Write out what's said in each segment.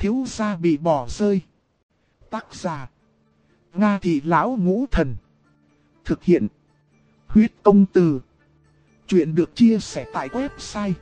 thiếu gia bị bỏ rơi. Tác giả: Nga Thị Lão Ngũ Thần. Thực hiện: Huyết Công Từ. Chuyện được chia sẻ tại website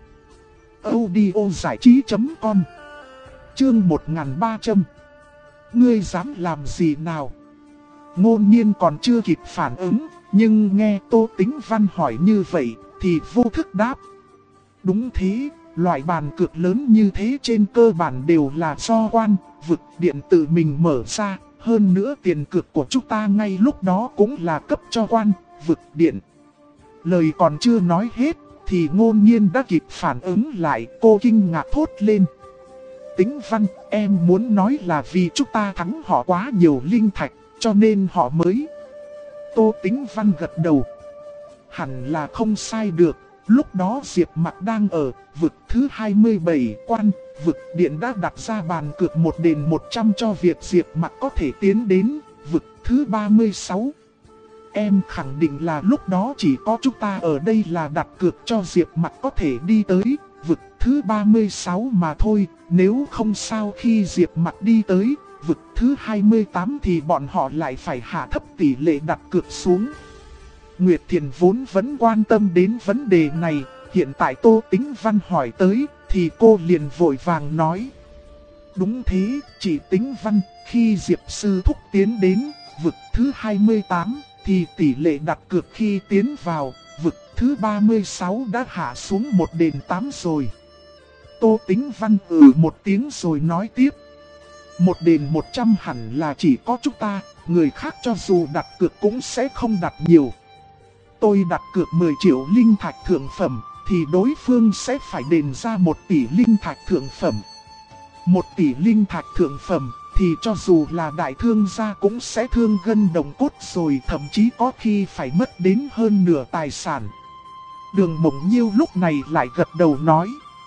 audiozảichí.com. Chương 1300. Ngươi dám làm gì nào? Ngôn Nhiên còn chưa kịp phản ứng, nhưng nghe Tô Tĩnh Văn hỏi như vậy thì vô thức đáp: đúng thế, loại bàn cược lớn như thế trên cơ bản đều là do quan vực điện tự mình mở ra. Hơn nữa tiền cược của chúng ta ngay lúc đó cũng là cấp cho quan vực điện. Lời còn chưa nói hết thì Ngôn Nhiên đã kịp phản ứng lại. Cô kinh ngạc thốt lên: Tĩnh Văn, em muốn nói là vì chúng ta thắng họ quá nhiều linh thạch, cho nên họ mới... Tô Tĩnh Văn gật đầu. Hẳn là không sai được. Lúc đó Diệp Mặc đang ở vực thứ 27 quan vực điện đã đặt ra bàn cược 1 đền 100 cho việc Diệp Mặc có thể tiến đến vực thứ 36. Em khẳng định là lúc đó chỉ có chúng ta ở đây là đặt cược cho Diệp Mặc có thể đi tới vực thứ 36 mà thôi. Nếu không sao khi Diệp Mặc đi tới vực thứ 28 thì bọn họ lại phải hạ thấp tỷ lệ đặt cược xuống. Nguyệt Thiền vốn vẫn quan tâm đến vấn đề này, hiện tại Tô Tĩnh Văn hỏi tới thì cô liền vội vàng nói: đúng thế, chị Tĩnh Văn, khi Diệp Sư Thúc tiến đến vực thứ 28 thì tỷ lệ đặt cược khi tiến vào vực thứ 36 đã hạ xuống 1 đền 8 rồi. Tô Tĩnh Văn một tiếng rồi nói tiếp: 1 đền 100 hẳn là chỉ có chúng ta, người khác cho dù đặt cược cũng sẽ không đặt nhiều. Tôi đặt cược 10 triệu linh thạch thượng phẩm thì đối phương sẽ phải đền ra 1 tỷ linh thạch thượng phẩm. 1 tỷ linh thạch thượng phẩm thì cho dù là đại thương gia cũng sẽ thương gân động cốt rồi, thậm chí có khi phải mất đến hơn nửa tài sản. Đường Mộng Nhiêu lúc này lại gật đầu nói: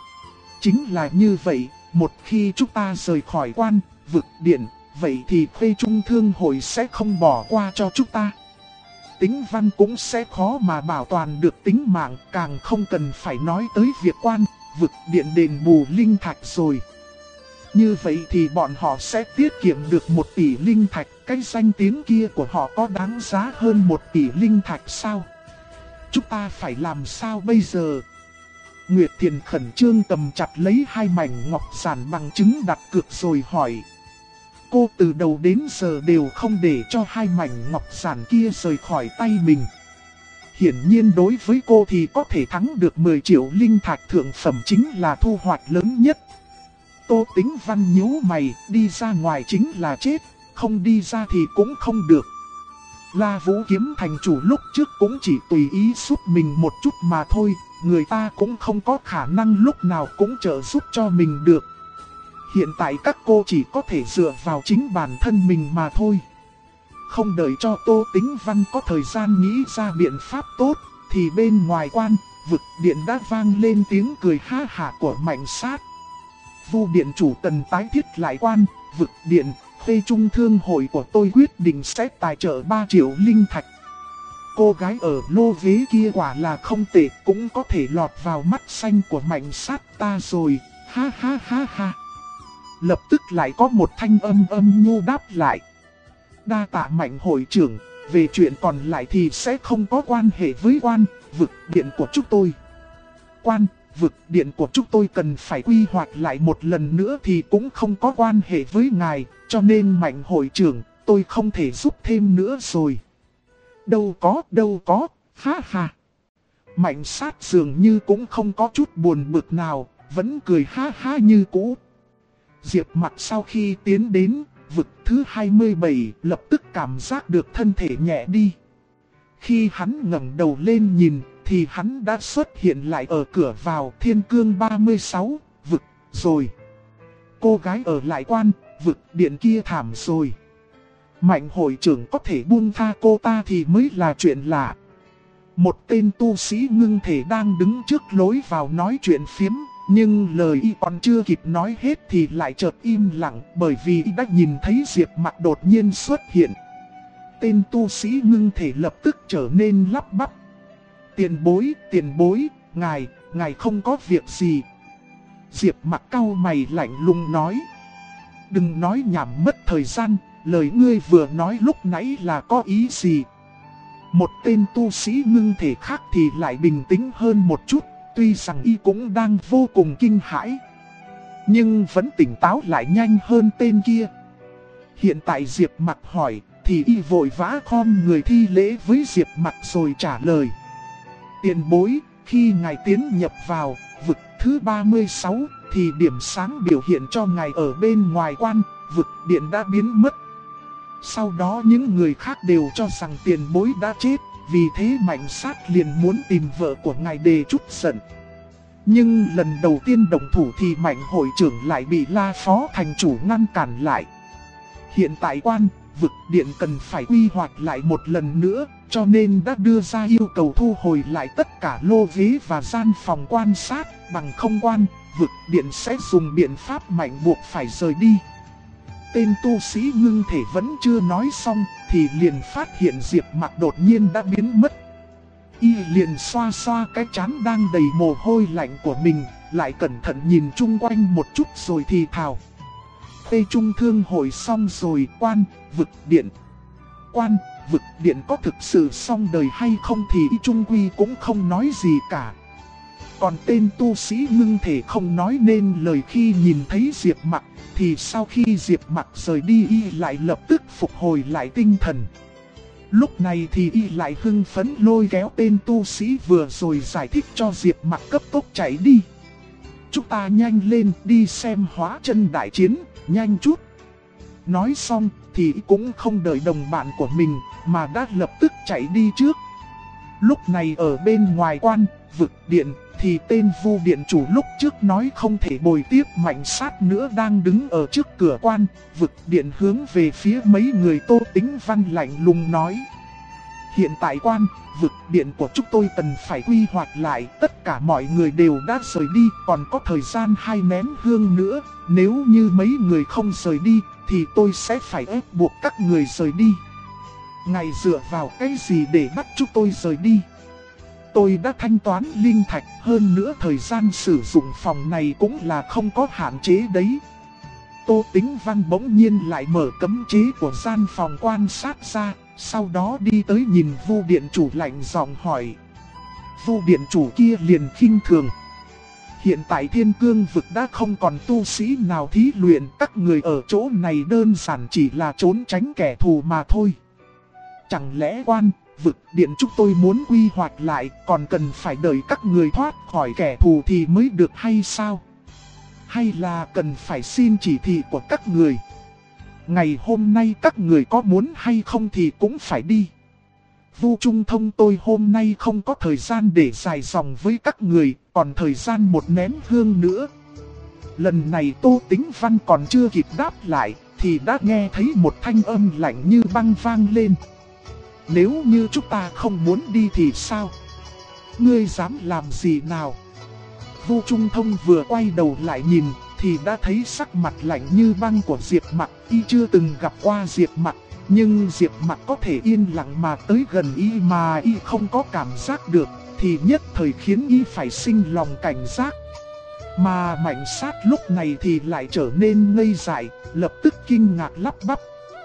chính là như vậy, một khi chúng ta rời khỏi quan vực điện, vậy thì Khuê Trung Thương Hội sẽ không bỏ qua cho chúng ta. Tĩnh Văn cũng sẽ khó mà bảo toàn được tính mạng, càng không cần phải nói tới việc quan vực điện đền bù linh thạch rồi. Như vậy thì bọn họ sẽ tiết kiệm được 1 tỷ linh thạch, cái danh tiếng kia của họ có đáng giá hơn 1 tỷ linh thạch sao? Chúng ta phải làm sao bây giờ? Nguyệt Thiền khẩn trương cầm chặt lấy 2 mảnh ngọc giản bằng chứng đặt cược rồi hỏi. Cô từ đầu đến giờ đều không để cho 2 mảnh ngọc giản kia rời khỏi tay mình. Hiển nhiên đối với cô thì có thể thắng được 10 triệu linh thạch thượng phẩm chính là thu hoạch lớn nhất. Tô Tĩnh Văn nhíu mày, đi ra ngoài chính là chết, không đi ra thì cũng không được. La Vũ Kiếm thành chủ lúc trước cũng chỉ tùy ý giúp mình một chút mà thôi, người ta cũng không có khả năng lúc nào cũng trợ giúp cho mình được. Hiện tại các cô chỉ có thể dựa vào chính bản thân mình mà thôi. Không đợi cho Tô Tĩnh Văn có thời gian nghĩ ra biện pháp tốt, thì bên ngoài quan vực điện đã vang lên tiếng cười ha hả của Mạnh Sát. Vu điện chủ Tần tái thiết lại quan vực điện, Khuê Trung Thương Hội của tôi quyết định sẽ tài trợ 3 triệu linh thạch. Cô gái ở lô ghế kia quả là không tệ, cũng có thể lọt vào mắt xanh của Mạnh Sát ta rồi, ha ha ha ha. Lập tức lại có một thanh âm nhu đáp lại: đa tạ Mạnh hội trưởng, về chuyện còn lại thì sẽ không có quan hệ với quan vực điện của chúng tôi. Quan vực điện của chúng tôi cần phải quy hoạch lại một lần nữa thì cũng không có quan hệ với ngài, cho nên Mạnh hội trưởng, tôi không thể giúp thêm nữa rồi. Đâu có, ha ha. Mạnh Sát dường như cũng không có chút buồn bực nào, vẫn cười ha ha như cũ. Diệp Mặc sau khi tiến đến vực thứ 27 lập tức cảm giác được thân thể nhẹ đi. Khi hắn ngẩng đầu lên nhìn thì hắn đã xuất hiện lại ở cửa vào Thiên Cương 36 vực rồi. Cô gái ở lại quan vực điện kia thảm rồi. Mạnh hội trưởng có thể buông tha cô ta thì mới là chuyện lạ. Một tên tu sĩ ngưng thể đang đứng trước lối vào nói chuyện phiếm, nhưng lời y còn chưa kịp nói hết thì lại chợt im lặng, bởi vì y đã nhìn thấy Diệp Mặc đột nhiên xuất hiện. Tên tu sĩ ngưng thể lập tức trở nên lắp bắp: tiền bối, ngài không có việc gì. Diệp Mặc cau mày lạnh lùng nói: Đừng nói nhảm mất thời gian, lời ngươi vừa nói lúc nãy là có ý gì? Một tên tu sĩ ngưng thể khác thì lại bình tĩnh hơn một chút, tuy rằng y cũng đang vô cùng kinh hãi, nhưng vẫn tỉnh táo lại nhanh hơn tên kia. Hiện tại Diệp Mặc hỏi, thì y vội vã khom người thi lễ với Diệp Mặc rồi trả lời. Tiền bối, khi ngài tiến nhập vào vực thứ 36, thì điểm sáng biểu hiện cho ngài ở bên ngoài quan, vực điện đã biến mất. Sau đó những người khác đều cho rằng tiền bối đã chết, vì thế Mạnh Sát liền muốn tìm vợ của ngài để trút giận. Nhưng lần đầu tiên động thủ thì Mạnh hội trưởng lại bị La Phó thành chủ ngăn cản lại. Hiện tại quan, vực điện cần phải quy hoạch lại một lần nữa, cho nên đã đưa ra yêu cầu thu hồi lại tất cả lô ghế và gian phòng quan sát, bằng không quan, vực điện sẽ dùng biện pháp mạnh buộc phải rời đi. Tên tu sĩ ngưng thể vẫn chưa nói xong, thì liền phát hiện Diệp Mặc đột nhiên đã biến mất. Y liền xoa xoa cái trán đang đầy mồ hôi lạnh của mình, lại cẩn thận nhìn chung quanh một chút rồi thì thào. Tê Trung thương hội xong rồi, quan, vực điện. Quan, vực điện có thực sự xong đời hay không thì Y Trung Quy cũng không nói gì cả. Còn tên tu sĩ ngưng thể không nói nên lời khi nhìn thấy Diệp Mặc, thì sau khi Diệp Mặc rời đi Y lại lập tức phục hồi lại tinh thần. Lúc này thì Y lại hưng phấn lôi kéo tên tu sĩ vừa rồi giải thích cho Diệp Mặc cấp tốc chạy đi. Chúng ta nhanh lên đi xem hóa chân đại chiến, nhanh chút. Nói xong thì cũng không đợi đồng bạn của mình mà đã lập tức chạy đi trước. Lúc này ở bên ngoài quan, vực điện, thì tên Vu điện chủ lúc trước nói không thể bồi tiếp Mạnh Sát nữa đang đứng ở trước cửa quan, vực điện hướng về phía mấy người Tô Tính Văn lạnh lùng nói. Hiện tại quan, vực điện của chúng tôi cần phải quy hoạch lại, tất cả mọi người đều đã rời đi, còn có thời gian 2 nén hương nữa, nếu như mấy người không rời đi, thì tôi sẽ phải ép buộc các người rời đi. Ngài dựa vào cái gì để bắt chúng tôi rời đi? Tôi đã thanh toán linh thạch, hơn nữa thời gian sử dụng phòng này cũng là không có hạn chế đấy. Tô Tính Văn bỗng nhiên lại mở cấm chế của gian phòng quan sát ra, sau đó đi tới nhìn Vu điện chủ lạnh giọng hỏi. Vu điện chủ kia liền khinh thường. Hiện tại Thiên Cương vực đã không còn tu sĩ nào thí luyện, các người ở chỗ này đơn giản chỉ là trốn tránh kẻ thù mà thôi. Chẳng lẽ quan, vực điện chúng tôi muốn quy hoạch lại, còn cần phải đợi các người thoát khỏi kẻ thù thì mới được hay sao? Hay là cần phải xin chỉ thị của các người? Ngày hôm nay các người có muốn hay không thì cũng phải đi. Vu Trung Thông tôi hôm nay không có thời gian để dài dòng với các người, còn thời gian 1 nén hương nữa. Lần này Tô Tính Văn còn chưa kịp đáp lại, thì đã nghe thấy một thanh âm lạnh như băng vang lên. Nếu như chúng ta không muốn đi thì sao? Ngươi dám làm gì nào? Vu Trung Thông vừa quay đầu lại nhìn, thì đã thấy sắc mặt lạnh như băng của Diệp Mặc. Y chưa từng gặp qua Diệp Mặc, nhưng Diệp Mặc có thể yên lặng mà tới gần Y mà Y không có cảm giác được, thì nhất thời khiến Y phải sinh lòng cảnh giác. Mà Mạnh Sát lúc này thì lại trở nên ngây dại, lập tức kinh ngạc lắp bắp.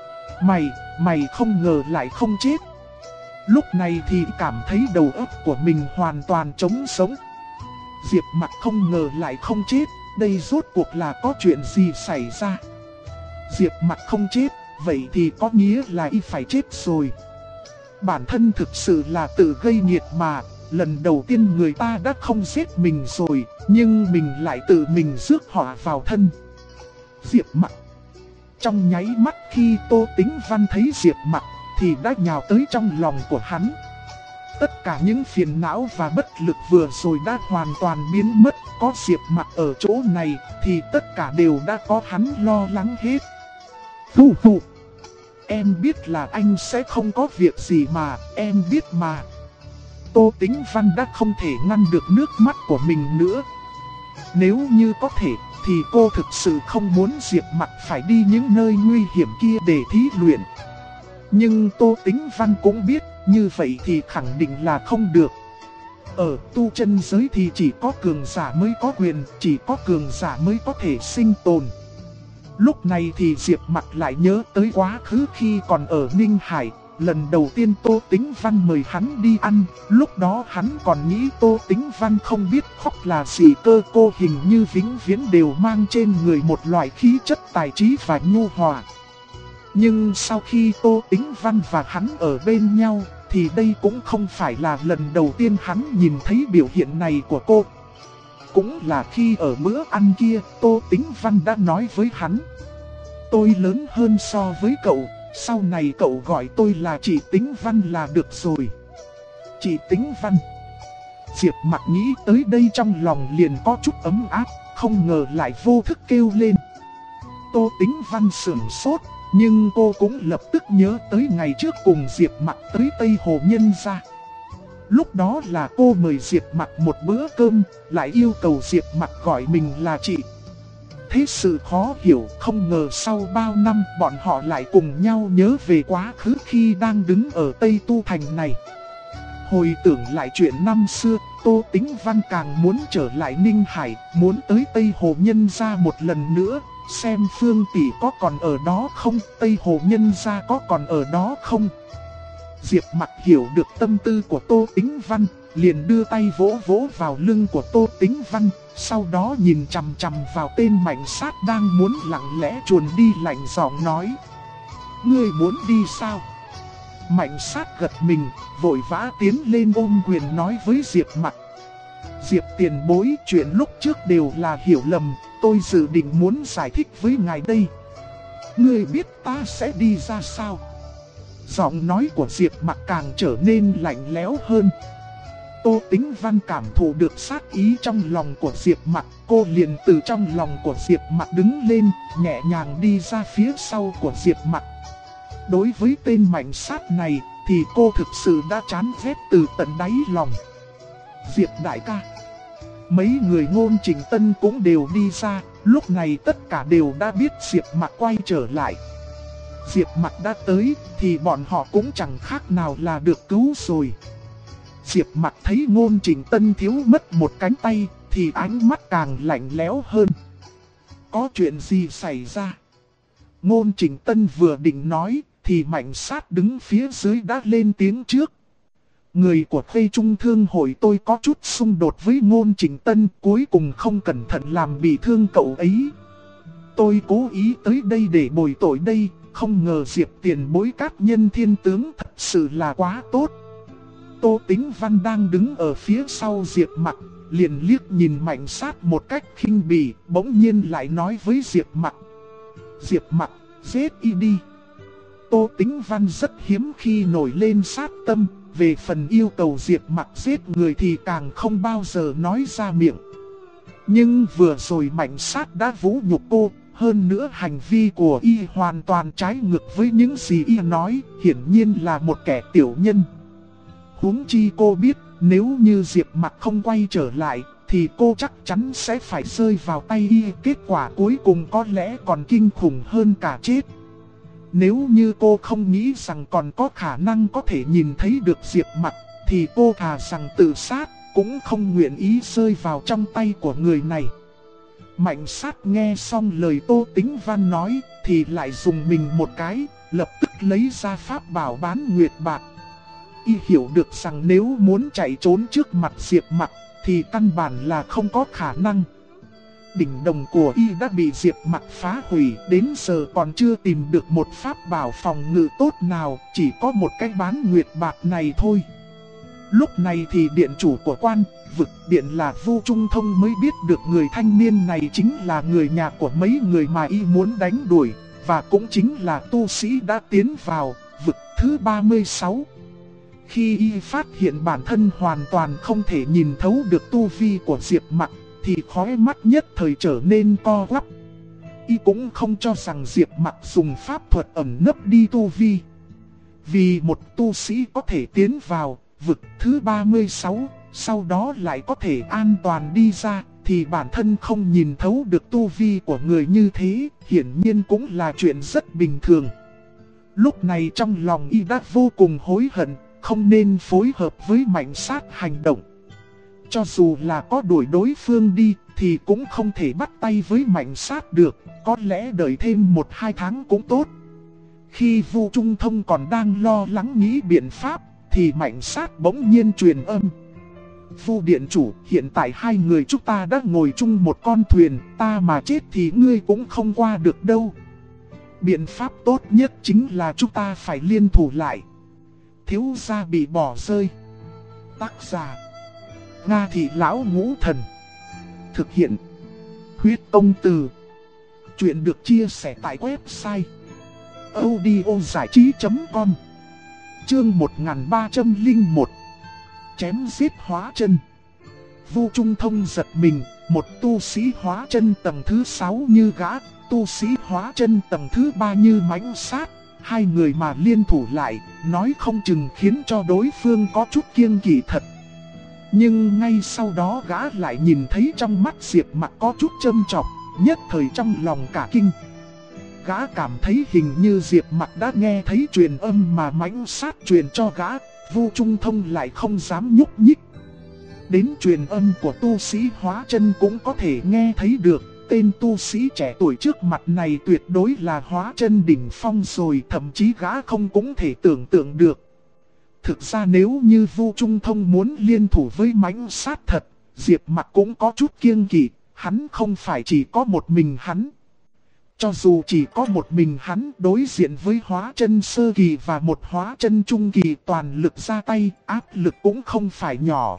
Mày không ngờ lại không chết. Lúc này thì cảm thấy đầu óc của mình hoàn toàn trống sống. Diệp Mặc không ngờ lại không chết, đây rốt cuộc là có chuyện gì xảy ra? Diệp Mặc không chết, vậy thì có nghĩa là Y phải chết rồi. Bản thân thực sự là tự gây nghiệt mà, lần đầu tiên người ta đã không giết mình rồi, nhưng mình lại tự mình rước họa vào thân. Diệp Mặc. Trong nháy mắt khi Tô Tính Văn thấy Diệp Mặc, thì đã nhào tới trong lòng của hắn. Tất cả những phiền não và bất lực vừa rồi đã hoàn toàn biến mất, có Diệp Mặc ở chỗ này thì tất cả đều đã có hắn lo lắng hết. Phụ phụ, em biết là anh sẽ không có việc gì mà, em biết mà. Tô Tính Văn đã không thể ngăn được nước mắt của mình nữa. Nếu như có thể thì cô thực sự không muốn Diệp Mặc phải đi những nơi nguy hiểm kia để thí luyện. Nhưng Tô Tính Văn cũng biết như vậy thì khẳng định là không được. Ở tu chân giới thì chỉ có cường giả mới có quyền, chỉ có cường giả mới có thể sinh tồn. Lúc này thì Diệp Mặc lại nhớ tới quá khứ khi còn ở Ninh Hải. Lần đầu tiên Tô Tĩnh Văn mời hắn đi ăn, lúc đó hắn còn nghĩ Tô Tĩnh Văn không biết khóc là gì cơ. Cô hình như vĩnh viễn đều mang trên người một loại khí chất tài trí và nhu hòa. Nhưng sau khi Tô Tĩnh Văn và hắn ở bên nhau, thì đây cũng không phải là lần đầu tiên hắn nhìn thấy biểu hiện này của cô. Cũng là khi ở bữa ăn kia, Tô Tĩnh Văn đã nói với hắn: tôi lớn hơn so với cậu, sau này cậu gọi tôi là chị Tĩnh Văn là được rồi. Chị Tĩnh Văn. Diệp Mặc nghĩ tới đây trong lòng liền có chút ấm áp, không ngờ lại vô thức kêu lên. Tô Tĩnh Văn sửng sốt, nhưng cô cũng lập tức nhớ tới ngày trước cùng Diệp Mặc tới Tây Hồ Nhân gia. Lúc đó là cô mời Diệp Mặc một bữa cơm, lại yêu cầu Diệp Mặc gọi mình là chị. Thế sự khó hiểu, không ngờ sau bao năm bọn họ lại cùng nhau nhớ về quá khứ khi đang đứng ở Tây Tu Thành này. Hồi tưởng lại chuyện năm xưa, Tô Tĩnh Văn càng muốn trở lại Ninh Hải, muốn tới Tây Hồ Nhân gia một lần nữa, xem Phương tỷ có còn ở đó không, Tây Hồ Nhân gia có còn ở đó không. Diệp Mặc hiểu được tâm tư của Tô Tĩnh Văn, liền đưa tay vỗ vỗ vào lưng của Tô Tĩnh Văn, sau đó nhìn chằm chằm vào tên Mạnh Sát đang muốn lặng lẽ chuồn đi, lạnh giọng nói: ngươi muốn đi sao? Mạnh Sát gật mình, vội vã tiến lên ôm quyền nói với Diệp Mặc: Diệp tiền bối, chuyện lúc trước đều là hiểu lầm, tôi dự định muốn giải thích với ngài đây. Ngươi biết ta sẽ đi ra sao? Giọng nói của Diệp Mặc càng trở nên lạnh lẽo hơn. Tô Tĩnh Văn cảm thụ được sát ý trong lòng của Diệp Mặc, cô liền từ trong lòng của Diệp Mặc đứng lên, nhẹ nhàng đi ra phía sau của Diệp Mặc. Đối với tên Mạnh Sát này thì cô thực sự đã chán ghét từ tận đáy lòng. Diệp đại ca. Mấy người Ngôn Trình Tân cũng đều đi ra, lúc này tất cả đều đã biết Diệp Mặc quay trở lại. Diệp Mặc đã tới thì bọn họ cũng chẳng khác nào là được cứu rồi. Diệp Mặc thấy Ngôn Trình Tân thiếu mất một cánh tay thì ánh mắt càng lạnh lẽo hơn. Có chuyện gì xảy ra? Ngôn Trình Tân vừa định nói thì Mạnh Sát đứng phía dưới đã lên tiếng trước. Người của Khê Trung Thương hội tôi có chút xung đột với Ngôn Trình Tân, cuối cùng không cẩn thận làm bị thương cậu ấy. Tôi cố ý tới đây để bồi tội đây, không ngờ Diệp tiền bối Cát Nhân Thiên Tướng thật sự là quá tốt. Tô Tĩnh Văn đang đứng ở phía sau Diệp Mặc, liền liếc nhìn Mạnh Sát một cách khinh bỉ, bỗng nhiên lại nói với Diệp Mặc: Diệp Mặc, giết y đi. Tô Tĩnh Văn rất hiếm khi nổi lên sát tâm, về phần yêu cầu Diệp Mặc giết người thì càng không bao giờ nói ra miệng. Nhưng vừa rồi Mạnh Sát đã vũ nhục cô, hơn nữa hành vi của y hoàn toàn trái ngược với những gì y nói, hiển nhiên là một kẻ tiểu nhân. Huống chi cô biết, nếu như Diệp Mặc không quay trở lại, thì cô chắc chắn sẽ phải rơi vào tay y, kết quả cuối cùng có lẽ còn kinh khủng hơn cả chết. Nếu như cô không nghĩ rằng còn có khả năng có thể nhìn thấy được Diệp Mặc, thì cô thà rằng tự sát, cũng không nguyện ý rơi vào trong tay của người này. Mạnh Sát nghe xong lời Tô Tĩnh Văn nói, thì lại dùng mình một cái, lập tức lấy ra pháp bảo bán nguyệt bạc. Y hiểu được rằng nếu muốn chạy trốn trước mặt Diệp Mặc, thì căn bản là không có khả năng. Đỉnh đồng của y đã bị Diệp Mặc phá hủy, đến giờ còn chưa tìm được một pháp bảo phòng ngự tốt nào, chỉ có một cái bán nguyệt bạc này thôi. Lúc này thì điện chủ của Quan Vực Điện là Vu Trung Thông mới biết được người thanh niên này chính là người nhà của mấy người mà y muốn đánh đuổi, và cũng chính là tu sĩ đã tiến vào vực thứ 36. Khi y phát hiện bản thân hoàn toàn không thể nhìn thấu được tu vi của Diệp Mặc, thì khóe mắt nhất thời trở nên co quắp. Y cũng không cho rằng Diệp Mặc dùng pháp thuật ẩn nấp đi tu vi. Vì một tu sĩ có thể tiến vào vực thứ 36, sau đó lại có thể an toàn đi ra, thì bản thân không nhìn thấu được tu vi của người như thế, hiển nhiên cũng là chuyện rất bình thường. Lúc này trong lòng y đã vô cùng hối hận, không nên phối hợp với Mạnh Sát hành động. Cho dù là có đuổi đối phương đi thì cũng không thể bắt tay với Mạnh Sát được, có lẽ đợi thêm 1-2 tháng cũng tốt. Khi Vu Trung Thông còn đang lo lắng nghĩ biện pháp thì Mạnh Sát bỗng nhiên truyền âm. Vu điện chủ, hiện tại hai người chúng ta đã ngồi chung một con thuyền, ta mà chết thì ngươi cũng không qua được đâu. Biện pháp tốt nhất chính là chúng ta phải liên thủ lại. Thiếu gia bị bỏ rơi. Tác giả: Nga Thị Lão Ngũ Thần. Thực hiện: Huyết Công Từ. Chuyện được chia sẻ tại website audiozảichí.com. Chương 1301. Chém giết hóa chân. Vu Trung Thông giật mình, một tu sĩ hóa chân tầng thứ 6 như gã, tu sĩ hóa chân tầng thứ 3 như Mãnh Sát, hai người mà liên thủ lại, nói không chừng khiến cho đối phương có chút kiêng kỵ thật. Nhưng ngay sau đó gã lại nhìn thấy trong mắt Diệp Mặc có chút châm chọc, nhất thời trong lòng cả kinh. Gã cảm thấy hình như Diệp Mặc đã nghe thấy truyền âm mà Mãnh Sát truyền cho gã, Vu Trung Thông lại không dám nhúc nhích. Đến truyền âm của tu sĩ hóa chân cũng có thể nghe thấy được, tên tu sĩ trẻ tuổi trước mặt này tuyệt đối là hóa chân đỉnh phong rồi, thậm chí gã không cũng thể tưởng tượng được. Thực ra nếu như Vu Trung Thông muốn liên thủ với Mãnh Sát thật, Diệp Mặc cũng có chút kiêng kỵ, hắn không phải chỉ có một mình hắn. Cho dù chỉ có một mình hắn đối diện với hóa chân sơ kỳ và một hóa chân trung kỳ toàn lực ra tay, áp lực cũng không phải nhỏ.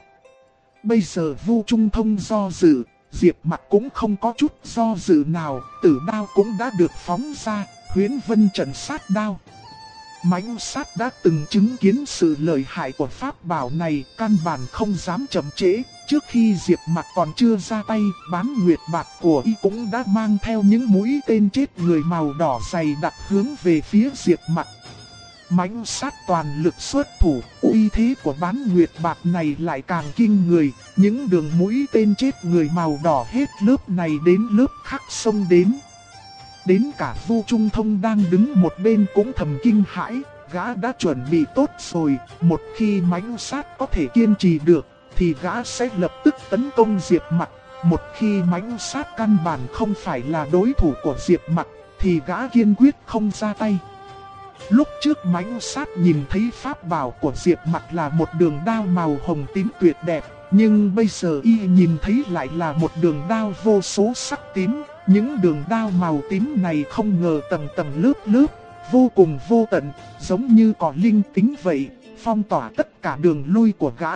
Bây giờ Vu Trung Thông do dự, Diệp Mặc cũng không có chút do dự nào, tử đao cũng đã được phóng ra, Huyễn Vân trận sát đao. Mãnh Sát đã từng chứng kiến sự lợi hại của pháp bảo này, căn bản không dám chậm trễ. Trước khi Diệp Mặc còn chưa ra tay, Bán Nguyệt Bạt của y cũng đã mang theo những mũi tên chết người màu đỏ dày đặc hướng về phía Diệp Mặc. Mãnh Sát toàn lực xuất thủ, uy thế của Bán Nguyệt Bạt này lại càng kinh người, những đường mũi tên chết người màu đỏ hết lớp này đến lớp khác xông đến. Đến cả Vu Trung Thông đang đứng một bên cũng thầm kinh hãi, gã đã chuẩn bị tốt rồi, một khi Mãnh Sát có thể kiên trì được, thì gã sẽ lập tức tấn công Diệp Mặc. Một khi Mãnh Sát căn bản không phải là đối thủ của Diệp Mặc, thì gã kiên quyết không ra tay. Lúc trước Mãnh Sát nhìn thấy pháp bảo của Diệp Mặc là một đường đao màu hồng tím tuyệt đẹp, nhưng bây giờ y nhìn thấy lại là một đường đao vô số sắc tím. Những đường đao màu tím này không ngờ tầng tầng lớp lớp, vô cùng vô tận, giống như có linh tính vậy, phong tỏa tất cả đường lui của gã.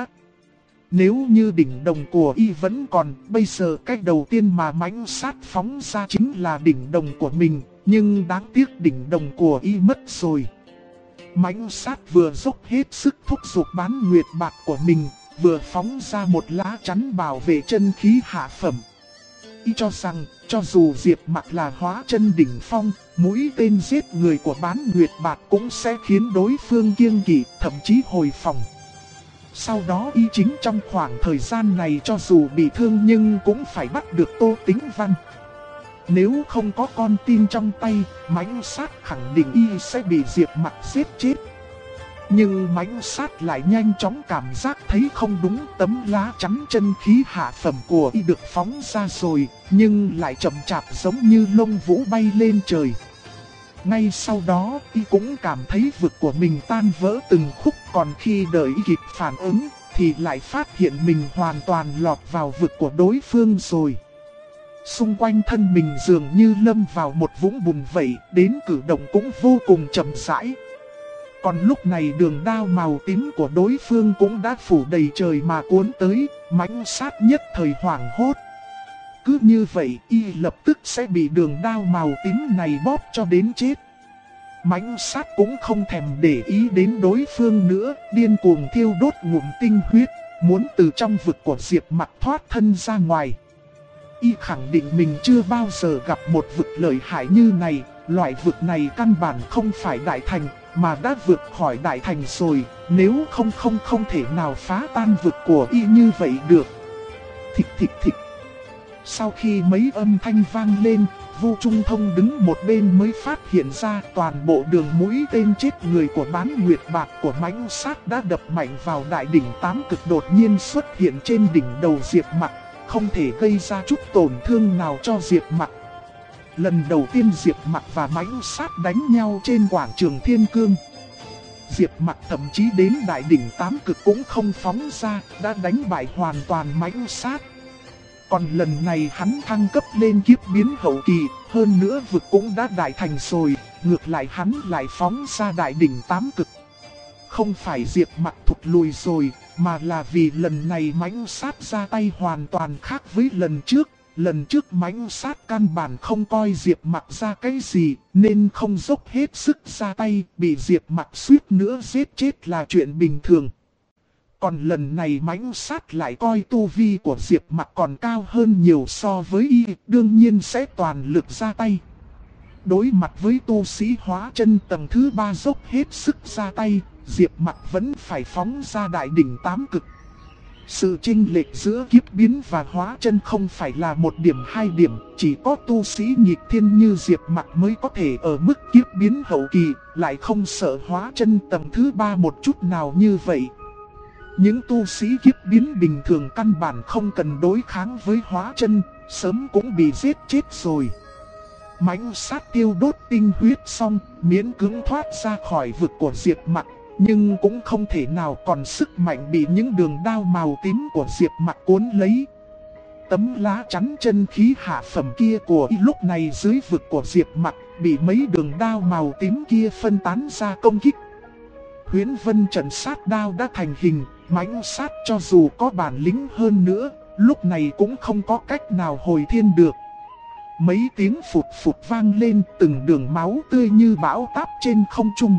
Nếu như đỉnh đồng của y vẫn còn, bây giờ cách đầu tiên mà Mãnh Sát phóng ra chính là đỉnh đồng của mình, nhưng đáng tiếc đỉnh đồng của y mất rồi. Mãnh Sát vừa dốc hết sức thúc giục Bán Nguyệt Bạt của mình, vừa phóng ra một lá chắn bảo vệ chân khí hạ phẩm. Y cho rằng, cho dù Diệp Mặc là hóa chân đỉnh phong, mũi tên giết người của Bán Nguyệt Bạt cũng sẽ khiến đối phương kiêng kỵ, thậm chí hồi phòng. Sau đó y chính trong khoảng thời gian này cho dù bị thương nhưng cũng phải bắt được Tô Tĩnh Văn. Nếu không có con tin trong tay, Mãnh Sát khẳng định y sẽ bị Diệp Mặc giết chết. Nhưng Mãnh Sát lại nhanh chóng cảm giác thấy không đúng, tấm lá chắn chân khí hạ phẩm của y được phóng ra rồi, nhưng lại chậm chạp giống như lông vũ bay lên trời. Ngay sau đó, y cũng cảm thấy vực của mình tan vỡ từng khúc, còn khi đợi y kịp phản ứng, thì lại phát hiện mình hoàn toàn lọt vào vực của đối phương rồi. Xung quanh thân mình dường như lâm vào một vũng bùn vậy, đến cử động cũng vô cùng chậm rãi. Còn lúc này đường đao màu tím của đối phương cũng đã phủ đầy trời mà cuốn tới, Mãnh Sát nhất thời hoảng hốt. Cứ như vậy y lập tức sẽ bị đường đao màu tím này bóp cho đến chết. Mãnh Sát cũng không thèm để ý đến đối phương nữa, điên cuồng thiêu đốt ngụm tinh huyết, muốn từ trong vực của Diệp Mặc thoát thân ra ngoài. Y khẳng định mình chưa bao giờ gặp một vực lợi hại như này, loại vực này căn bản không phải đại thành, mà đã vượt khỏi đại thành rồi, nếu không thể nào phá tan vực của y như vậy được. Thịch thịch thịch. Sau khi mấy âm thanh vang lên, Vu Trung Thông đứng một bên mới phát hiện ra toàn bộ đường mũi tên chết người của Bán Nguyệt Bạc của mãnh sát đã đập mạnh vào đại đỉnh tám cực đột nhiên xuất hiện trên đỉnh đầu Diệp Mặc, không thể gây ra chút tổn thương nào cho Diệp Mặc. Lần đầu tiên Diệp Mặc và mãnh sát đánh nhau trên quảng trường Thiên Cương. Diệp Mặc thậm chí đến đại đỉnh tám cực cũng không phóng ra, đã đánh bại hoàn toàn mãnh sát. Còn lần này hắn thăng cấp lên kiếp biến hậu kỳ, hơn nữa vực cũng đã đại thành rồi, ngược lại hắn lại phóng ra đại đỉnh tám cực. Không phải Diệp Mặc thụt lùi rồi, mà là vì lần này mãnh sát ra tay hoàn toàn khác với lần trước. Lần trước mãnh sát căn bản không coi Diệp Mặc ra cái gì, nên không dốc hết sức ra tay, bị Diệp Mặc suýt nữa giết chết là chuyện bình thường. Còn lần này mãnh sát lại coi tu vi của Diệp Mặc còn cao hơn nhiều so với y, đương nhiên sẽ toàn lực ra tay. Đối mặt với tu sĩ hóa chân tầng thứ 3 dốc hết sức ra tay, Diệp Mặc vẫn phải phóng ra đại đỉnh tám cực. Sự chênh lệch giữa kiếp biến và hóa chân không phải là một điểm hai điểm, chỉ có tu sĩ nghịch thiên như Diệp Mặc mới có thể ở mức kiếp biến hậu kỳ, lại không sợ hóa chân tầng thứ 3 một chút nào như vậy. Những tu sĩ kiếp biến bình thường căn bản không cần đối kháng với hóa chân, sớm cũng bị giết chết rồi. Mãnh sát tiêu đốt tinh huyết xong, miễn cưỡng thoát ra khỏi vực của Diệp Mặc, nhưng cũng không thể nào còn sức mạnh bị những đường đao màu tím của Diệp Mặc cuốn lấy. Tấm lá chắn chân khí hạ phẩm kia của y lúc này dưới vực của Diệp Mặc, bị mấy đường đao màu tím kia phân tán ra công kích. Huyễn Vân Trận Sát Đao đã thành hình, mãnh sát cho dù có bản lĩnh hơn nữa, lúc này cũng không có cách nào hồi thiên được. Mấy tiếng phụt phụt vang lên, từng đường máu tươi như bão táp trên không trung.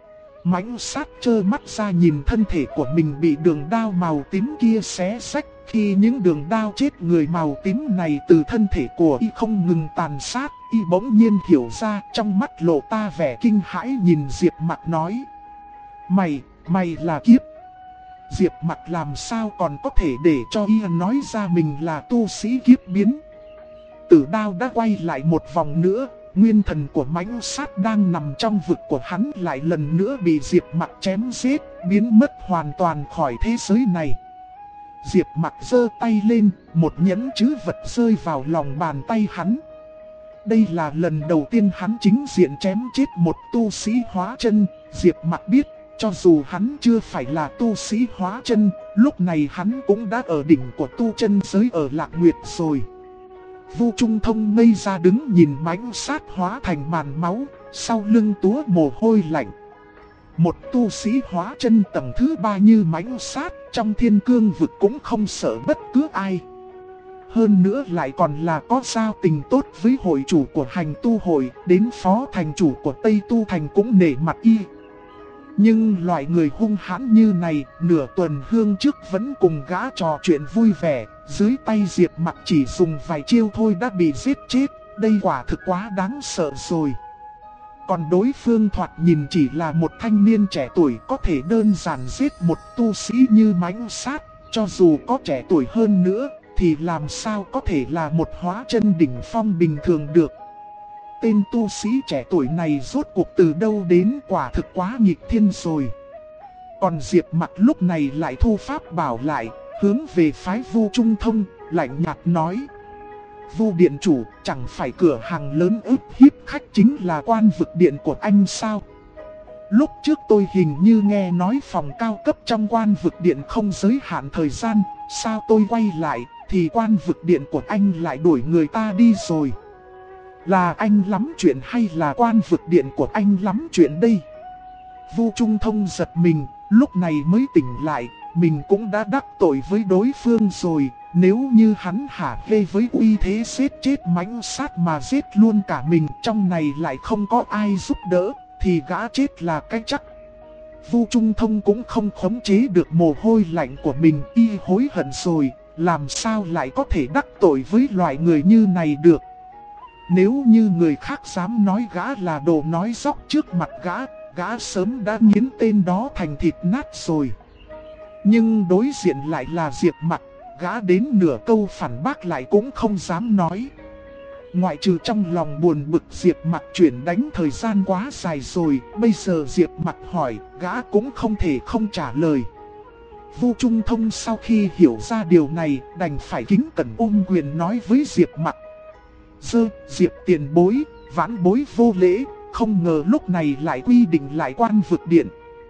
Mãnh sát trơ mắt ra nhìn thân thể của mình bị đường đao màu tím kia xé rách. Khi những đường đao chết người màu tím này từ thân thể của y không ngừng tàn sát, y bỗng nhiên hiểu ra, trong mắt lộ ta vẻ kinh hãi nhìn Diệp Mặc nói: Mày là kiếp. Diệp Mặc làm sao còn có thể để cho y nói ra mình là tu sĩ kiếp biến. Tử đao đã quay lại một vòng nữa, nguyên thần của mãnh sát đang nằm trong vực của hắn lại lần nữa bị Diệp Mặc chém giết, biến mất hoàn toàn khỏi thế giới này. Diệp Mặc giơ tay lên, một nhẫn chữ vật rơi vào lòng bàn tay hắn. Đây là lần đầu tiên hắn chính diện chém chết một tu sĩ hóa chân. Diệp Mặc biết, cho dù hắn chưa phải là tu sĩ hóa chân, lúc này hắn cũng đã ở đỉnh của tu chân giới ở Lạc Nguyệt rồi. Vu Trung Thông ngây ra đứng nhìn mãnh sát hóa thành màn máu, sau lưng túa mồ hôi lạnh. Một tu sĩ hóa chân tầng thứ 3 như mãnh sát, trong thiên cương vực cũng không sợ bất cứ ai. Hơn nữa lại còn là có giao tình tốt với hội chủ của hành tu hội, đến phó thành chủ của Tây Tu Thành cũng nể mặt y. Nhưng loại người hung hãn như này, nửa tuần hương trước vẫn cùng gã trò chuyện vui vẻ, dưới tay Diệp Mặc chỉ dùng vài chiêu thôi đã bị giết chết, đây quả thực quá đáng sợ rồi. Còn đối phương thoạt nhìn chỉ là một thanh niên trẻ tuổi có thể đơn giản giết một tu sĩ như mãnh sát, cho dù có trẻ tuổi hơn nữa, thì làm sao có thể là một hóa chân đỉnh phong bình thường được. Tên tu sĩ trẻ tuổi này rốt cuộc từ đâu đến, quả thực quá nghịch thiên rồi. Còn Diệp Mặc lúc này lại thu pháp bảo lại, hướng về phái Vu Trung Thông, lạnh nhạt nói: Vu điện chủ, chẳng phải cửa hàng lớn ức hiếp khách chính là quan vực điện của anh sao? Lúc trước tôi hình như nghe nói phòng cao cấp trong quan vực điện không giới hạn thời gian, sao tôi quay lại thì quan vực điện của anh lại đuổi người ta đi rồi? Là anh lắm chuyện hay là quan vực điện của anh lắm chuyện đây? Vu Trung Thông giật mình, lúc này mới tỉnh lại, mình cũng đã đắc tội với đối phương rồi. Nếu như hắn hả hê với uy thế giết chết mãnh sát mà giết luôn cả mình, trong này lại không có ai giúp đỡ, thì gã chết là cái chắc. Vu Trung Thông cũng không khống chế được mồ hôi lạnh của mình, y hối hận rồi, làm sao lại có thể đắc tội với loại người như này được. Nếu như người khác dám nói gã là đồ nói dóc trước mặt gã sớm đã nghiến tên đó thành thịt nát rồi. Nhưng đối diện lại là Diệp Mặc, gã đến nửa câu phản bác lại cũng không dám nói. ngoại trừ trong lòng buồn bực Diệp Mặc chuyển đánh thời gian quá dài rồi, bây giờ Diệp Mặc hỏi, gã cũng không thể không trả lời. Vu Trung Thông sau khi hiểu ra điều này, đành phải kính cẩn ôm quyền nói với Diệp Mặc. Diệp tiền bối, vãn bối vô lễ, không ngờ lúc này lại quy định lại quan vực điện.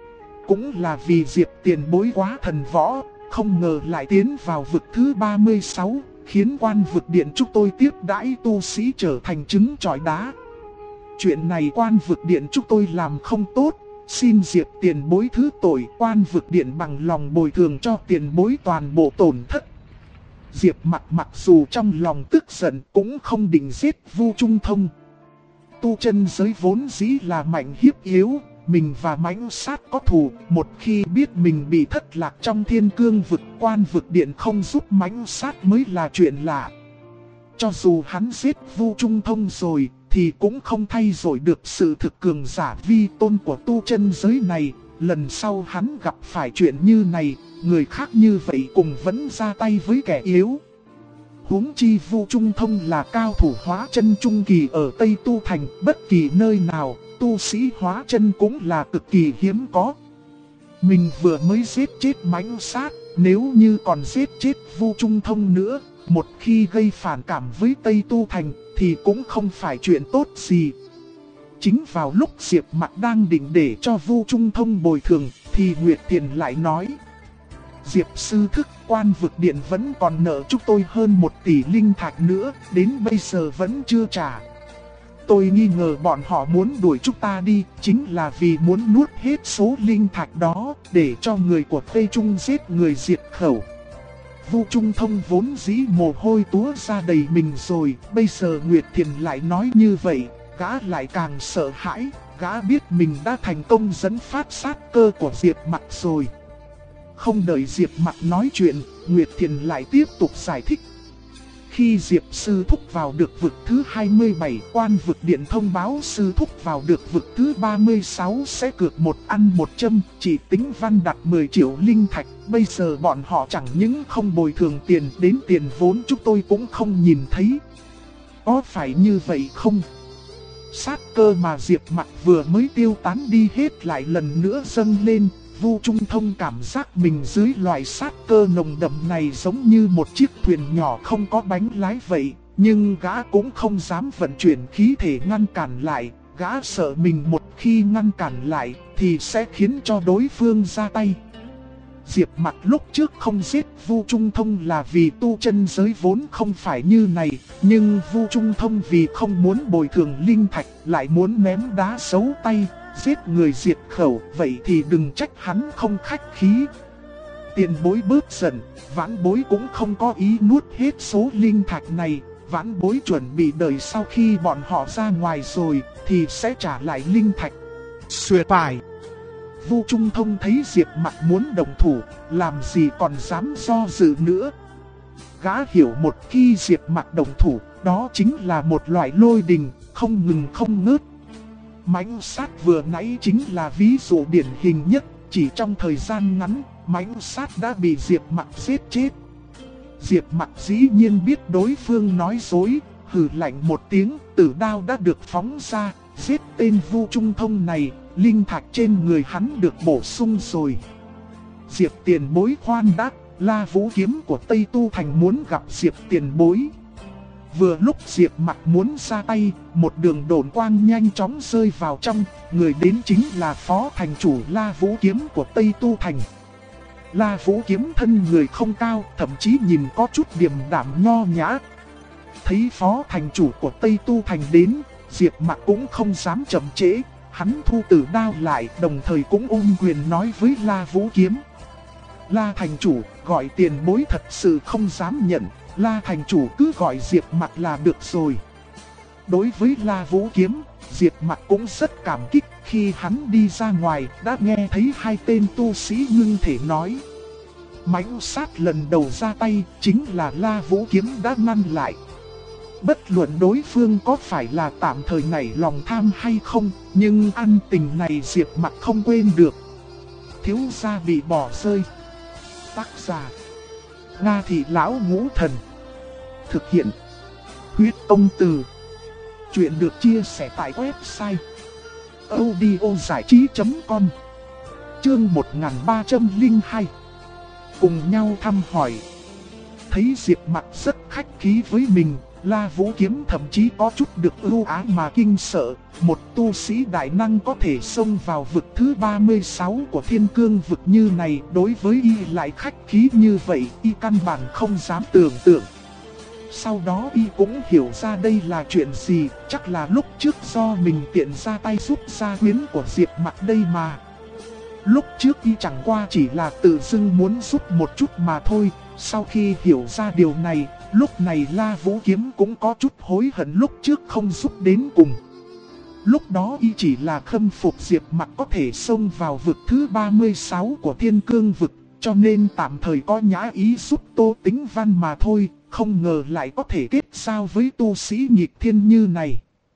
Cũng là vì Diệp tiền bối quá thần võ, không ngờ lại tiến vào vực thứ 36, khiến quan vực điện chúng tôi tiếp đãi tu sĩ trở thành trứng trọi đá. Chuyện này quan vực điện chúng tôi làm không tốt, xin Diệp tiền bối thứ tội, quan vực điện bằng lòng bồi thường cho tiền bối toàn bộ tổn thất. Diệp mặc dù trong lòng tức giận cũng không định giết Vu Trung Thông. Tu chân giới vốn dĩ là mạnh hiếp yếu, mình và Mãnh Sát có thù, một khi biết mình bị thất lạc trong thiên cương vực, quan vực điện không giúp Mãnh Sát mới là chuyện lạ. Cho dù hắn giết Vu Trung Thông rồi, thì cũng không thay đổi được sự thực cường giả vi tôn của tu chân giới này. Lần sau hắn gặp phải chuyện như này, người khác như vậy cũng vẫn ra tay với kẻ yếu. Huống chi Vu Trung Thông là cao thủ hóa chân trung kỳ ở Tây Tu Thành, bất kỳ nơi nào, tu sĩ hóa chân cũng là cực kỳ hiếm có. Mình vừa mới giết chết Mãnh Sát, nếu như còn giết chết Vu Trung Thông nữa, một khi gây phản cảm với Tây Tu Thành thì cũng không phải chuyện tốt gì. Chính vào lúc Diệp Mặc đang định để cho Vu Trung Thông bồi thường thì Nguyệt Tiền lại nói: Diệp sư thức, quan vực điện vẫn còn nợ chúng tôi hơn 1 tỷ linh thạch nữa, đến bây giờ vẫn chưa trả. Tôi nghi ngờ bọn họ muốn đuổi chúng ta đi, chính là vì muốn nuốt hết số linh thạch đó, để cho người của Tây Trung giết người diệt khẩu. Vu Trung Thông vốn dĩ mồ hôi túa ra đầy mình rồi, bây giờ Nguyệt Thiền lại nói như vậy, gã lại càng sợ hãi, gã biết mình đã thành công dẫn phát sát cơ của Diệp Mặc rồi. Không đợi Diệp Mặc nói chuyện, Nguyệt Thiền lại tiếp tục giải thích. Khi Diệp sư thúc vào được vực thứ 27, quan vực điện thông báo sư thúc vào được vực thứ 36 sẽ cược một ăn một châm, chỉ tính văn đặt 10 triệu linh thạch. Bây giờ bọn họ chẳng những không bồi thường tiền, đến tiền vốn chúng tôi cũng không nhìn thấy. Có phải như vậy không? Sát cơ mà Diệp Mặc vừa mới tiêu tán đi hết lại lần nữa dâng lên. Vu Trung Thông cảm giác mình dưới loại sát cơ nồng đậm này giống như một chiếc thuyền nhỏ không có bánh lái vậy. Nhưng gã cũng không dám vận chuyển khí thể ngăn cản lại. Gã sợ mình một khi ngăn cản lại thì sẽ khiến cho đối phương ra tay. Diệp Mặc lúc trước không giết Vu Trung Thông là vì tu chân giới vốn không phải như này. Nhưng Vu Trung Thông vì không muốn bồi thường linh thạch lại muốn ném đá xấu tay, giết người diệt khẩu, vậy thì đừng trách hắn không khách khí. Tiền bối bớt giận, vãn bối cũng không có ý nuốt hết số linh thạch này. Vãn bối chuẩn bị đợi sau khi bọn họ ra ngoài rồi thì sẽ trả lại linh thạch. Xuyệt phải. Vu Trung Thông thấy Diệp Mặc muốn đồng thủ, làm gì còn dám do dự nữa. Gã hiểu một khi Diệp Mặc đồng thủ, đó chính là một loại lôi đình, không ngừng không ngớt. Mãnh Sát vừa nãy chính là ví dụ điển hình nhất, chỉ trong thời gian ngắn, Mãnh Sát đã bị Diệp Mặc giết chết. Diệp Mặc dĩ nhiên biết đối phương nói dối, hừ lạnh một tiếng, tử đao đã được phóng ra, giết tên Vu Trung Thông này, linh thạch trên người hắn được bổ sung rồi. Diệp tiền bối khoan đã, La Vũ kiếm của Tây Tu Thành muốn gặp Diệp tiền bối. Vừa lúc Diệp Mặc muốn ra tay, một đường độn quang nhanh chóng rơi vào trong, người đến chính là phó thành chủ La Vũ kiếm của Tây Tu Thành. La Vũ kiếm thân người không cao, thậm chí nhìn có chút điềm đạm nho nhã. Thấy phó thành chủ của Tây Tu Thành đến, Diệp Mặc cũng không dám chậm trễ, hắn thu tử đao lại, đồng thời cũng ôm quyền nói với La Vũ kiếm. La thành chủ, gọi tiền bối thật sự không dám nhận, La thành chủ cứ gọi Diệp Mặc là được rồi. Đối với La Vũ kiếm, Diệp Mặc cũng rất cảm kích, khi hắn đi ra ngoài đã nghe thấy hai tên tu sĩ ngưng thể nói. Mãnh Sát lần đầu ra tay chính là La Vũ kiếm đã ngăn lại. Bất luận đối phương có phải là tạm thời nảy lòng tham hay không, nhưng ân tình này Diệp Mặc không quên được. Thiếu gia bị bỏ rơi. Tác giả: Nga Thị Lão Ngũ Thần. Thực hiện: Huyết công từ. Chuyện được chia sẻ tại website audiozảichí.com. Chương 1302. Cùng nhau thăm hỏi. Thấy Diệp Mặc rất khách khí với mình, La Vũ Kiếm thậm chí có chút được ưu ái mà kinh sợ. Một tu sĩ đại năng có thể xông vào vực thứ 36 của Thiên Cương vực như này, đối với y lại khách khí như vậy, y căn bản không dám tưởng tượng. Sau đó y cũng hiểu ra đây là chuyện gì, chắc là lúc trước do mình tiện ra tay giúp gia quyến của Diệp Mặc đây mà. Lúc trước y chẳng qua chỉ là tự dưng muốn giúp một chút mà thôi. Sau khi hiểu ra điều này, lúc này La Vũ Kiếm cũng có chút hối hận lúc trước không giúp đến cùng. Lúc đó y chỉ là khâm phục Diệp Mặc có thể xông vào vực thứ 36 của Thiên Cương vực, cho nên tạm thời có nhã ý giúp Tô Tĩnh Văn mà thôi, không ngờ lại có thể kết giao với tu sĩ nghịch thiên như này.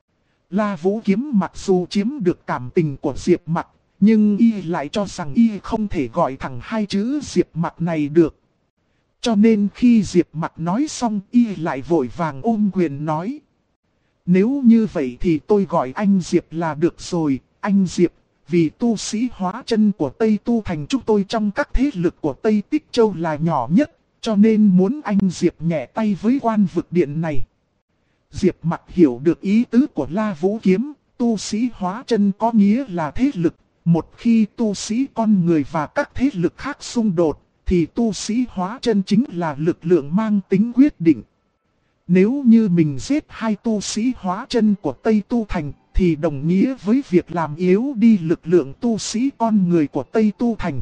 La Vũ Kiếm mặc dù chiếm được cảm tình của Diệp Mặc, nhưng y lại cho rằng y không thể gọi thẳng hai chữ Diệp Mặc này được. Cho nên khi Diệp Mặc nói xong, y lại vội vàng ôm quyền nói: nếu như vậy thì tôi gọi anh Diệp là được rồi. Anh Diệp, vì tu sĩ hóa chân của Tây Tu Thành chúng tôi trong các thế lực của Tây Tích Châu là nhỏ nhất, cho nên muốn anh Diệp nhẹ tay với quan vực điện này. Diệp Mặc hiểu được ý tứ của La Vũ Kiếm, tu sĩ hóa chân có nghĩa là thế lực. Một khi tu sĩ con người và các thế lực khác xung đột, thì tu sĩ hóa chân chính là lực lượng mang tính quyết định. Nếu như mình giết hai tu sĩ hóa chân của Tây Tu Thành, thì đồng nghĩa với việc làm yếu đi lực lượng tu sĩ con người của Tây Tu Thành.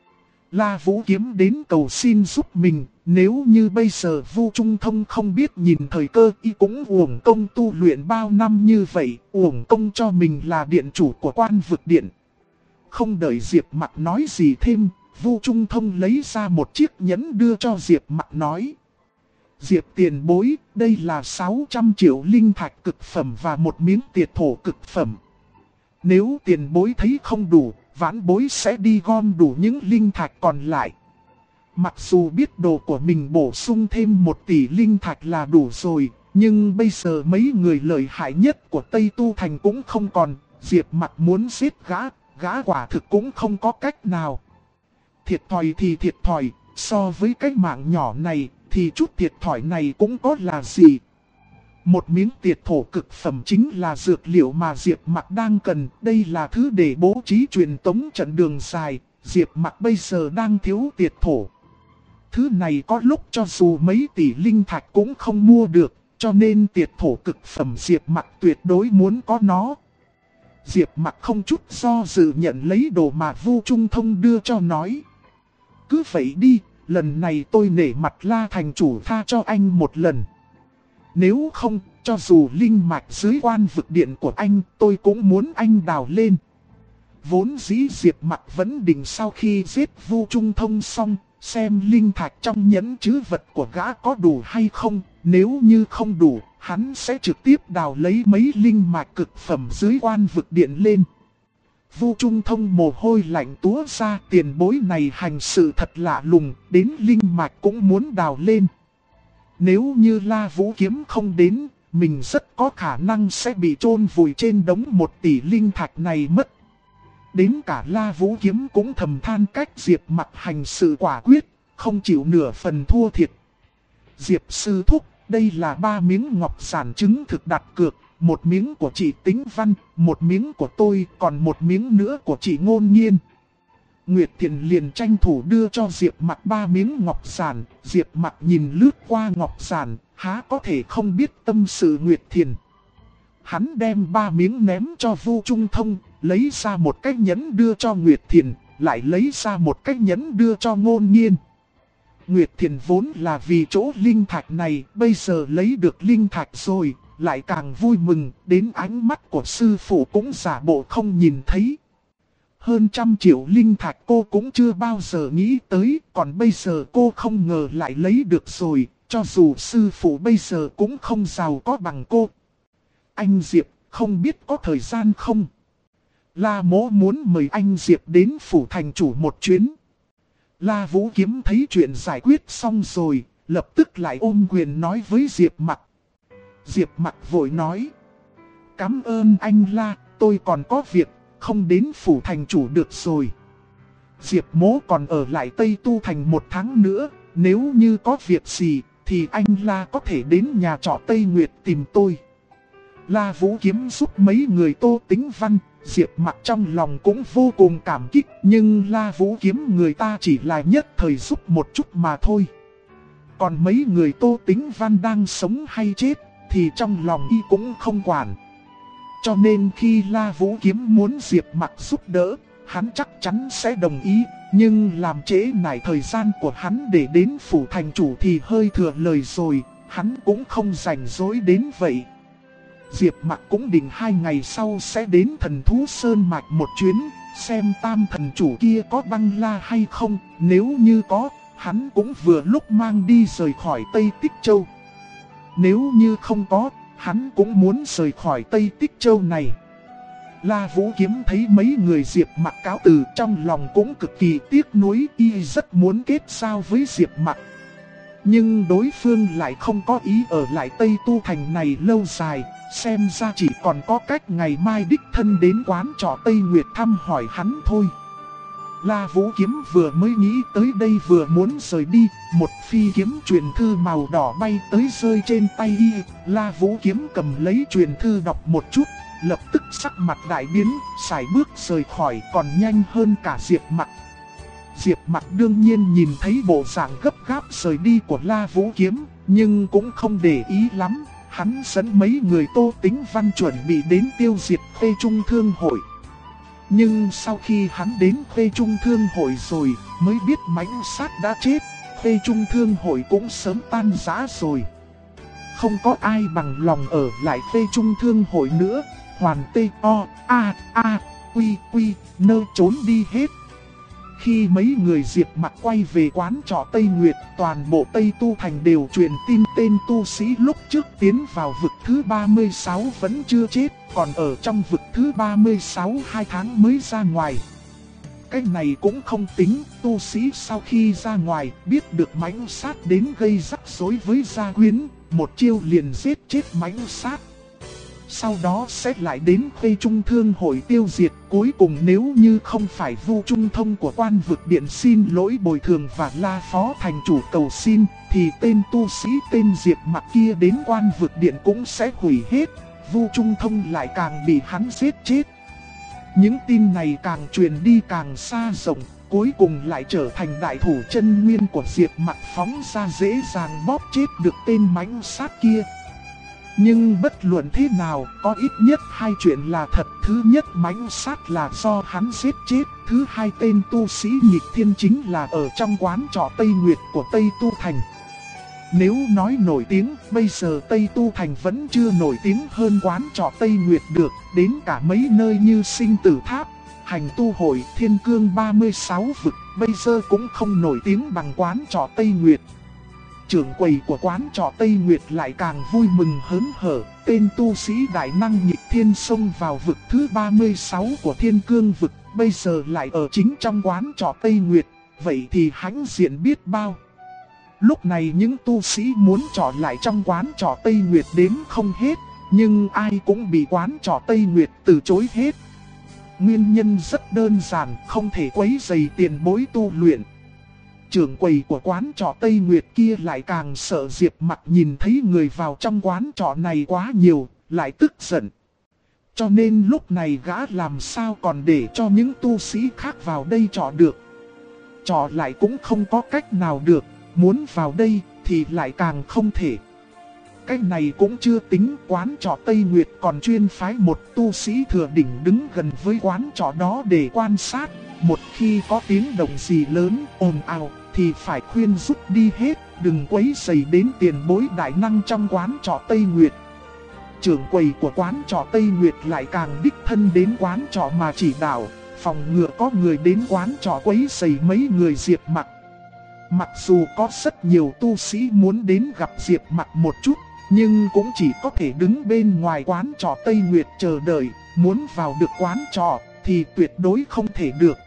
La Vũ Kiếm đến cầu xin giúp mình, nếu như bây giờ Vu Trung Thông không biết nhìn thời cơ, y cũng uổng công tu luyện bao năm như vậy, uổng công cho mình là điện chủ của quan vực điện. Không đợi Diệp Mặc nói gì thêm, Vu Trung Thông lấy ra một chiếc nhẫn đưa cho Diệp Mặc nói: Diệp tiền bối, đây là 600 triệu linh thạch cực phẩm và một miếng tiệt thổ cực phẩm. Nếu tiền bối thấy không đủ, vãn bối sẽ đi gom đủ những linh thạch còn lại. Mặc dù biết đồ của mình bổ sung thêm 1 tỷ linh thạch là đủ rồi, nhưng bây giờ mấy người lợi hại nhất của Tây Tu Thành cũng không còn. Diệp Mặc muốn giết gã quả thực cũng không có cách nào. Thiệt thòi thì thiệt thòi, so với cái mạng nhỏ này thì chút thiệt thòi này cũng có là gì. Một miếng tiệt thổ cực phẩm chính là dược liệu mà Diệp Mặc đang cần. Đây là thứ để bố trí truyền tống trận đường dài. Diệp Mặc bây giờ đang thiếu tiệt thổ. Thứ này có lúc cho dù mấy tỷ linh thạch cũng không mua được, cho nên tiệt thổ cực phẩm Diệp Mặc tuyệt đối muốn có nó. Diệp Mặc không chút do dự nhận lấy đồ mà Vu Trung Thông đưa cho nói: cứ vậy đi, lần này tôi nể mặt La thành chủ tha cho anh một lần. Nếu không, cho dù linh mạch dưới quan vực điện của anh, tôi cũng muốn anh đào lên. Vốn dĩ Diệp Mặc vẫn định sau khi giết Vu Trung Thông xong, xem linh thạch trong nhẫn trữ vật của gã có đủ hay không. Nếu như không đủ, hắn sẽ trực tiếp đào lấy mấy linh mạch cực phẩm dưới quan vực điện lên. Vu Trung Thông mồ hôi lạnh túa ra, tiền bối này hành sự thật lạ lùng, đến linh mạch cũng muốn đào lên. Nếu như La Vũ Kiếm không đến, mình rất có khả năng sẽ bị chôn vùi trên đống 1 tỷ linh thạch này mất. Đến cả La Vũ Kiếm cũng thầm than cách Diệp Mặc hành sự quả quyết, không chịu nửa phần thua thiệt. Diệp sư thúc, đây là 3 miếng ngọc giản chứng thực đặt cược. 1 miếng của chị Tĩnh Văn, 1 miếng của tôi, còn 1 miếng nữa của chị Ngôn Nhiên. Nguyệt Thiền liền tranh thủ đưa cho Diệp Mặc 3 miếng ngọc giản. Diệp Mặc nhìn lướt qua ngọc giản, há có thể không biết tâm sự Nguyệt Thiền. Hắn đem 3 miếng ném cho Vu Trung Thông, lấy ra một cái nhẫn đưa cho Nguyệt Thiền, lại lấy ra một cái nhẫn đưa cho Ngôn Nhiên. Nguyệt Thiền vốn là vì chỗ linh thạch này, bây giờ lấy được linh thạch rồi, lại càng vui mừng, đến ánh mắt của sư phụ cũng giả bộ không nhìn thấy. Hơn 100 triệu linh thạch cô cũng chưa bao giờ nghĩ tới, còn bây giờ cô không ngờ lại lấy được rồi, cho dù sư phụ bây giờ cũng không giàu có bằng cô. Anh Diệp, không biết có thời gian không? La Mỗ muốn mời anh Diệp đến phủ thành chủ một chuyến. La Vũ Kiếm thấy chuyện giải quyết xong rồi, lập tức lại ôm quyền nói với Diệp Mặc. Diệp Mặc vội nói. Cảm ơn anh La, tôi còn có việc, không đến phủ thành chủ được rồi. Diệp Mỗ còn ở lại Tây Tu Thành 1 tháng nữa, nếu như có việc gì thì anh La có thể đến nhà trọ Tây Nguyệt tìm tôi. La Vũ Kiếm giúp mấy người Tô Tĩnh Văn, Diệp Mặc trong lòng cũng vô cùng cảm kích, nhưng La Vũ Kiếm người ta chỉ là nhất thời giúp một chút mà thôi. Còn mấy người Tô Tĩnh Văn đang sống hay chết thì trong lòng y cũng không quản. Cho nên khi La Vũ Kiếm muốn Diệp Mặc giúp đỡ, hắn chắc chắn sẽ đồng ý, nhưng làm trễ nải thời gian của hắn để đến phủ thành chủ thì hơi thừa lời rồi, hắn cũng không rảnh rỗi đến vậy. Diệp Mặc cũng định 2 ngày sau sẽ đến Thần Thú Sơn Mạch một chuyến, xem tam thần chủ kia có băng la hay không, nếu như có, hắn cũng vừa lúc mang đi rời khỏi Tây Tích Châu. Nếu như không có, hắn cũng muốn rời khỏi Tây Tích Châu này. La Vũ Kiếm thấy mấy người Diệp Mặc cáo từ, trong lòng cũng cực kỳ tiếc nuối, y rất muốn kết giao với Diệp Mặc. Nhưng đối phương lại không có ý ở lại Tây Tu Thành này lâu dài, xem ra chỉ còn có cách ngày mai đích thân đến quán trọ Tây Nguyệt thăm hỏi hắn thôi. La Vũ Kiếm vừa mới nghĩ tới đây vừa muốn rời đi, một phi kiếm truyền thư màu đỏ bay tới rơi trên tay y. La Vũ Kiếm cầm lấy truyền thư đọc một chút, lập tức sắc mặt đại biến, sải bước rời khỏi, còn nhanh hơn cả Diệp Mặc. Diệp Mặc đương nhiên nhìn thấy bộ dạng gấp gáp rời đi của La Vũ Kiếm, nhưng cũng không để ý lắm. Hắn dẫn mấy người Tô Tĩnh Văn chuẩn bị đến tiêu diệt Khuê Trung Thương Hội. Nhưng sau khi hắn đến Khuê Trung Thương Hội rồi, mới biết mãnh sát đã chết, Khuê Trung Thương Hội cũng sớm tan rã rồi. Không có ai bằng lòng ở lại Khuê Trung Thương Hội nữa, hoàn T-O-A-A-Quy-Quy nơ trốn đi hết. Khi mấy người Diệp Mặc quay về quán trọ Tây Nguyệt, toàn bộ Tây Tu Thành đều truyền tin tên tu sĩ lúc trước tiến vào vực thứ 36 vẫn chưa chết, còn ở trong vực thứ 36 2 tháng mới ra ngoài. Cái này cũng không tính, tu sĩ sau khi ra ngoài biết được mãnh sát đến gây rắc rối với gia quyến, một chiêu liền giết chết mãnh sát. Sau đó sẽ lại đến Khuê Trung Thương Hội tiêu diệt, cuối cùng nếu như không phải Vu Trung Thông của Quan Vực Điện xin lỗi bồi thường và La Phó Thành Chủ cầu xin, thì tên tu sĩ tên Diệp Mặc kia đến Quan Vực Điện cũng sẽ hủy hết, Vu Trung Thông lại càng bị hắn giết chết. Những tin này càng truyền đi càng xa rộng, cuối cùng lại trở thành đại thủ chân nguyên của Diệp Mặc phóng ra dễ dàng bóp chết được tên mãnh sát kia. Nhưng bất luận thế nào, có ít nhất 2 chuyện là thật. Thứ nhất, mãnh sát là do hắn giết chết. Thứ hai, tên tu sĩ nghịch thiên chính là ở trong quán trọ Tây Nguyệt của Tây Tu Thành. Nếu nói nổi tiếng, bây giờ Tây Tu Thành vẫn chưa nổi tiếng hơn quán trọ Tây Nguyệt được. Đến cả mấy nơi như Sinh Tử Tháp, Hành Tu Hội, Thiên Cương 36 vực, bây giờ cũng không nổi tiếng bằng quán trọ Tây Nguyệt. Trưởng quầy của quán trọ Tây Nguyệt lại càng vui mừng hớn hở, tên tu sĩ đại năng nghịch thiên xông vào vực thứ 36 của Thiên Cương vực, bây giờ lại ở chính trong quán trọ Tây Nguyệt, vậy thì hãnh diện biết bao. Lúc này những tu sĩ muốn trọ lại trong quán trọ Tây Nguyệt đếm không hết, nhưng ai cũng bị quán trọ Tây Nguyệt từ chối hết. Nguyên nhân rất đơn giản, không thể quấy rầy tiền bối tu luyện. Trưởng quầy của quán trọ Tây Nguyệt kia lại càng sợ Diệp Mặc nhìn thấy người vào trong quán trọ này quá nhiều, lại tức giận. Cho nên lúc này gã làm sao còn để cho những tu sĩ khác vào đây trọ được. Trọ lại cũng không có cách nào được, muốn vào đây thì lại càng không thể. Cái này cũng chưa tính, quán trọ Tây Nguyệt còn chuyên phái một tu sĩ thừa đỉnh đứng gần với quán trọ đó để quan sát. Một khi có tiếng động gì lớn, ồn ào, thì phải khuyên rút đi hết, đừng quấy rầy đến tiền bối đại năng trong quán trọ Tây Nguyệt. Trưởng quầy của quán trọ Tây Nguyệt lại càng đích thân đến quán trọ mà chỉ đạo, phòng ngừa có người đến quán trọ quấy rầy mấy người Diệp Mặc. Mặc dù có rất nhiều tu sĩ muốn đến gặp Diệp Mặc một chút, nhưng cũng chỉ có thể đứng bên ngoài quán trọ Tây Nguyệt chờ đợi, muốn vào được quán trọ thì tuyệt đối không thể được.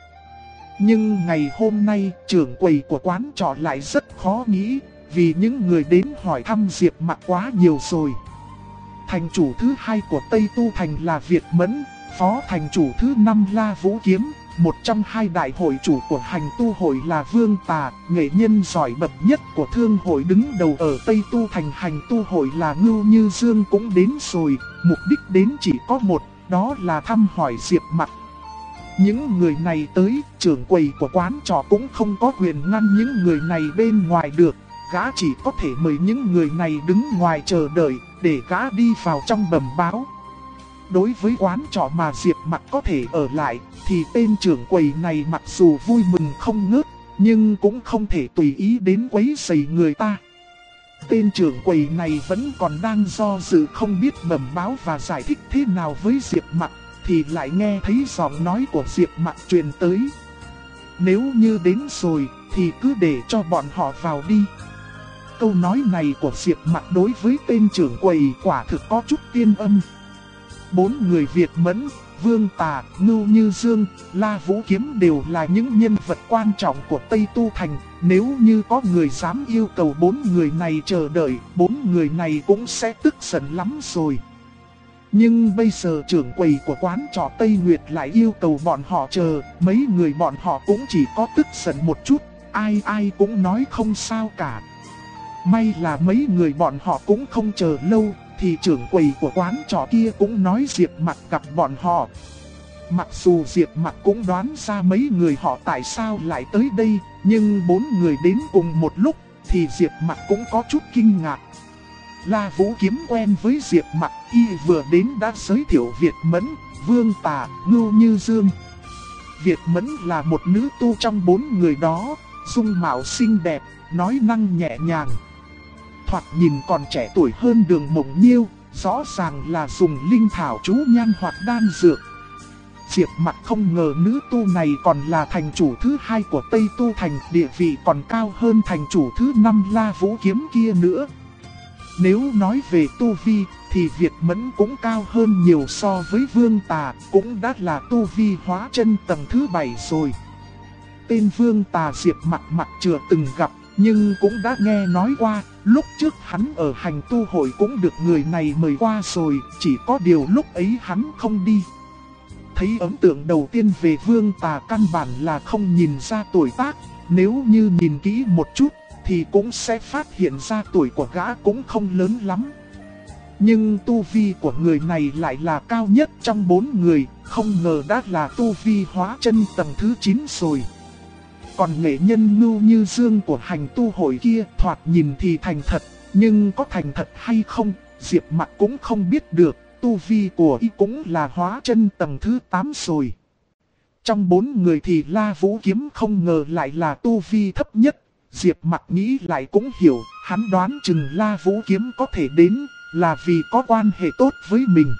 Nhưng ngày hôm nay, trưởng quầy của quán trọ lại rất khó nghĩ, vì những người đến hỏi thăm Diệp Mặc quá nhiều rồi. thành chủ thứ 2 của Tây Tu Thành là Việt Mẫn, phó thành chủ thứ 5 La Vũ Kiếm. Một trong hai đại hội chủ của hành tu hội là Vương Tà, nghệ nhân giỏi bậc nhất của thương hội đứng đầu ở Tây Tu Thành. Hành tu hội là Ngưu Như Dương cũng đến rồi, mục đích đến chỉ có một, đó là thăm hỏi Diệp Mặc. Những người này tới, trưởng quầy của quán trọ cũng không có quyền ngăn những người này bên ngoài được, gã chỉ có thể mời những người này đứng ngoài chờ đợi, để gã đi vào trong bẩm báo. Đối với quán trọ mà Diệp Mặc có thể ở lại, thì tên trưởng quầy này mặc dù vui mừng không ngớt, nhưng cũng không thể tùy ý đến quấy rầy người ta. Tên trưởng quầy này vẫn còn đang do dự không biết bẩm báo và giải thích thế nào với Diệp Mặc, thì lại nghe thấy giọng nói của Diệp Mặc truyền tới. Nếu như đến rồi, thì cứ để cho bọn họ vào đi. Câu nói này của Diệp Mặc đối với tên trưởng quầy quả thực có chút tiên âm. 4 người Việt Mẫn, Vương Tà, Ngưu Như Dương, La Vũ Kiếm đều là những nhân vật quan trọng của Tây Tu Thành. Nếu như có người dám yêu cầu 4 người này chờ đợi, 4 người này cũng sẽ tức giận lắm rồi. Nhưng bây giờ trưởng quầy của quán trọ Tây Nguyệt lại yêu cầu bọn họ chờ, mấy người bọn họ cũng chỉ có tức giận một chút, ai cũng nói không sao cả. May là mấy người bọn họ cũng không chờ lâu, thì trưởng quầy của quán trọ kia cũng nói Diệp Mặc gặp bọn họ. Mặc dù Diệp Mặc cũng đoán ra mấy người họ tại sao lại tới đây, nhưng 4 người đến cùng một lúc, thì Diệp Mặc cũng có chút kinh ngạc. La Vũ Kiếm quen với Diệp Mặc, y vừa đến đã giới thiệu Việt Mẫn, Vương Tà, Ngưu Như Dương. Việt Mẫn là một nữ tu trong 4 người đó, dung mạo xinh đẹp, nói năng nhẹ nhàng. Thoạt nhìn còn trẻ tuổi hơn Đường Mộng Nhiêu, rõ ràng là dùng linh thảo chú nhan hoặc đan dược. Diệp Mặc không ngờ nữ tu này còn là thành chủ thứ 2 của Tây Tu Thành, địa vị còn cao hơn thành chủ thứ 5 La Vũ Kiếm kia nữa. Nếu nói về tu vi, thì Việt Mẫn cũng cao hơn nhiều so với Vương Tà, cũng đã là tu vi hóa chân tầng thứ 7 rồi. Tên Vương Tà Diệp Mặc chưa từng gặp, nhưng cũng đã nghe nói qua, lúc trước hắn ở hành tu hội cũng được người này mời qua rồi, chỉ có điều lúc ấy hắn không đi. Thấy ấn tượng đầu tiên về Vương Tà căn bản là không nhìn ra tuổi tác, nếu như nhìn kỹ một chút, thì cũng sẽ phát hiện ra tuổi của gã cũng không lớn lắm. Nhưng tu vi của người này lại là cao nhất trong 4 người, không ngờ đã là tu vi hóa chân tầng thứ 9 rồi. Còn nghệ nhân Ngưu Như Dương của hành tu hội kia thoạt nhìn thì thành thật, nhưng có thành thật hay không, Diệp Mặc cũng không biết được, tu vi của y cũng là hóa chân tầng thứ 8 rồi. Trong 4 người thì La Vũ Kiếm không ngờ lại là tu vi thấp nhất, Diệp Mặc nghĩ lại cũng hiểu, hắn đoán chừng La Vũ Kiếm có thể đến là vì có quan hệ tốt với mình.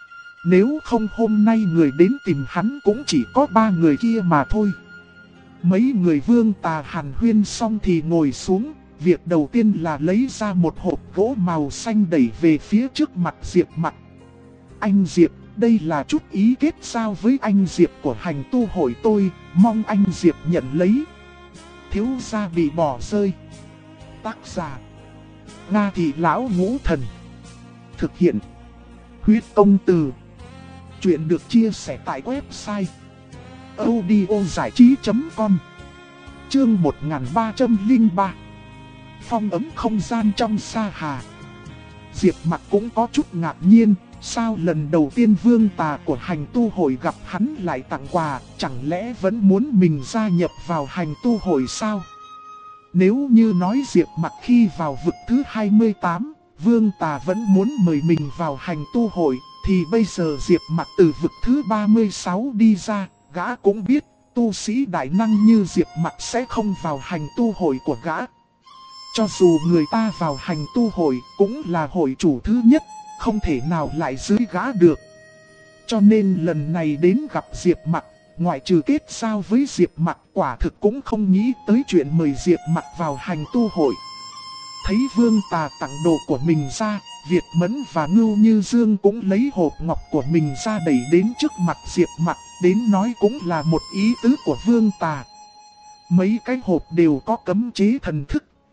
Nếu không hôm nay người đến tìm hắn cũng chỉ có 3 người kia mà thôi. Mấy người Vương Tà hàn huyên xong thì ngồi xuống, việc đầu tiên là lấy ra một hộp gỗ màu xanh đẩy về phía trước mặt Diệp Mặc. Anh Diệp, đây là chút ý kết giao với anh Diệp của hành tu hội tôi, mong anh Diệp nhận lấy. Thiếu gia bị bỏ rơi. Tác giả Nga Thị Lão Ngũ Thần. Thực hiện Huyết Công Từ. Chuyện được chia sẻ tại website audiozảichí.com. Chương 1303. Phong ấm không gian trong sa hà. Diệp Mặc cũng có chút ngạc nhiên, sao lần đầu tiên Vương Tà của hành tu hội gặp hắn lại tặng quà, chẳng lẽ vẫn muốn mình gia nhập vào hành tu hội sao? Nếu như nói Diệp Mặc khi vào vực thứ 28, Vương Tà vẫn muốn mời mình vào hành tu hội, thì bây giờ Diệp Mặc từ vực thứ 36 đi ra, gã cũng biết tu sĩ đại năng như Diệp Mặc sẽ không vào hành tu hội của gã. Cho dù người ta vào hành tu hội cũng là hội chủ thứ nhất, không thể nào lại dưới gã được. Cho nên lần này đến gặp Diệp Mặc, ngoại trừ kết giao với Diệp Mặc, quả thực cũng không nghĩ tới chuyện mời Diệp Mặc vào hành tu hội. Thấy Vương Tà tặng đồ của mình ra, Việt Mẫn và Ngưu Như Dương cũng lấy hộp ngọc của mình ra đẩy đến trước mặt Diệp Mặc, đến nói cũng là một ý tứ của Vương Tà. Mấy cái hộp đều có cấm chế thần thức,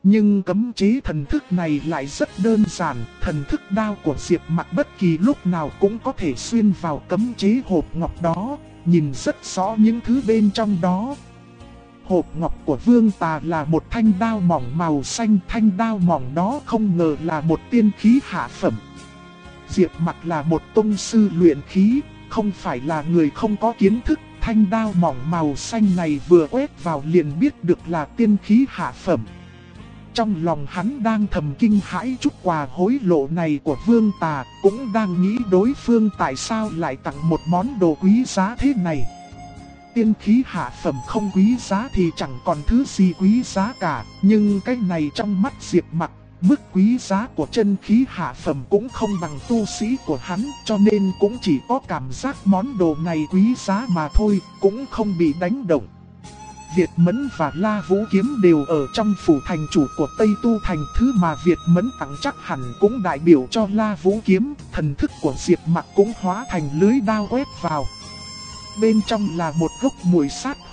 Nhưng cấm chế thần thức này lại rất đơn giản, thần thức đao của Diệp Mặc bất kỳ lúc nào cũng có thể xuyên vào cấm chế hộp ngọc đó, nhìn rất rõ những thứ bên trong đó. Hộp ngọc của Vương Tà là một thanh đao mỏng màu xanh, thanh đao mỏng đó không ngờ là một tiên khí hạ phẩm. Diệp Mặc là một tông sư luyện khí, không phải là người không có kiến thức, thanh đao mỏng màu xanh này vừa quét vào liền biết được là tiên khí hạ phẩm. Trong lòng hắn đang thầm kinh hãi chút quà hối lộ này của Vương Tà, cũng đang nghĩ đối phương tại sao lại tặng một món đồ quý giá thế này. Tiên khí hạ phẩm không quý giá thì chẳng còn thứ gì quý giá cả, nhưng cái này trong mắt Diệp Mặc, mức quý giá của chân khí hạ phẩm cũng không bằng tu sĩ của hắn, cho nên cũng chỉ có cảm giác món đồ này quý giá mà thôi, cũng không bị đánh động. Việt Mẫn và La Vũ Kiếm đều ở trong phủ thành chủ của Tây Tu Thành, thứ mà Việt Mẫn tặng chắc hẳn cũng đại biểu cho La Vũ Kiếm, thần thức của Diệp Mặc cũng hóa thành lưới đao quét vào. Bên trong là một gốc mùi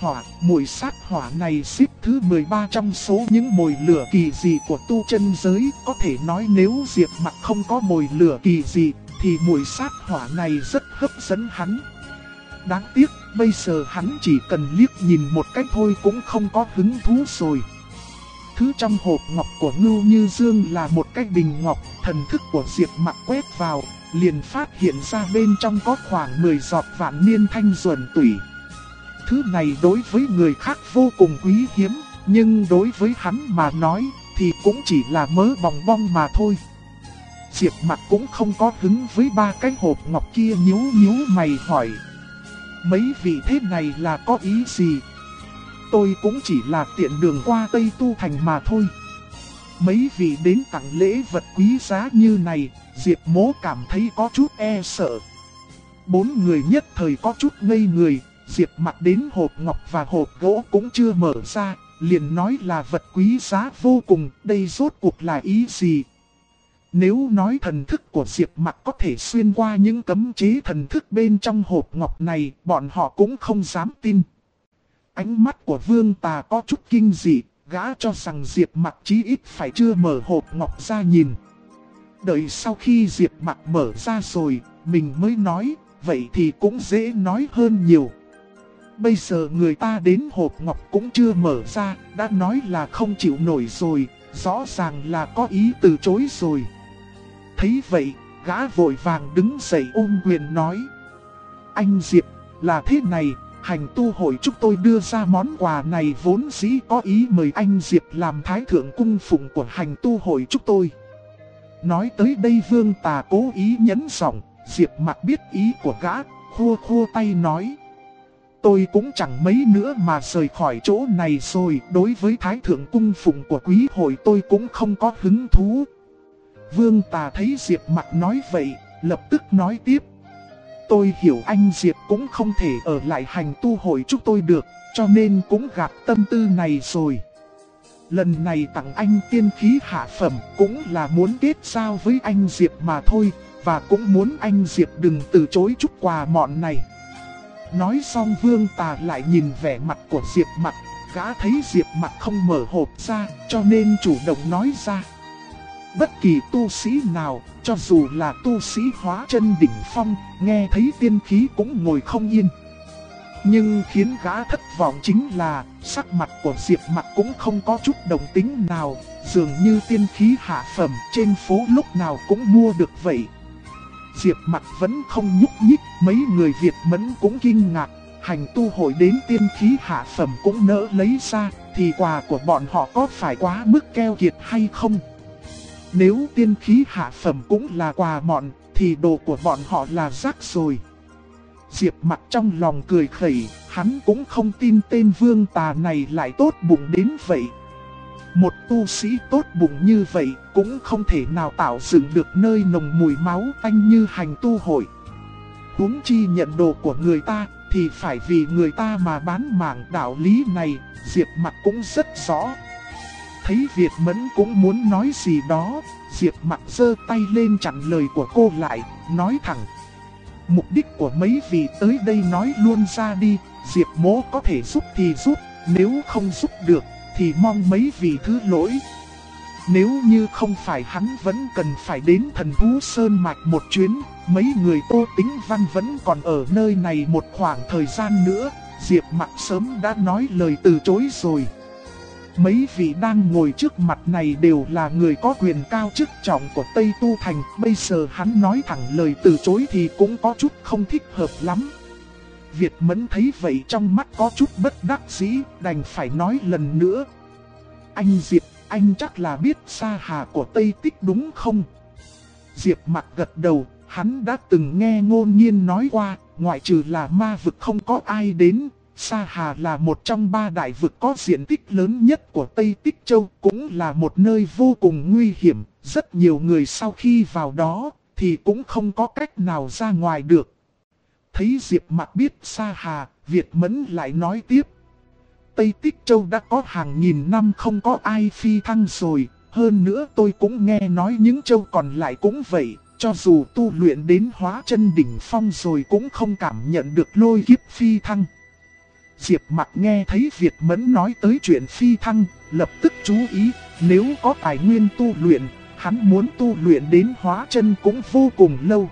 sát hỏa này xếp thứ 13 trong số những mồi lửa kỳ dị của tu chân giới, có thể nói nếu Diệp Mặc không có mồi lửa kỳ dị, thì mùi sát hỏa này rất hấp dẫn hắn. Đáng tiếc, bây giờ hắn chỉ cần liếc nhìn một cách thôi cũng không có hứng thú rồi. Thứ trong hộp ngọc của Ngưu Như Dương là một cái bình ngọc, thần thức của Diệp Mặc quét vào, liền phát hiện ra bên trong có khoảng 10 giọt vạn niên thanh duẩn tủy. Thứ này đối với người khác vô cùng quý hiếm, nhưng đối với hắn mà nói thì cũng chỉ là mớ bòng bong mà thôi. Diệp Mặc cũng không có hứng với ba cái hộp ngọc kia, nhíu mày hỏi: mấy vị thế này là có ý gì? Tôi cũng chỉ là tiện đường qua Tây Tu Thành mà thôi. Mấy vị đến tặng lễ vật quý giá như này, Diệp Mỗ cảm thấy có chút e sợ. Bốn người nhất thời có chút ngây người, Diệp Mặc đến hộp ngọc và hộp gỗ cũng chưa mở ra, liền nói là vật quý giá vô cùng, đây rốt cuộc là ý gì? Nếu nói thần thức của Diệp Mặc có thể xuyên qua những cấm chế thần thức bên trong hộp ngọc này, bọn họ cũng không dám tin. Ánh mắt của Vương Tà có chút kinh dị, gã cho rằng Diệp Mặc chí ít phải chưa mở hộp ngọc ra nhìn. Đợi sau khi Diệp Mặc mở ra rồi, mình mới nói, vậy thì cũng dễ nói hơn nhiều. Bây giờ người ta đến hộp ngọc cũng chưa mở ra, đã nói là không chịu nổi rồi, rõ ràng là có ý từ chối rồi. Thấy vậy, gã vội vàng đứng dậy ôm quyền nói: anh Diệp, là thế này, hành tu hội chúng tôi đưa ra món quà này vốn dĩ có ý mời anh Diệp làm thái thượng cung phụng của hành tu hội chúng tôi. Nói tới đây Vương Tà cố ý nhấn giọng, Diệp Mặc biết ý của gã, khua tay nói: tôi cũng chẳng mấy nữa mà rời khỏi chỗ này rồi, đối với thái thượng cung phụng của quý hội tôi cũng không có hứng thú. Vương Tà thấy Diệp Mặc nói vậy, lập tức nói tiếp: tôi hiểu anh Diệp cũng không thể ở lại hành tu hội chúng tôi được, cho nên cũng gạt tâm tư này rồi. Lần này tặng anh tiên khí hạ phẩm cũng là muốn kết giao với anh Diệp mà thôi, và cũng muốn anh Diệp đừng từ chối chút quà mọn này. Nói xong Vương Tà lại nhìn vẻ mặt của Diệp Mặc, gã thấy Diệp Mặc không mở hộp ra, cho nên chủ động nói ra. Bất kỳ tu sĩ nào, cho dù là tu sĩ hóa chân đỉnh phong, nghe thấy tiên khí cũng ngồi không yên. Nhưng khiến gã thất vọng chính là, sắc mặt của Diệp Mặc cũng không có chút đồng tính nào, dường như tiên khí hạ phẩm trên phố lúc nào cũng mua được vậy. Diệp Mặc vẫn không nhúc nhích, mấy người Việt Mẫn cũng kinh ngạc, hành tu hội đến tiên khí hạ phẩm cũng nỡ lấy ra, thì quà của bọn họ có phải quá mức keo kiệt hay không? Nếu tiên khí hạ phẩm cũng là quà mọn, thì đồ của bọn họ là rác rồi. Diệp Mặc trong lòng cười khẩy, hắn cũng không tin tên Vương Tà này lại tốt bụng đến vậy. Một tu sĩ tốt bụng như vậy cũng không thể nào tạo dựng được nơi nồng mùi máu tanh như hành tu hội. Huống chi nhận đồ của người ta thì phải vì người ta mà bán mạng, đạo lý này Diệp Mặc cũng rất rõ. Thấy Việt Mẫn cũng muốn nói gì đó, Diệp Mặc giơ tay lên chặn lời của cô lại, nói thẳng: mục đích của mấy vị tới đây nói luôn ra đi, Diệp Mỗ có thể giúp thì giúp, nếu không giúp được thì mong mấy vị thứ lỗi. Nếu như không phải hắn vẫn cần phải đến Thần Thú Sơn Mạch một chuyến, mấy người Tô Tĩnh Văn vẫn còn ở nơi này một khoảng thời gian nữa, Diệp Mặc sớm đã nói lời từ chối rồi. Mấy vị đang ngồi trước mặt này đều là người có quyền cao chức trọng của Tây Tu Thành, bây giờ hắn nói thẳng lời từ chối thì cũng có chút không thích hợp lắm. Việt Mẫn thấy vậy trong mắt có chút bất đắc dĩ, đành phải nói lần nữa. Anh Diệp, anh chắc là biết Sa Hà của Tây Tích đúng không? Diệp Mặc gật đầu, hắn đã từng nghe Ngôn Nhiên nói qua, ngoại trừ là ma vực không có ai đến. Sa Hà là một trong 3 đại vực có diện tích lớn nhất của Tây Tích Châu, cũng là một nơi vô cùng nguy hiểm. Rất nhiều người sau khi vào đó thì cũng không có cách nào ra ngoài được. Thấy Diệp Mặc biết Sa Hà, Việt Mẫn lại nói tiếp. Tây Tích Châu đã có hàng nghìn năm không có ai phi thăng rồi. Hơn nữa tôi cũng nghe nói những châu còn lại cũng vậy. Cho dù tu luyện đến hóa chân đỉnh phong rồi cũng không cảm nhận được lôi kiếp phi thăng. Diệp Mặc nghe thấy Việt Mẫn nói tới chuyện phi thăng, lập tức chú ý, nếu có tài nguyên tu luyện, hắn muốn tu luyện đến hóa chân cũng vô cùng lâu.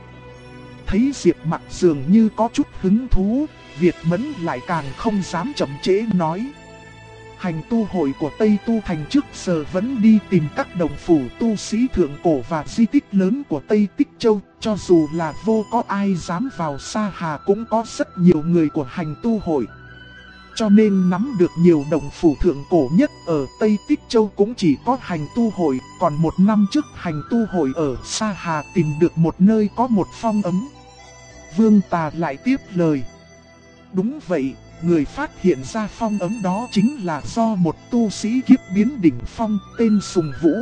Thấy Diệp Mặc dường như có chút hứng thú, Việt Mẫn lại càng không dám chậm trễ nói. Hành tu hội của Tây Tu Thành trước giờ vẫn đi tìm các đồng phủ tu sĩ thượng cổ và di tích lớn của Tây Tích Châu. Cho dù là vô có ai dám vào Sa Hà cũng có rất nhiều người của hành tu hội. Cho nên nắm được nhiều đồng phủ thượng cổ nhất ở Tây Tích Châu cũng chỉ có hành tu hội. Còn một năm trước hành tu hội ở Sa Hà tìm được một nơi có một phong ấm. Vương Tà lại tiếp lời. Đúng vậy, người phát hiện ra phong ấm đó chính là do một tu sĩ kiếp biến đỉnh phong tên Sùng Vũ.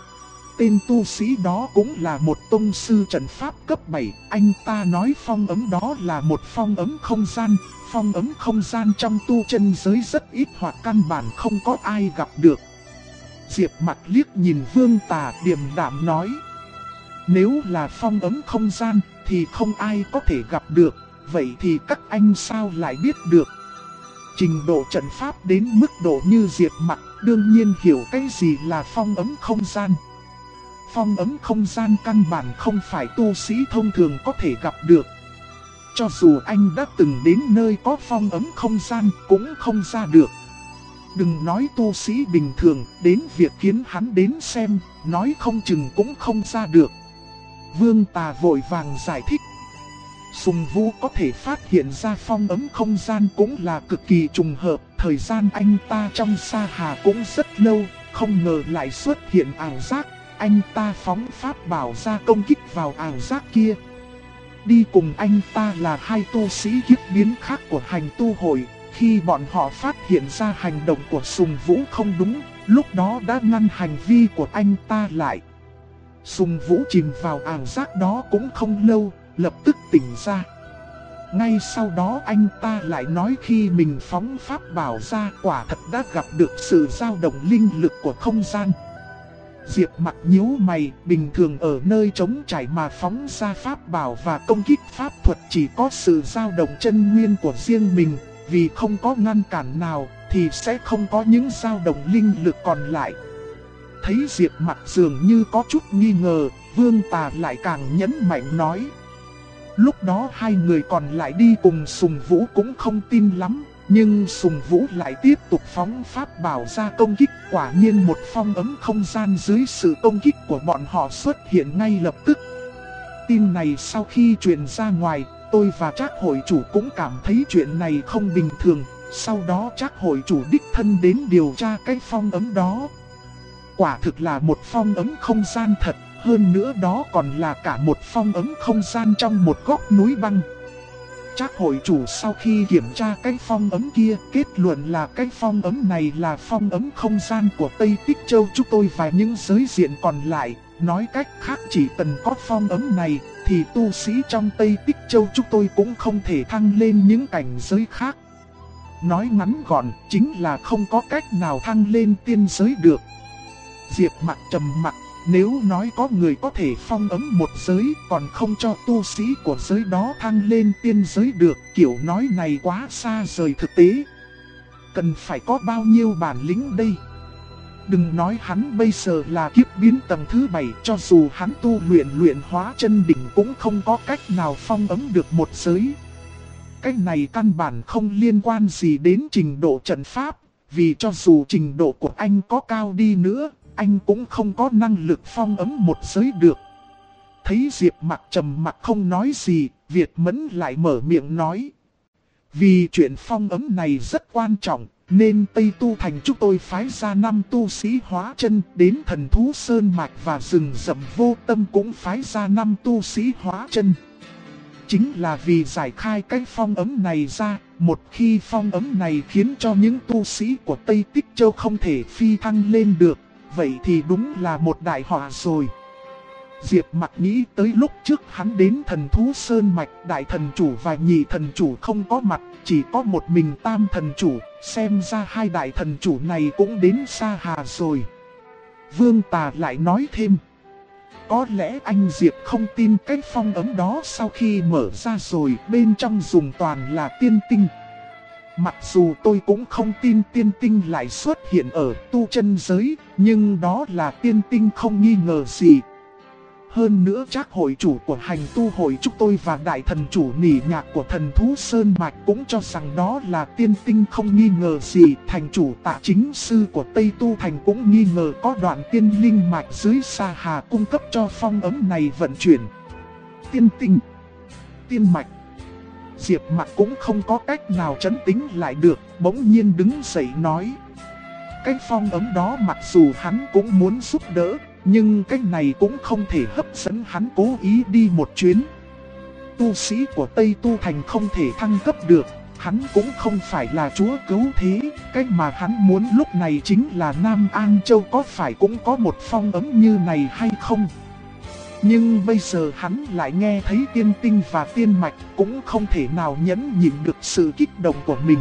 Tên tu sĩ đó cũng là một tông sư trận pháp cấp 7, anh ta nói phong ấm đó là một phong ấm không gian. Phong ấm không gian trong tu chân giới rất ít hoặc căn bản không có ai gặp được. Diệp Mặc liếc nhìn Vương Tà điềm đạm nói. Nếu là phong ấm không gian thì không ai có thể gặp được, vậy thì các anh sao lại biết được? Trình độ trận pháp đến mức độ như Diệp Mặc đương nhiên hiểu cái gì là phong ấm không gian. Phong ấm không gian căn bản không phải tu sĩ thông thường có thể gặp được. Cho dù anh đã từng đến nơi có phong ấm không gian cũng không ra được. Đừng nói tu sĩ bình thường, đến việc khiến hắn đến xem, nói không chừng cũng không ra được. Vương Tà vội vàng giải thích. Sùng Vũ có thể phát hiện ra phong ấm không gian cũng là cực kỳ trùng hợp. Thời gian anh ta trong Sa Hà cũng rất lâu, không ngờ lại xuất hiện ảo giác. Anh ta phóng pháp bảo ra công kích vào ảo giác kia. Đi cùng anh ta là 2 tu sĩ kiếp biến khác của hành tu hội. Khi bọn họ phát hiện ra hành động của Sùng Vũ không đúng, lúc đó đã ngăn hành vi của anh ta lại. Sùng Vũ chìm vào ảo giác đó cũng không lâu, lập tức tỉnh ra. Ngay sau đó anh ta lại nói khi mình phóng pháp bảo ra quả thật đã gặp được sự dao động linh lực của không gian. Diệp Mặc nhíu mày, bình thường ở nơi trống trải mà phóng ra pháp bảo và công kích pháp thuật chỉ có sự dao động chân nguyên của riêng mình, vì không có ngăn cản nào thì sẽ không có những dao động linh lực còn lại. Thấy Diệp Mặc dường như có chút nghi ngờ, Vương Tà lại càng nhấn mạnh nói. Lúc đó 2 người còn lại đi cùng Sùng Vũ cũng không tin lắm. Nhưng Sùng Vũ lại tiếp tục phóng pháp bảo ra công kích. Quả nhiên một phong ấm không gian dưới sự công kích của bọn họ xuất hiện ngay lập tức. Tin này sau khi truyền ra ngoài, tôi và Trác hội chủ cũng cảm thấy chuyện này không bình thường. Sau đó Trác hội chủ đích thân đến điều tra cái phong ấm đó. Quả thực là một phong ấm không gian thật. Hơn nữa đó còn là cả một phong ấm không gian trong một góc núi băng. Trác hội chủ sau khi kiểm tra cái phong ấm kia, kết luận là cái phong ấm này là phong ấm không gian của Tây Tích Châu chúng tôi và những giới diện còn lại. Nói cách khác chỉ cần có phong ấm này thì tu sĩ trong Tây Tích Châu chúng tôi cũng không thể thăng lên những cảnh giới khác. Nói ngắn gọn chính là không có cách nào thăng lên tiên giới được. Diệp Mặc trầm mặc. Nếu nói có người có thể phong ấm một giới còn không cho tu sĩ của giới đó thăng lên tiên giới được, kiểu nói này quá xa rời thực tế. Cần phải có bao nhiêu bản lĩnh đây? Đừng nói hắn bây giờ là kiếp biến tầng thứ 7, cho dù hắn tu luyện hóa chân đỉnh cũng không có cách nào phong ấm được một giới. Cái này căn bản không liên quan gì đến trình độ trận pháp, vì cho dù trình độ của anh có cao đi nữa, anh cũng không có năng lực phong ấm một giới được. Thấy Diệp Mặc trầm mặc không nói gì, Việt Mẫn lại mở miệng nói. Vì chuyện phong ấm này rất quan trọng, nên Tây Tu Thành chúng tôi phái ra 5 tu sĩ hóa chân, đến Thần Thú Sơn Mạch và rừng rậm Vô Tâm cũng phái ra 5 tu sĩ hóa chân. Chính là vì giải khai cái phong ấm này ra, một khi phong ấm này khiến cho những tu sĩ của Tây Tích Châu không thể phi thăng lên được, vậy thì đúng là một đại họa rồi. Diệp Mặc nghĩ tới lúc trước hắn đến Thần Thú Sơn Mạch, đại thần chủ và nhị thần chủ không có mặt, chỉ có một mình tam thần chủ, xem ra hai đại thần chủ này cũng đến Sa Hà rồi. Vương Tà lại nói thêm. Có lẽ anh Diệp không tin cái phong ấm đó, sau khi mở ra rồi bên trong dùng toàn là tiên tinh. Mặc dù tôi cũng không tin tiên tinh lại xuất hiện ở tu chân giới, nhưng đó là tiên tinh không nghi ngờ gì. Hơn nữa chắc hội chủ của hành tu hội chúng tôi và đại thần chủ nỉ nhạc của Thần Thú Sơn Mạch cũng cho rằng đó là tiên tinh không nghi ngờ gì. Thành chủ Tạ Chính Sư của Tây Tu Thành cũng nghi ngờ có đoạn tiên linh mạch dưới Sa Hà cung cấp cho phong ấm này vận chuyển. Tiên tinh, tiên mạch. Diệp Mặc cũng không có cách nào trấn tĩnh lại được, bỗng nhiên đứng dậy nói. Cái phong ấm đó mặc dù hắn cũng muốn giúp đỡ, nhưng cái này cũng không thể hấp dẫn hắn cố ý đi một chuyến. Tu sĩ của Tây Tu Thành không thể thăng cấp được, hắn cũng không phải là chúa cứu thế. Cái mà hắn muốn lúc này chính là Nam An Châu có phải cũng có một phong ấm như này hay không. Nhưng bây giờ hắn lại nghe thấy tiên tinh và tiên mạch, cũng không thể nào nhẫn nhịn được sự kích động của mình.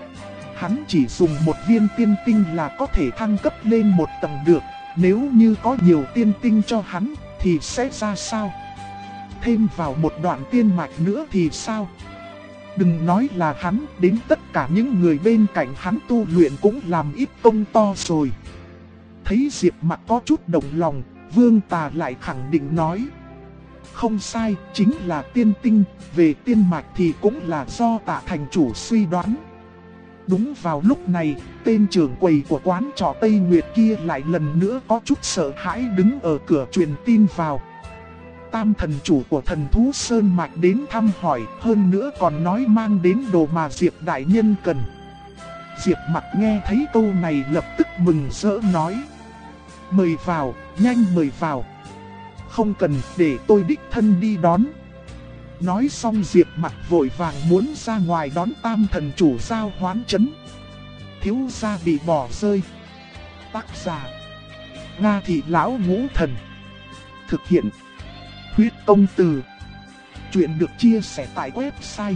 Hắn chỉ dùng một viên tiên tinh là có thể thăng cấp lên một tầng được. Nếu như có nhiều tiên tinh cho hắn thì sẽ ra sao? Thêm vào một đoạn tiên mạch nữa thì sao? Đừng nói là hắn, đến tất cả những người bên cạnh hắn tu luyện cũng làm ít công to rồi. Thấy Diệp Mặc có chút động lòng, Vương Tà lại khẳng định nói. Không sai, chính là tiên tinh, về tiên mạch thì cũng là do Tạ thành chủ suy đoán. Đúng vào lúc này, tên trưởng quầy của quán trọ Tây Nguyệt kia lại lần nữa có chút sợ hãi đứng ở cửa truyền tin vào. Tam thần chủ của Thần Thú Sơn Mạch đến thăm hỏi, hơn nữa còn nói mang đến đồ mà Diệp đại nhân cần. Diệp Mặc nghe thấy câu này lập tức mừng rỡ nói. Mời vào, nhanh mời vào. Không cần, để tôi đích thân đi đón. Nói xong Diệp Mặc vội vàng muốn ra ngoài đón tam thần chủ Giao Hoán Trấn. Thiếu gia bị bỏ rơi. Tác giả Nga Thị Lão Ngũ Thần. Thực hiện Huyết Công Từ. Chuyện được chia sẻ tại website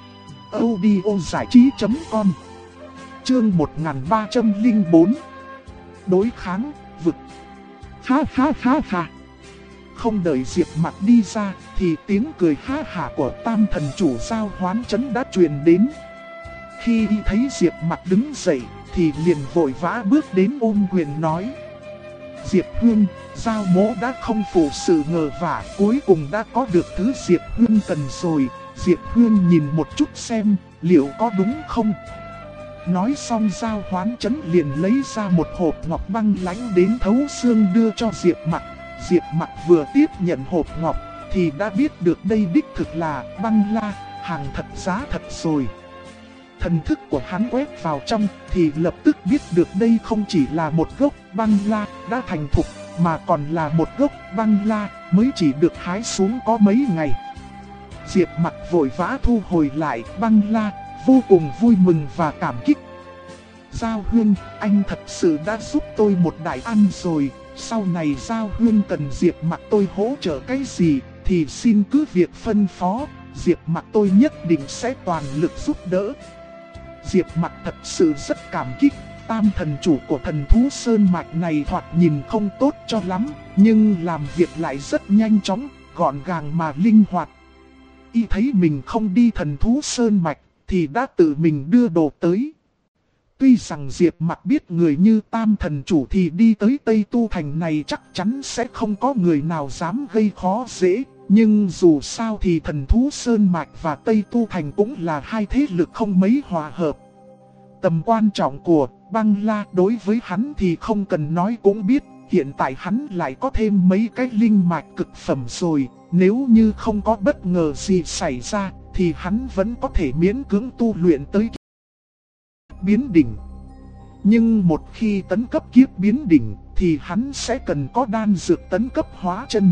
audiozảichí.com. Chương 1304. Đối kháng, vực. Ha ha ha ha. Không đợi Diệp Mặc đi ra thì tiếng cười ha hả của tam thần chủ Giao Hoán Trấn đã truyền đến. Khi thấy Diệp Mặc đứng dậy thì liền vội vã bước đến ôm quyền nói. Diệp Huyên, Giao mỗ đã không phụ sự ngờ vả, cuối cùng đã có được thứ Diệp Huyên cần rồi. Diệp Huyên nhìn một chút xem, liệu có đúng không? Nói xong Giao Hoán Trấn liền lấy ra một hộp ngọc băng lãnh đến thấu xương đưa cho Diệp Mặc. Diệp Mặc vừa tiếp nhận hộp ngọc thì đã biết được đây đích thực là băng la, hàng thật giá thật rồi. Thần thức của hắn quét vào trong thì lập tức biết được đây không chỉ là một gốc băng la đã thành thục, mà còn là một gốc băng la mới chỉ được hái xuống có mấy ngày. Diệp Mặc vội vã thu hồi lại băng la, vô cùng vui mừng và cảm kích. Giao Huyên, anh thật sự đã giúp tôi một đại ân rồi. Sau này Giao Huyên cần Diệp Mặc tôi hỗ trợ cái gì thì xin cứ việc phân phó, Diệp Mặc tôi nhất định sẽ toàn lực giúp đỡ. Diệp Mặc thật sự rất cảm kích. Tam thần chủ của Thần Thú Sơn Mạch này thoạt nhìn không tốt cho lắm, nhưng làm việc lại rất nhanh chóng, gọn gàng mà linh hoạt. Y thấy mình không đi Thần Thú Sơn Mạch thì đã tự mình đưa đồ tới. Tuy rằng Diệp Mặc biết người như Tam Thần Chủ thì đi tới Tây Tu Thành này chắc chắn sẽ không có người nào dám gây khó dễ. Nhưng dù sao thì Thần Thú Sơn Mạch và Tây Tu Thành cũng là hai thế lực không mấy hòa hợp. Tầm quan trọng của Băng La đối với hắn thì không cần nói cũng biết. Hiện tại hắn lại có thêm mấy cái linh mạch cực phẩm rồi. Nếu như không có bất ngờ gì xảy ra thì hắn vẫn có thể miễn cưỡng tu luyện tới biến đỉnh. Nhưng một khi tấn cấp kiếp biến đỉnh thì hắn sẽ cần có đan dược tấn cấp hóa chân.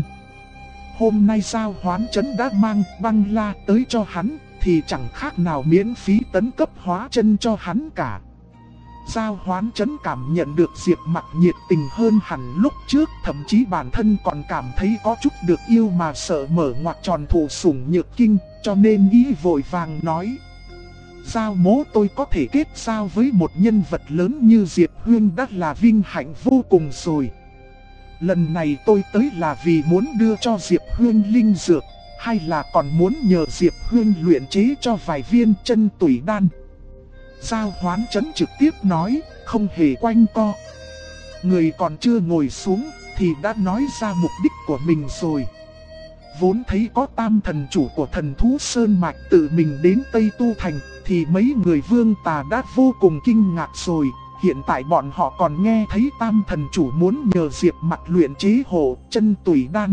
Hôm nay Giao Hoán Trấn đã mang Băng La tới cho hắn thì chẳng khác nào miễn phí tấn cấp hóa chân cho hắn cả. Giao Hoán Trấn cảm nhận được Diệp Mặc nhiệt tình hơn hẳn lúc trước, thậm chí bản thân còn cảm thấy có chút được yêu mà sợ mở ngoặc tròn thụ sủng nhược kinh, cho nên nghĩ vội vàng nói. Giao mỗ tôi có thể kết giao với một nhân vật lớn như Diệp Huyên đã là vinh hạnh vô cùng rồi. Lần này tôi tới là vì muốn đưa cho Diệp Huyên linh dược, hay là còn muốn nhờ Diệp Huyên luyện chế cho vài viên chân tủy đan. Giao Hoán Trấn trực tiếp nói, không hề quanh co. Người còn chưa ngồi xuống thì đã nói ra mục đích của mình rồi. Vốn thấy có Tam Thần Chủ của Thần Thú Sơn Mạch tự mình đến Tây Tu Thành thì mấy người Vương Tà đã vô cùng kinh ngạc rồi. Hiện tại bọn họ còn nghe thấy Tam Thần Chủ muốn nhờ Diệp Mặc luyện chế hộ chân tủy đan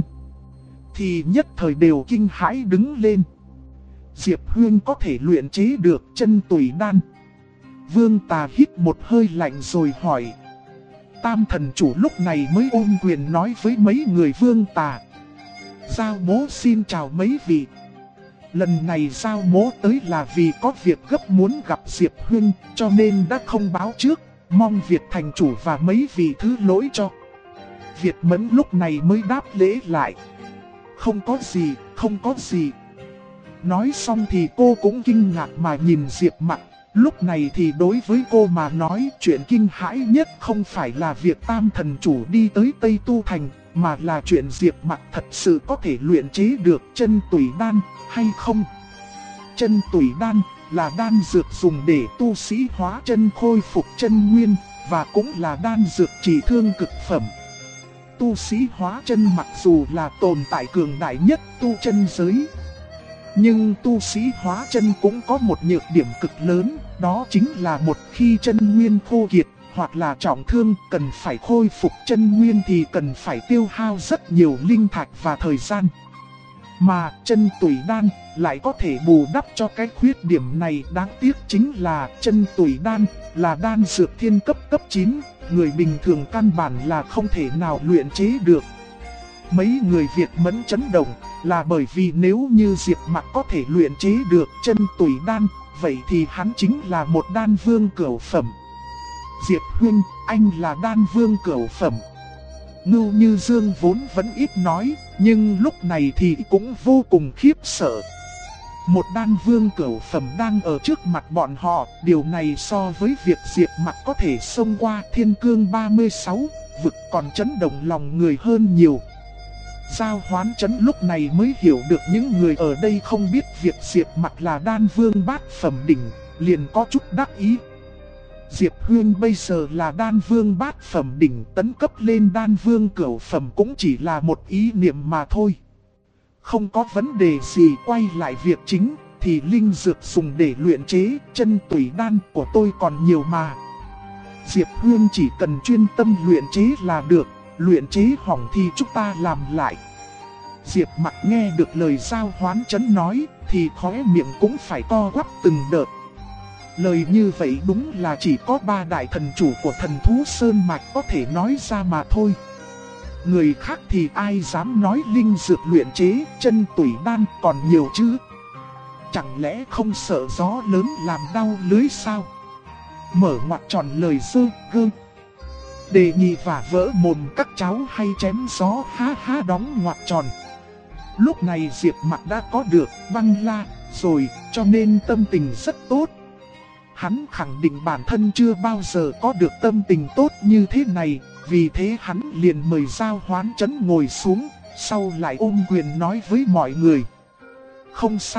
thì nhất thời đều kinh hãi đứng lên. Diệp Huyên có thể luyện chế được chân tủy đan? Vương Tà hít một hơi lạnh rồi hỏi. Tam Thần Chủ lúc này mới ôm quyền nói với mấy người Vương Tà. Giao mỗ xin chào mấy vị. Lần này Giao mỗ tới là vì có việc gấp muốn gặp Diệp Huyên, cho nên đã không báo trước. Mong Việt Thành Chủ và mấy vị thứ lỗi cho. Việt Mẫn lúc này mới đáp lễ lại. Không có gì, không có gì. Nói xong thì cô cũng kinh ngạc mà nhìn Diệp Mặc. Lúc này thì đối với cô mà nói chuyện kinh hãi nhất không phải là việc Tam Thần Chủ đi tới Tây Tu Thành, mà là chuyện Diệp Mặc thật sự có thể luyện chế được chân tủy đan hay không. Chân tủy đan là đan dược dùng để tu sĩ hóa chân khôi phục chân nguyên, và cũng là đan dược trị thương cực phẩm. Tu sĩ hóa chân mặc dù là tồn tại cường đại nhất tu chân giới, nhưng tu sĩ hóa chân cũng có một nhược điểm cực lớn, đó chính là một khi chân nguyên khô kiệt hoặc là trọng thương cần phải khôi phục chân nguyên thì cần phải tiêu hao rất nhiều linh thạch và thời gian. Mà chân tủy đan lại có thể bù đắp cho cái khuyết điểm này. Đáng tiếc chính là chân tủy đan là đan dược thiên cấp cấp 9, người bình thường căn bản là không thể nào luyện chế được. Mấy người Việt Mẫn chấn động là bởi vì nếu như Diệp Mặc có thể luyện chế được chân tủy đan, vậy thì hắn chính là một đan vương cửu phẩm. Diệp Huyên, anh là đan vương cửu phẩm. Ngưu Như Dương vốn vẫn ít nói, nhưng lúc này thì cũng vô cùng khiếp sợ. Một đan vương cửu phẩm đang ở trước mặt bọn họ, điều này so với việc Diệp Mặc có thể xông qua Thiên Cương 36 vực còn chấn động lòng người hơn nhiều. Giao Hoán Trấn lúc này mới hiểu được những người ở đây không biết việc Diệp Mặc là đan vương bát phẩm đỉnh, liền có chút đắc ý. Diệp Huyên bây giờ là đan vương bát phẩm đỉnh, tấn cấp lên đan vương cửu phẩm cũng chỉ là một ý niệm mà thôi. Không có vấn đề gì. Quay lại việc chính thì linh dược dùng để luyện chế chân tủy đan của tôi còn nhiều mà. Diệp Huyên chỉ cần chuyên tâm luyện chế là được, luyện chế hỏng thì chúng ta làm lại. Diệp Mặc nghe được lời Giao Hoán Trấn nói thì khóe miệng cũng phải co quắp từng đợt. Lời như vậy đúng là chỉ có 3 đại thần chủ của Thần Thú Sơn Mạch có thể nói ra mà thôi. Người khác thì ai dám nói linh dược luyện chế chân tủy đan còn nhiều chứ. Chẳng lẽ không sợ gió lớn làm đau lưới sao? Mở ngoặc tròn lời sơ gơ. Đề nghị và vỡ mồm các cháu hay chém gió ha ha đóng ngoặc tròn. Lúc này Diệp Mặc đã có được Băng La rồi, cho nên tâm tình rất tốt. Hắn khẳng định bản thân chưa bao giờ có được tâm tình tốt như thế này, vì thế hắn liền mời Giao Hoán Trấn ngồi xuống, sau lại ôm quyền nói với mọi người. Không sai,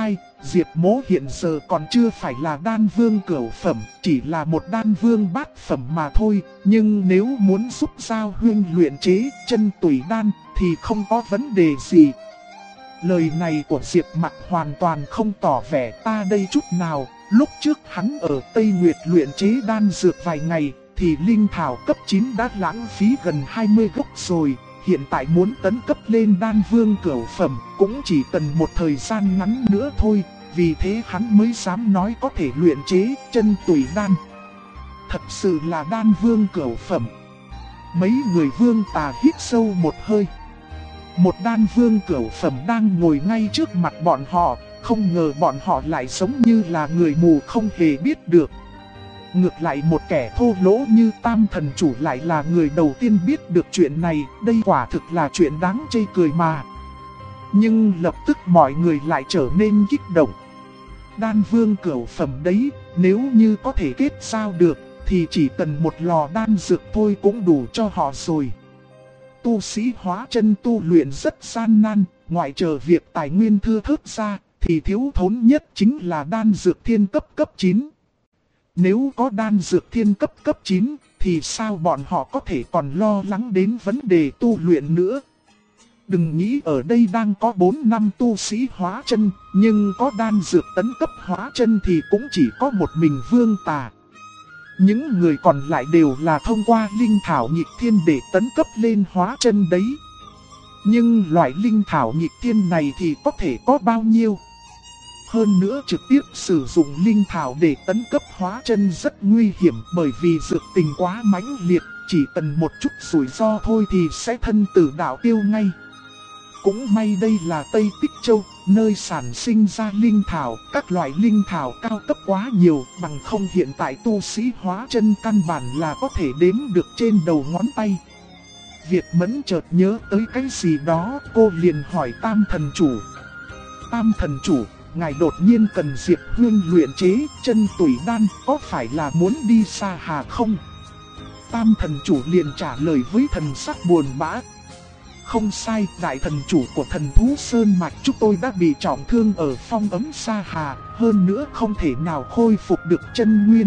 Diệp Mỗ hiện giờ còn chưa phải là đan vương cửu phẩm, chỉ là một đan vương bát phẩm mà thôi. Nhưng nếu muốn giúp Giao Huyên luyện chế chân tủy đan thì không có vấn đề gì. Lời này của Diệp Mặc hoàn toàn không tỏ vẻ ta đây chút nào. Lúc trước hắn ở Tây Nguyệt luyện chế đan dược vài ngày thì linh thảo cấp 9 đã lãng phí gần 20 gốc rồi. Hiện tại muốn tấn cấp lên đan vương cửu phẩm cũng chỉ cần một thời gian ngắn nữa thôi. Vì thế hắn mới dám nói có thể luyện chế chân tủy đan. Thật sự là đan vương cửu phẩm. Mấy người vương tà hít sâu một hơi. Một đan vương cửu phẩm đang ngồi ngay trước mặt bọn họ. Không ngờ bọn họ lại sống như là người mù không hề biết được. Ngược lại một kẻ thô lỗ như Tam thần chủ lại là người đầu tiên biết được chuyện này. Đây quả thực là chuyện đáng chê cười mà. Nhưng lập tức mọi người lại trở nên kích động. Đan vương cửu phẩm đấy, nếu như có thể kết giao được thì chỉ cần một lò đan dược thôi cũng đủ cho họ rồi. Tu sĩ hóa chân tu luyện rất gian nan, ngoại trừ việc tài nguyên thưa thớt ra thì thiếu thốn nhất chính là đan dược thiên cấp 9. Nếu có đan dược thiên cấp 9 thì sao bọn họ có thể còn lo lắng đến vấn đề tu luyện nữa. Đừng nghĩ ở đây đang có 4 năm tu sĩ hóa chân, nhưng có đan dược tấn cấp hóa chân thì cũng chỉ có một mình vương tà. Những người còn lại đều là thông qua linh thảo nhịp thiên để tấn cấp lên hóa chân đấy. Nhưng loại linh thảo nhịp thiên này thì có thể có bao nhiêu? Hơn nữa trực tiếp sử dụng linh thảo để tấn cấp hóa chân rất nguy hiểm bởi vì dược tình quá mãnh liệt, chỉ cần một chút rủi ro thôi thì sẽ thân tử đạo tiêu ngay. Cũng may đây là Tây Tích Châu, nơi sản sinh ra linh thảo, các loại linh thảo cao cấp quá nhiều, bằng không hiện tại tu sĩ hóa chân căn bản là có thể đếm được trên đầu ngón tay. Việt Mẫn chợt nhớ tới cái gì đó, cô liền hỏi Tam thần chủ. Tam thần chủ, ngài đột nhiên cần Diệp Huyên luyện chế chân tủy đan, có phải là muốn đi Sa Hà không? Tam thần chủ liền trả lời với thần sắc buồn bã. Không sai, đại thần chủ của thần thú Sơn Mạch chúng tôi đã bị trọng thương ở phong ấm Sa Hà, hơn nữa không thể nào khôi phục được chân nguyên.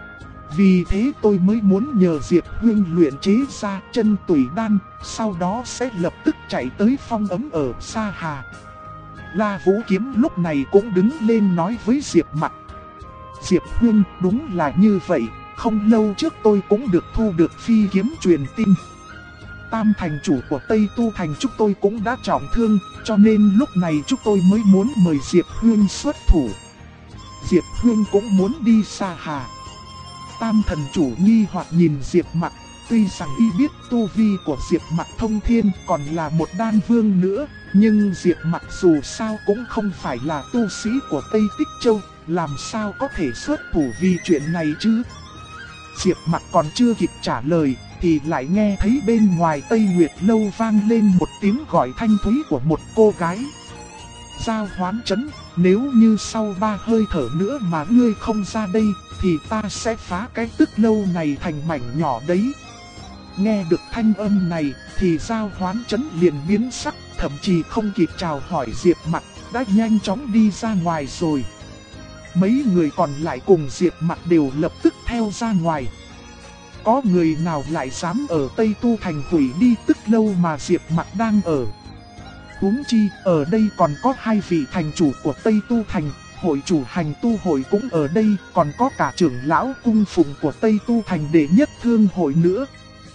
Vì thế tôi mới muốn nhờ Diệp Huyên luyện chế ra chân tủy đan, sau đó sẽ lập tức chạy tới phong ấm ở Sa Hà. La Vũ Kiếm lúc này cũng đứng lên nói với Diệp Mặc. Diệp Huyên, đúng là như vậy, không lâu trước tôi cũng được thu được phi kiếm truyền tin. Tam thành chủ của Tây Tu Thành chúng tôi cũng đã trọng thương, cho nên lúc này chúng tôi mới muốn mời Diệp Huyên xuất thủ. Diệp Huyên cũng muốn đi Sa Hà. Tam thần chủ nghi hoặc nhìn Diệp Mặc, tuy rằng y biết tu vi của Diệp Mặc thông thiên còn là một đan vương nữa, nhưng Diệp Mặc dù sao cũng không phải là tu sĩ của Tây Tích Châu, làm sao có thể xuất thủ vì chuyện này chứ? Diệp Mặc còn chưa kịp trả lời thì lại nghe thấy bên ngoài Tây Nguyệt Lâu vang lên một tiếng gọi thanh thúy của một cô gái. Giao Hoán Trấn, nếu như sau 3 hơi thở nữa mà ngươi không ra đây thì ta sẽ phá cái tức lâu này thành mảnh nhỏ đấy. Nghe được thanh âm này thì Giao Hoán Trấn liền biến sắc, thậm chí không kịp chào hỏi Diệp Mặc, đã nhanh chóng đi ra ngoài rồi. Mấy người còn lại cùng Diệp Mặc đều lập tức theo ra ngoài. Có người nào lại dám ở Tây Tu Thành hủy đi tức lâu mà Diệp Mặc đang ở? Huống chi, ở đây còn có 2 vị thành chủ của Tây Tu Thành, hội chủ hành tu hội cũng ở đây, còn có cả trưởng lão cung phụng của Tây Tu Thành đệ nhất thương hội nữa.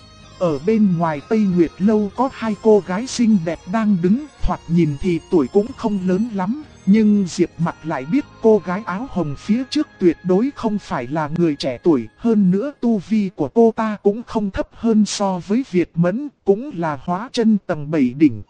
Ở bên ngoài Tây Nguyệt Lâu có 2 cô gái xinh đẹp đang đứng, thoạt nhìn thì tuổi cũng không lớn lắm. Nhưng Diệp Mặc lại biết cô gái áo hồng phía trước tuyệt đối không phải là người trẻ tuổi. Hơn nữa tu vi của cô ta cũng không thấp hơn so với Việt Mẫn, cũng là hóa chân tầng 7 đỉnh.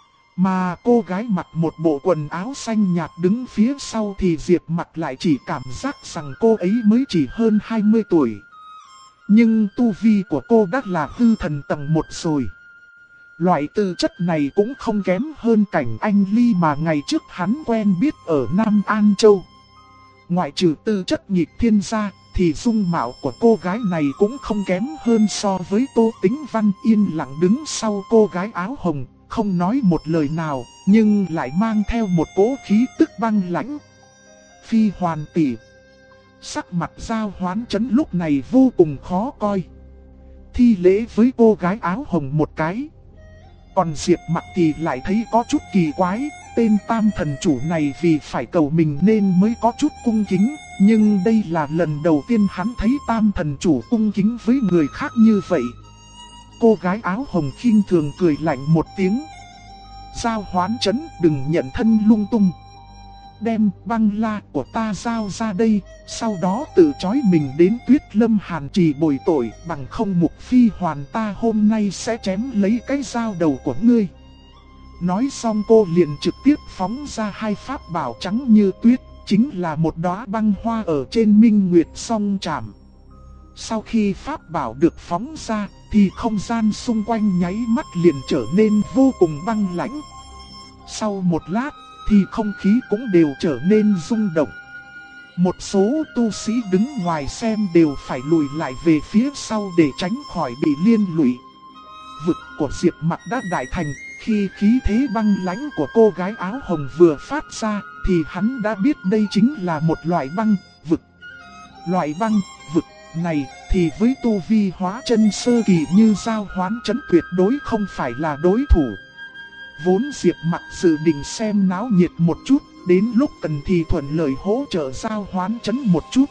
Mà cô gái mặc một bộ quần áo xanh nhạt đứng phía sau thì Diệp Mặc lại chỉ cảm giác rằng cô ấy mới chỉ hơn 20 tuổi. Nhưng tu vi của cô đã là hư thần tầng 1 rồi. Loại tư chất này cũng không kém hơn Cảnh Anh Ly mà ngày trước hắn quen biết ở Nam An Châu. Ngoại trừ tư chất nghịch thiên gia thì dung mạo của cô gái này cũng không kém hơn so với Tô Tĩnh Văn, yên lặng đứng sau cô gái áo hồng, không nói một lời nào, nhưng lại mang theo một cỗ khí tức băng lãnh. Phi Hoàn tỷ. Sắc mặt Giao Hoán Trấn lúc này vô cùng khó coi. Thi lễ với cô gái áo hồng một cái. Còn Diệp Mặc thì lại thấy có chút kỳ quái. Tên tam thần chủ này vì phải cầu mình nên mới có chút cung kính. Nhưng đây là lần đầu tiên hắn thấy tam thần chủ cung kính với người khác như vậy. Cô gái áo hồng khinh thường cười lạnh một tiếng. Giao Hoán Trấn, đừng nhận thân lung tung. Đem băng la của ta giao ra đây, sau đó tự trói mình đến Tuyết Lâm Hàn Trì bồi tội, bằng không Mục Phi Hoàn ta hôm nay sẽ chém lấy cái dao đầu của ngươi. Nói xong cô liền trực tiếp phóng ra hai pháp bảo trắng như tuyết, chính là một đóa băng hoa ở trên Minh Nguyệt Song Trảm. Sau khi pháp bảo được phóng ra, thì không gian xung quanh nháy mắt liền trở nên vô cùng băng lãnh. Sau một lát, thì không khí cũng đều trở nên rung động. Một số tu sĩ đứng ngoài xem đều phải lùi lại về phía sau để tránh khỏi bị liên lụy. Vực của Diệp Mặc đã đại thành, khi khí thế băng lãnh của cô gái áo hồng vừa phát ra, thì hắn đã biết đây chính là một loại băng vực. Loại băng vực này thì với tu vi hóa chân sơ kỳ như Giao Hoán Trấn tuyệt đối không phải là đối thủ. Vốn Diệp Mặc dự định xem náo nhiệt một chút, đến lúc cần thì thuận lợi hỗ trợ Giao Hoán Trấn một chút.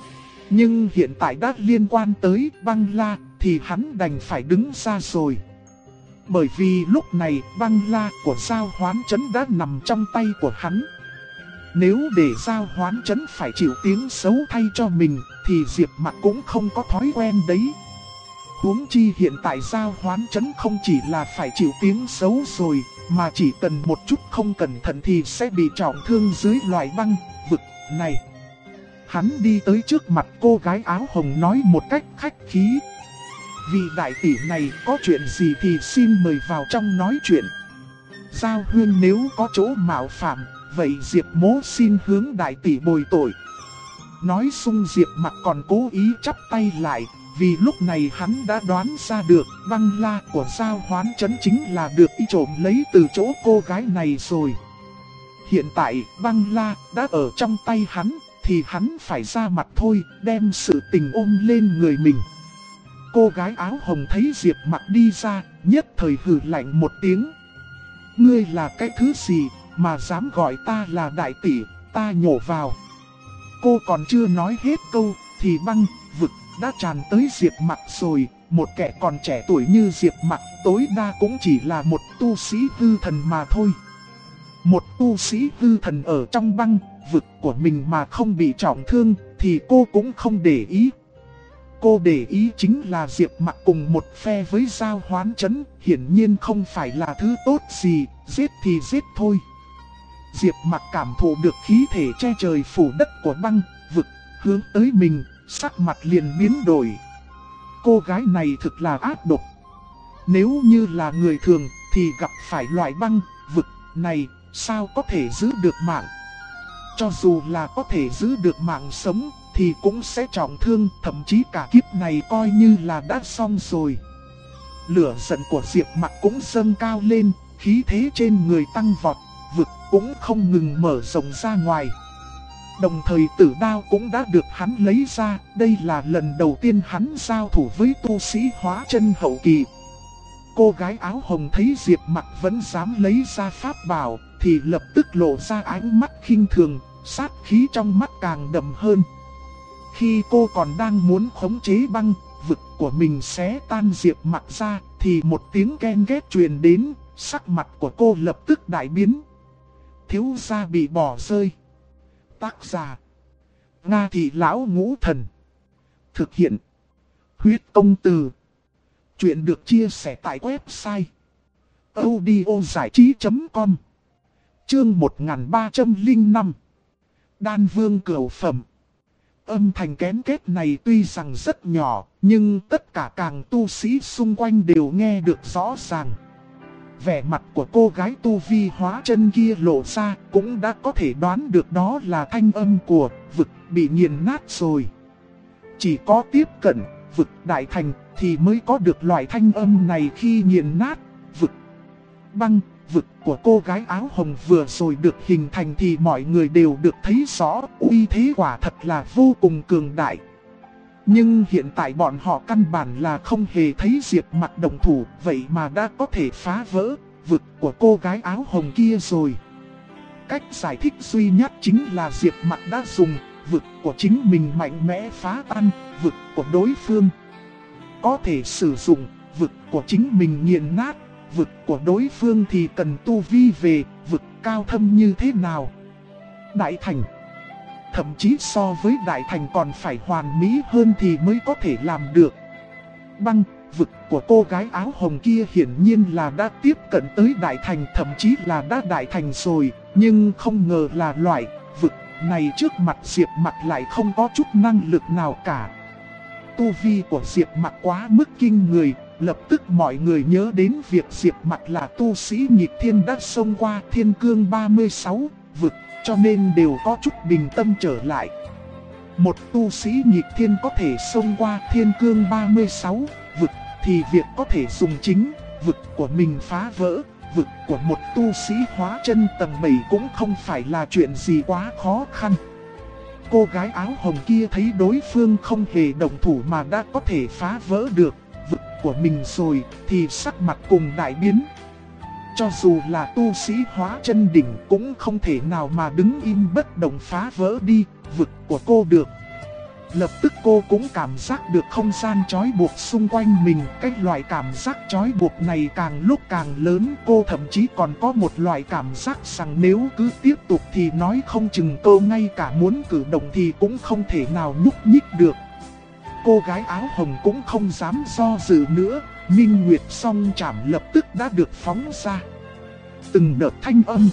Nhưng hiện tại đã liên quan tới băng la thì hắn đành phải đứng ra rồi. Bởi vì lúc này băng la của Giao Hoán Trấn đã nằm trong tay của hắn. Nếu để Giao Hoán Trấn phải chịu tiếng xấu thay cho mình thì Diệp Mặc cũng không có thói quen đấy. Huống chi hiện tại Giao Hoán Trấn không chỉ là phải chịu tiếng xấu rồi, mà chỉ cần một chút không cẩn thận thì sẽ bị trọng thương dưới loại băng vực này. Hắn đi tới trước mặt cô gái áo hồng nói một cách khách khí. Vị đại tỷ này có chuyện gì thì xin mời vào trong nói chuyện. Giao Huyên nếu có chỗ mạo phạm, vậy Diệp Mỗ xin hướng đại tỷ bồi tội. Nói xong Diệp Mặc còn cố ý chắp tay lại, vì lúc này hắn đã đoán ra được băng la của Giao Hoán Trấn chính là được y trộm lấy từ chỗ cô gái này rồi. Hiện tại băng la đã ở trong tay hắn, thì hắn phải ra mặt thôi, đem sự tình ôm lên người mình. Cô gái áo hồng thấy Diệp Mặc đi ra, nhất thời hừ lạnh một tiếng. Ngươi là cái thứ gì mà dám gọi ta là đại tỷ, ta nhổ vào. Cô còn chưa nói hết câu, thì băng vực đã tràn tới Diệp Mặc rồi. Một kẻ còn trẻ tuổi như Diệp Mặc tối đa cũng chỉ là một tu sĩ hư thần mà thôi. Một tu sĩ hư thần ở trong băng vực của mình mà không bị trọng thương thì cô cũng không để ý. Cô để ý chính là Diệp Mặc cùng một phe với Giao Hoán Trấn, hiển nhiên không phải là thứ tốt gì, giết thì giết thôi. Diệp Mặc cảm thụ được khí thể che trời phủ đất của băng vực hướng tới mình, sắc mặt liền biến đổi. Cô gái này thực là ác độc. Nếu như là người thường thì gặp phải loại băng vực này sao có thể giữ được mạng. Cho dù là có thể giữ được mạng sống thì cũng sẽ trọng thương, thậm chí cả kiếp này coi như là đã xong rồi. Lửa giận của Diệp Mặc cũng dâng cao lên, khí thế trên người tăng vọt, vực cũng không ngừng mở rộng ra ngoài. Đồng thời tử đao cũng đã được hắn lấy ra, đây là lần đầu tiên hắn giao thủ với tu sĩ hóa chân hậu kỳ. Cô gái áo hồng thấy Diệp Mặc vẫn dám lấy ra pháp bảo, thì lập tức lộ ra ánh mắt khinh thường, sát khí trong mắt càng đậm hơn. Khi cô còn đang muốn khống chế băng vực của mình xé tan Diệp Mặc ra, thì một tiếng ghen ghét truyền đến, sắc mặt của cô lập tức đại biến. Thiếu gia bị bỏ rơi. Tác giả: Nga Thị Lão Ngũ Thần. Thực hiện: Huyết Công Từ. Chuyện được chia sẻ tại website audiozảichí.com. Chương 1305. Đan Vương Cửu Phẩm. Âm thanh kén kết này tuy rằng rất nhỏ, nhưng tất cả càng tu sĩ xung quanh đều nghe được rõ ràng. Vẻ mặt của cô gái tu vi hóa chân kia lộ ra, cũng đã có thể đoán được đó là thanh âm của vực bị nghiền nát rồi. Chỉ có tiếp cận vực đại thành thì mới có được loại thanh âm này khi nghiền nát vực. Băng vực của cô gái áo hồng vừa rồi được hình thành thì mọi người đều được thấy rõ, uy thế quả thật là vô cùng cường đại. Nhưng hiện tại bọn họ căn bản là không hề thấy Diệp Mặc động thủ, vậy mà đã có thể phá vỡ vực của cô gái áo hồng kia rồi. Cách giải thích duy nhất chính là Diệp Mặc đã dùng vực của chính mình mạnh mẽ phá tan vực của đối phương. Có thể sử dụng vực của chính mình nghiền nát vực của đối phương thì cần tu vi về vực cao thâm như thế nào. Đại thành, thậm chí so với đại thành còn phải hoàn mỹ hơn thì mới có thể làm được. Băng, vực của cô gái áo hồng kia hiển nhiên là đã tiếp cận tới đại thành, thậm chí là đã đại thành rồi. Nhưng không ngờ là loại vực này trước mặt Diệp Mặc lại không có chút năng lực nào cả. Tu vi của Diệp Mặc quá mức kinh người, lập tức mọi người nhớ đến việc Diệp Mặc là tu sĩ nhịp thiên đã xông qua thiên cương 36 vực, cho nên đều có chút bình tâm trở lại. Một tu sĩ nhịp thiên có thể xông qua thiên cương 36 vực thì việc có thể dùng chính vực của mình phá vỡ vực của một tu sĩ hóa chân tầng 7 cũng không phải là chuyện gì quá khó khăn. Cô gái áo hồng kia thấy đối phương không hề động thủ mà đã có thể phá vỡ được vực của mình rồi thì sắc mặt cùng đại biến. Cho dù là tu sĩ hóa chân đỉnh cũng không thể nào mà đứng im bất động phá vỡ đi vực của cô được. Lập tức cô cũng cảm giác được không gian trói buộc xung quanh mình. Cái loại cảm giác trói buộc này càng lúc càng lớn. Cô thậm chí còn có một loại cảm giác rằng nếu cứ tiếp tục thì nói không chừng cô ngay cả muốn cử động thì cũng không thể nào nhúc nhích được. Cô gái áo hồng cũng không dám do dự nữa. Minh Nguyệt song chảm lập tức đã được phóng ra. Từng đợt thanh âm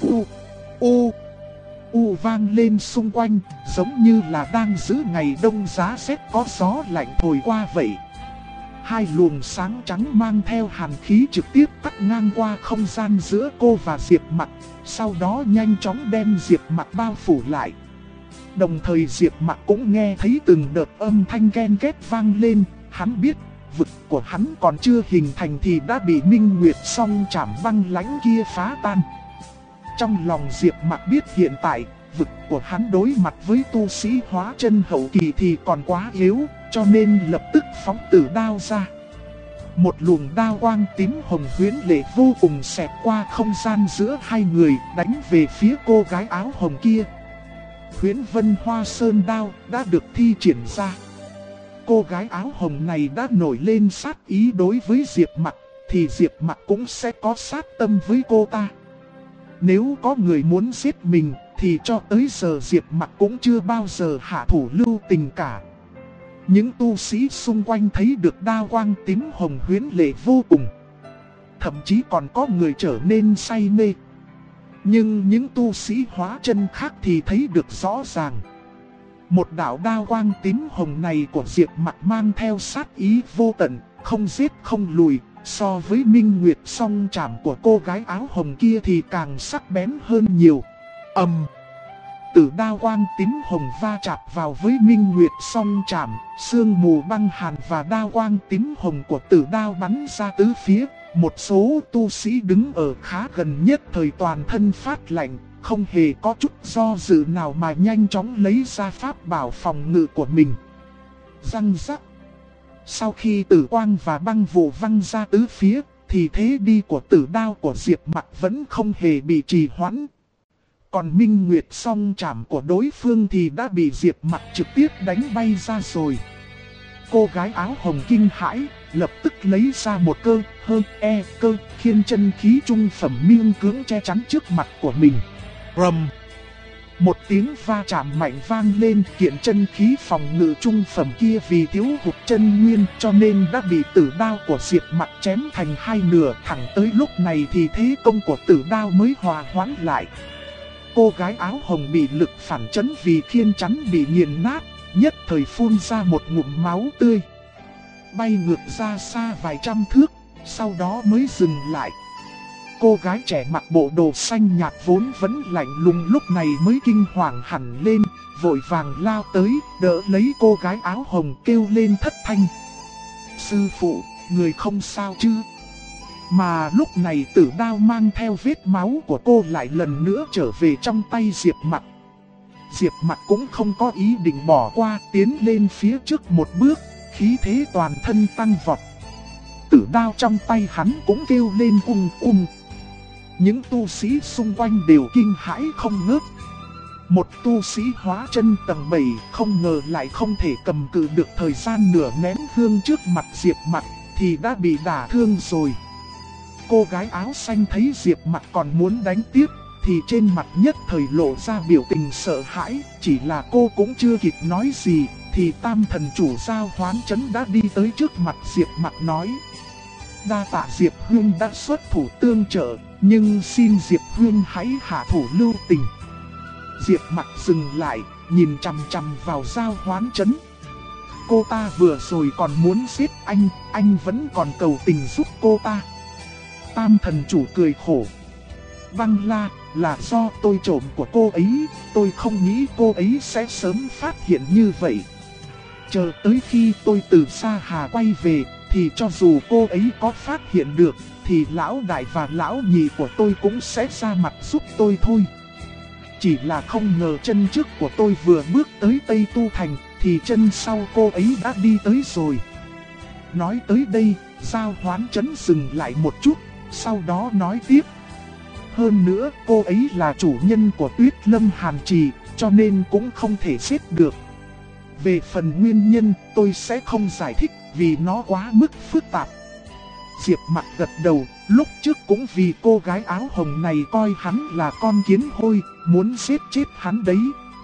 U vang lên xung quanh, giống như là đang giữ ngày đông giá rét có gió lạnh thổi qua vậy. Hai luồng sáng trắng mang theo hàn khí trực tiếp cắt ngang qua không gian giữa cô và Diệp Mặc, sau đó nhanh chóng đem Diệp Mặc bao phủ lại. Đồng thời Diệp Mặc cũng nghe thấy từng đợt âm thanh ken két vang lên, hắn biết vực của hắn còn chưa hình thành thì đã bị Minh Nguyệt song chảm băng lãnh kia phá tan. Trong lòng Diệp Mặc biết hiện tại, vực của hắn đối mặt với tu sĩ hóa chân hậu kỳ thì còn quá yếu, cho nên lập tức phóng tử đao ra. Một luồng đao quang tím hồng huyễn lệ vô cùng xẹt qua không gian giữa hai người, đánh về phía cô gái áo hồng kia. Huyễn Vân Hoa Sơn đao đã được thi triển ra. Cô gái áo hồng này đã nổi lên sát ý đối với Diệp Mặc, thì Diệp Mặc cũng sẽ có sát tâm với cô ta. Nếu có người muốn giết mình thì cho tới giờ Diệp Mặc cũng chưa bao giờ hạ thủ lưu tình cả. Những tu sĩ xung quanh thấy được đao quang tím hồng huyễn lệ vô cùng. Thậm chí còn có người trở nên say mê. Nhưng những tu sĩ hóa chân khác thì thấy được rõ ràng. Một đạo đao quang tím hồng này của Diệp Mặc mang theo sát ý vô tận, không giết không lùi. So với Minh Nguyệt song chảm của cô gái áo hồng kia thì càng sắc bén hơn nhiều. Tử đao quang tím hồng va chạm vào với Minh Nguyệt song chảm, sương mù băng hàn và đao quang tím hồng của tử đao bắn ra tứ phía. Một số tu sĩ đứng ở khá gần nhất thời toàn thân phát lạnh, không hề có chút do dự nào mà nhanh chóng lấy ra pháp bảo phòng ngự của mình. Răng rắc. Sau khi tử quang và băng vụ văng ra tứ phía, thì thế đi của tử đao của Diệp Mặc vẫn không hề bị trì hoãn. Còn Minh Nguyệt song chảm của đối phương thì đã bị Diệp Mặc trực tiếp đánh bay ra rồi. Cô gái áo hồng kinh hãi, lập tức lấy ra một cơ khiên chân khí trung phẩm miên cưỡng che chắn trước mặt của mình. Rầm! Một tiếng va chạm mạnh vang lên, kiện chân khí phòng ngự trung phẩm kia vì thiếu hụt chân nguyên cho nên đã bị tử đao của Diệp Mặc chém thành hai nửa. Thẳng tới lúc này thì thế công của tử đao mới hòa hoãn lại. Cô gái áo hồng bị lực phản chấn vì khiên chắn bị nghiền nát, nhất thời phun ra một ngụm máu tươi. Bay ngược ra xa vài trăm thước, sau đó mới dừng lại. Cô gái trẻ mặc bộ đồ xanh nhạt vốn vẫn lạnh lùng lúc này mới kinh hoàng hẳn lên, vội vàng lao tới, đỡ lấy cô gái áo hồng kêu lên thất thanh. Sư phụ, người không sao chứ? Mà lúc này tử đao mang theo vết máu của cô lại lần nữa trở về trong tay Diệp Mặc. Diệp Mặc cũng không có ý định bỏ qua, tiến lên phía trước một bước, khí thế toàn thân tăng vọt. Tử đao trong tay hắn cũng kêu lên ung. Những tu sĩ xung quanh đều kinh hãi không ngớt. Một tu sĩ hóa chân tầng 7 không ngờ lại không thể cầm cự được thời gian nửa nén hương trước mặt Diệp Mặc thì đã bị đả thương rồi. Cô gái áo xanh thấy Diệp Mặc còn muốn đánh tiếp thì trên mặt nhất thời lộ ra biểu tình sợ hãi. Chỉ là cô cũng chưa kịp nói gì thì tam thần chủ Giao Hoán Trấn đã đi tới trước mặt Diệp Mặc nói: đa tạ Diệp Huynh đã xuất thủ tương trợ, nhưng xin Diệp Huynh hãy hạ thủ lưu tình. Diệp Mặc dừng lại, nhìn chằm chằm vào Giao Hoán Trấn. Cô ta vừa rồi còn muốn giết anh vẫn còn cầu tình giúp cô ta. Tam thần chủ cười khổ: Băng La, là do tôi trộm của cô ấy, tôi không nghĩ cô ấy sẽ sớm phát hiện như vậy. Chờ tới khi tôi từ Sa Hà quay về, thì cho dù cô ấy có phát hiện được, thì lão đại và lão nhị của tôi cũng sẽ ra mặt giúp tôi thôi. Chỉ là không ngờ chân trước của tôi vừa bước tới Tây Tu Thành, thì chân sau cô ấy đã đi tới rồi. Nói tới đây, Giao Hoán Trấn dừng lại một chút, sau đó nói tiếp: hơn nữa cô ấy là chủ nhân của Tuyết Lâm Hàn Trì, cho nên cũng không thể giết được. Về phần nguyên nhân tôi sẽ không giải thích vì nó quá mức phức tạp. Diệp Mặc gật đầu, lúc trước cũng vì cô gái áo hồng này coi hắn là con kiến hôi, muốn giết chết hắn đấy.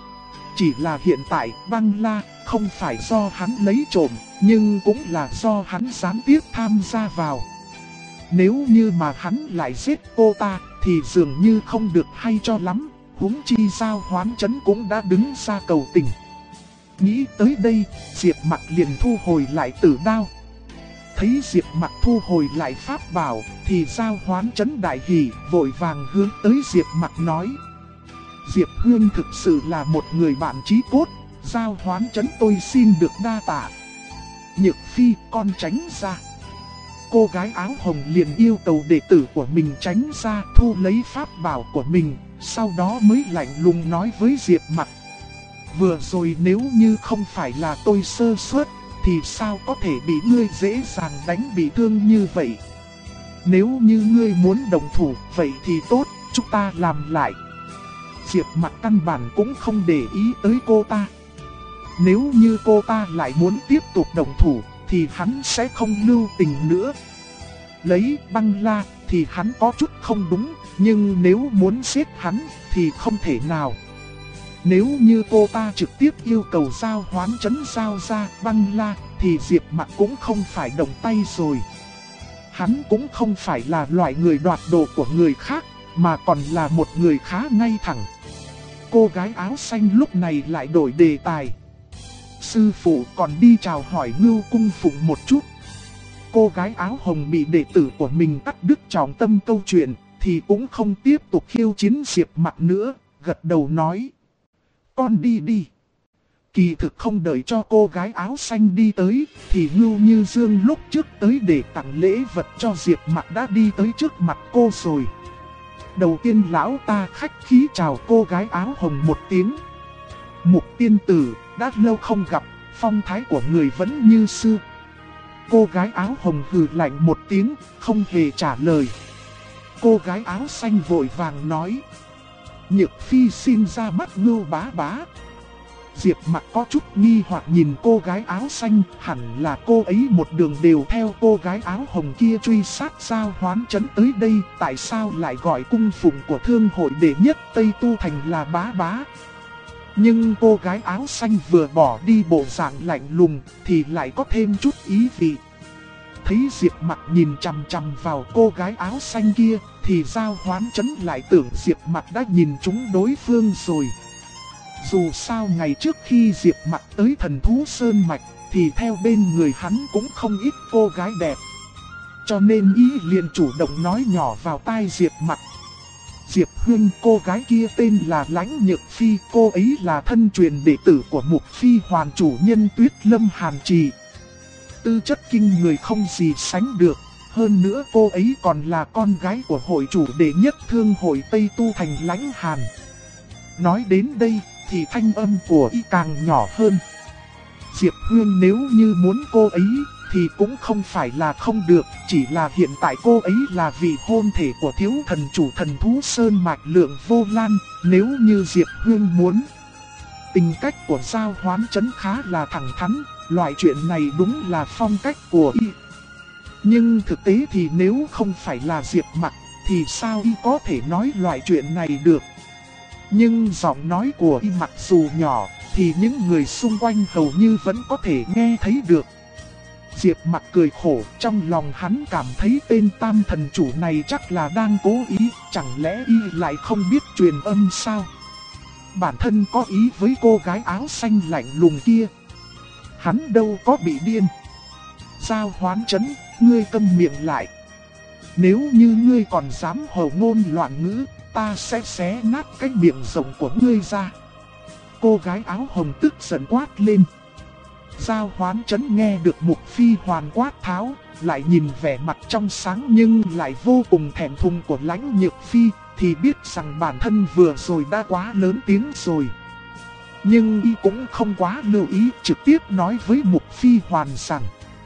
Chỉ là hiện tại Băng La không phải do hắn lấy trộm, nhưng cũng là do hắn gián tiếp tham gia vào. Nếu như mà hắn lại giết cô ta thì dường như không được hay cho lắm, huống chi Giao Hoán Trấn cũng đã đứng ra cầu tình. Nghĩ tới đây, Diệp Mặc liền thu hồi lại tử đao. Thấy Diệp Mặc thu hồi lại pháp bảo thì Giao Hoán Trấn đại hỉ, vội vàng hướng tới Diệp Mặc nói: Diệp Huynh thực sự là một người bạn chí cốt, Giao Hoán Trấn tôi xin được đa tạ. Nhược Phi, con tránh ra. Cô gái áo hồng liền yêu cầu đệ tử của mình tránh ra, thu lấy pháp bảo của mình, sau đó mới lạnh lùng nói với Diệp Mặc: vừa rồi nếu như không phải là tôi sơ suất, thì sao có thể bị ngươi dễ dàng đánh bị thương như vậy. Nếu như ngươi muốn đồng thủ, vậy thì tốt, chúng ta làm lại. Diệp Mặc căn bản cũng không để ý tới cô ta. Nếu như cô ta lại muốn tiếp tục đồng thủ, thì hắn sẽ không lưu tình nữa. Lấy Băng La thì hắn có chút không đúng, nhưng nếu muốn giết hắn thì không thể nào. Nếu như cô ta trực tiếp yêu cầu Giao Hoán Trấn giao ra Băng La thì Diệp Mặc cũng không phải động tay rồi. Hắn cũng không phải là loại người đoạt đồ của người khác, mà còn là một người khá ngay thẳng. Cô gái áo xanh lúc này lại đổi đề tài: sư phụ còn đi chào hỏi Ngưu Cung Phụng một chút. Cô gái áo hồng bị đệ tử của mình cắt đứt trọng tâm câu chuyện thì cũng không tiếp tục khiêu chiến Diệp Mặc nữa, gật đầu nói: con đi đi. Kỳ thực không đợi cho cô gái áo xanh đi tới, thì Ngưu Như Dương lúc trước tới để tặng lễ vật cho Diệp Mặc đã đi tới trước mặt cô rồi. Đầu tiên lão ta khách khí chào cô gái áo hồng một tiếng: Mục tiên tử, đã lâu không gặp, phong thái của người vẫn như xưa. Cô gái áo hồng hừ lạnh một tiếng, không hề trả lời. Cô gái áo xanh vội vàng nói: Nhược Phi xin ra mắt Ngưu bá bá. Diệp Mặc có chút nghi hoặc nhìn cô gái áo xanh, hẳn là cô ấy một đường đều theo cô gái áo hồng kia truy sát Giao Hoán Trấn tới đây, tại sao lại gọi cung phụng của thương hội đệ nhất Tây Tu Thành là bá bá. Nhưng cô gái áo xanh vừa bỏ đi bộ dạng lạnh lùng thì lại có thêm chút ý vị. Thấy Diệp Mặc nhìn chằm chằm vào cô gái áo xanh kia thì Giao Hoán Trấn lại tưởng Diệp Mặc đã nhìn trúng đối phương rồi. Dù sao ngày trước khi Diệp Mặc tới Thần Thú Sơn Mạch thì theo bên người hắn cũng không ít cô gái đẹp. Cho nên ý liền chủ động nói nhỏ vào tai Diệp Mặc: Diệp Huynh, cô gái kia tên là Lãnh Nhược Phi, cô ấy là thân truyền đệ tử của Mục Phi Hoàn chủ nhân Tuyết Lâm Hàn Trì. Tư chất kinh người không gì sánh được, Hơn nữa cô ấy còn là con gái của hội chủ đệ nhất thương hội Tây Tu Thành Lãnh Hàn. Nói đến đây thì thanh âm của y càng nhỏ hơn. Diệp Hương nếu như muốn cô ấy thì cũng không phải là không được, chỉ là hiện tại cô ấy là vị hôn thể của thiếu thần chủ thần thú Sơn Mạch Lượng Vô Lan, nếu như Diệp Hương muốn. Tính cách của Giao Hoán Trấn khá là thẳng thắn, loại chuyện này đúng là phong cách của y. Nhưng thực tế thì nếu không phải là Diệp Mặc thì sao y có thể nói loại chuyện này được. Nhưng giọng nói của y mặc dù nhỏ thì những người xung quanh hầu như vẫn có thể nghe thấy được. Diệp Mặc cười khổ, trong lòng hắn cảm thấy tên tam thần chủ này chắc là đang cố ý, chẳng lẽ y lại không biết truyền âm sao? Bản thân có ý với cô gái áo xanh lạnh lùng kia. Hắn đâu có bị điên. Giao Hoán Trấn, ngươi câm miệng lại. Nếu như ngươi còn dám hồ ngôn loạn ngữ, ta sẽ xé nát cái miệng rộng của ngươi ra. Cô gái áo hồng tức giận quát lên. Giao Hoán Trấn nghe được Mục Phi Hoàn quát tháo, lại nhìn vẻ mặt trong sáng nhưng lại vô cùng thẹn thùng của Lãnh Nhược Phi, thì biết rằng bản thân vừa rồi đã quá lớn tiếng rồi. Nhưng y cũng không quá lưu ý, trực tiếp nói với Mục Phi Hoàn rằng: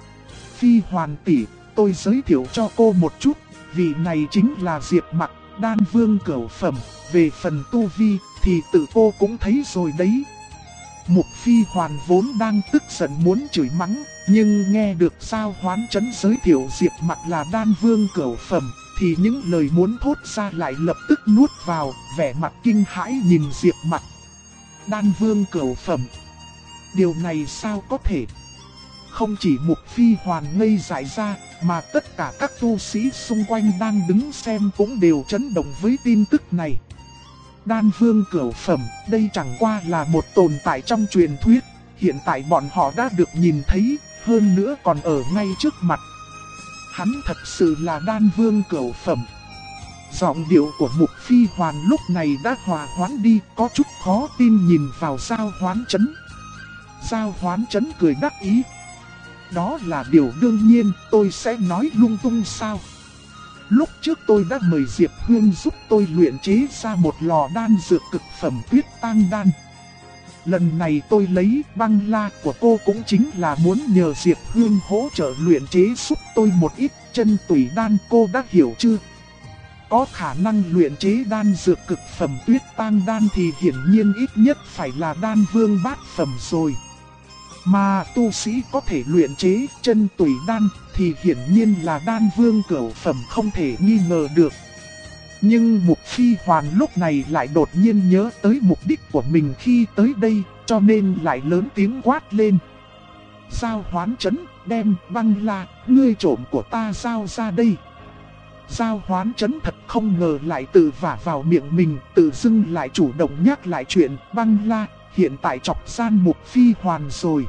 Phi Hoàn tỷ, tôi giới thiệu cho cô một chút, vị này chính là Diệp Mặc, đan vương cửu phẩm, về phần tu vi thì tự cô cũng thấy rồi đấy. Mục Phi Hoàn vốn đang tức giận muốn chửi mắng, nhưng nghe được Giao Hoán Trấn giới thiệu Diệp Mặc là đan vương cửu phẩm, thì những lời muốn thốt ra lại lập tức nuốt vào, vẻ mặt kinh hãi nhìn Diệp Mặc. Đan vương cửu phẩm, điều này sao có thể? Không chỉ Mục Phi Hoàn ngây dại ra, mà tất cả các tu sĩ xung quanh đang đứng xem cũng đều chấn động với tin tức này. Đan vương cửu phẩm, đây chẳng qua là một tồn tại trong truyền thuyết, hiện tại bọn họ đã được nhìn thấy, hơn nữa còn ở ngay trước mặt. Hắn thật sự là đan vương cửu phẩm. Giọng điệu của Mục Phi Hoàn lúc này đã hòa hoãn đi, có chút khó tin nhìn vào Giao Hoán Trấn. Giao Hoán Trấn cười đắc ý. Đó là điều đương nhiên, tôi sẽ nói lung tung sao? Lúc trước tôi đã mời Diệp Hương giúp tôi luyện chế ra một lò đan dược cực phẩm Tuyết Tang Đan. Lần này tôi lấy băng la của cô cũng chính là muốn nhờ Diệp Hương hỗ trợ luyện chế giúp tôi một ít chân tủy đan, cô đã hiểu chưa? Có khả năng luyện chế đan dược cực phẩm Tuyết Tang Đan thì hiển nhiên ít nhất phải là đan vương bát phẩm rồi. Mà tu sĩ có thể luyện chế chân tủy đan thì hiển nhiên là đan vương cửu phẩm không thể nghi ngờ được. Nhưng Mục Phi Hoàn lúc này lại đột nhiên nhớ tới mục đích của mình khi tới đây, cho nên lại lớn tiếng quát lên. Giao Hoán Trấn, đem băng la, ngươi trộm của ta giao ra đây. Giao Hoán Trấn thật không ngờ lại tự vả vào miệng mình, tự dưng lại chủ động nhắc lại chuyện băng la, hiện tại chọc gian Mục Phi Hoàn rồi.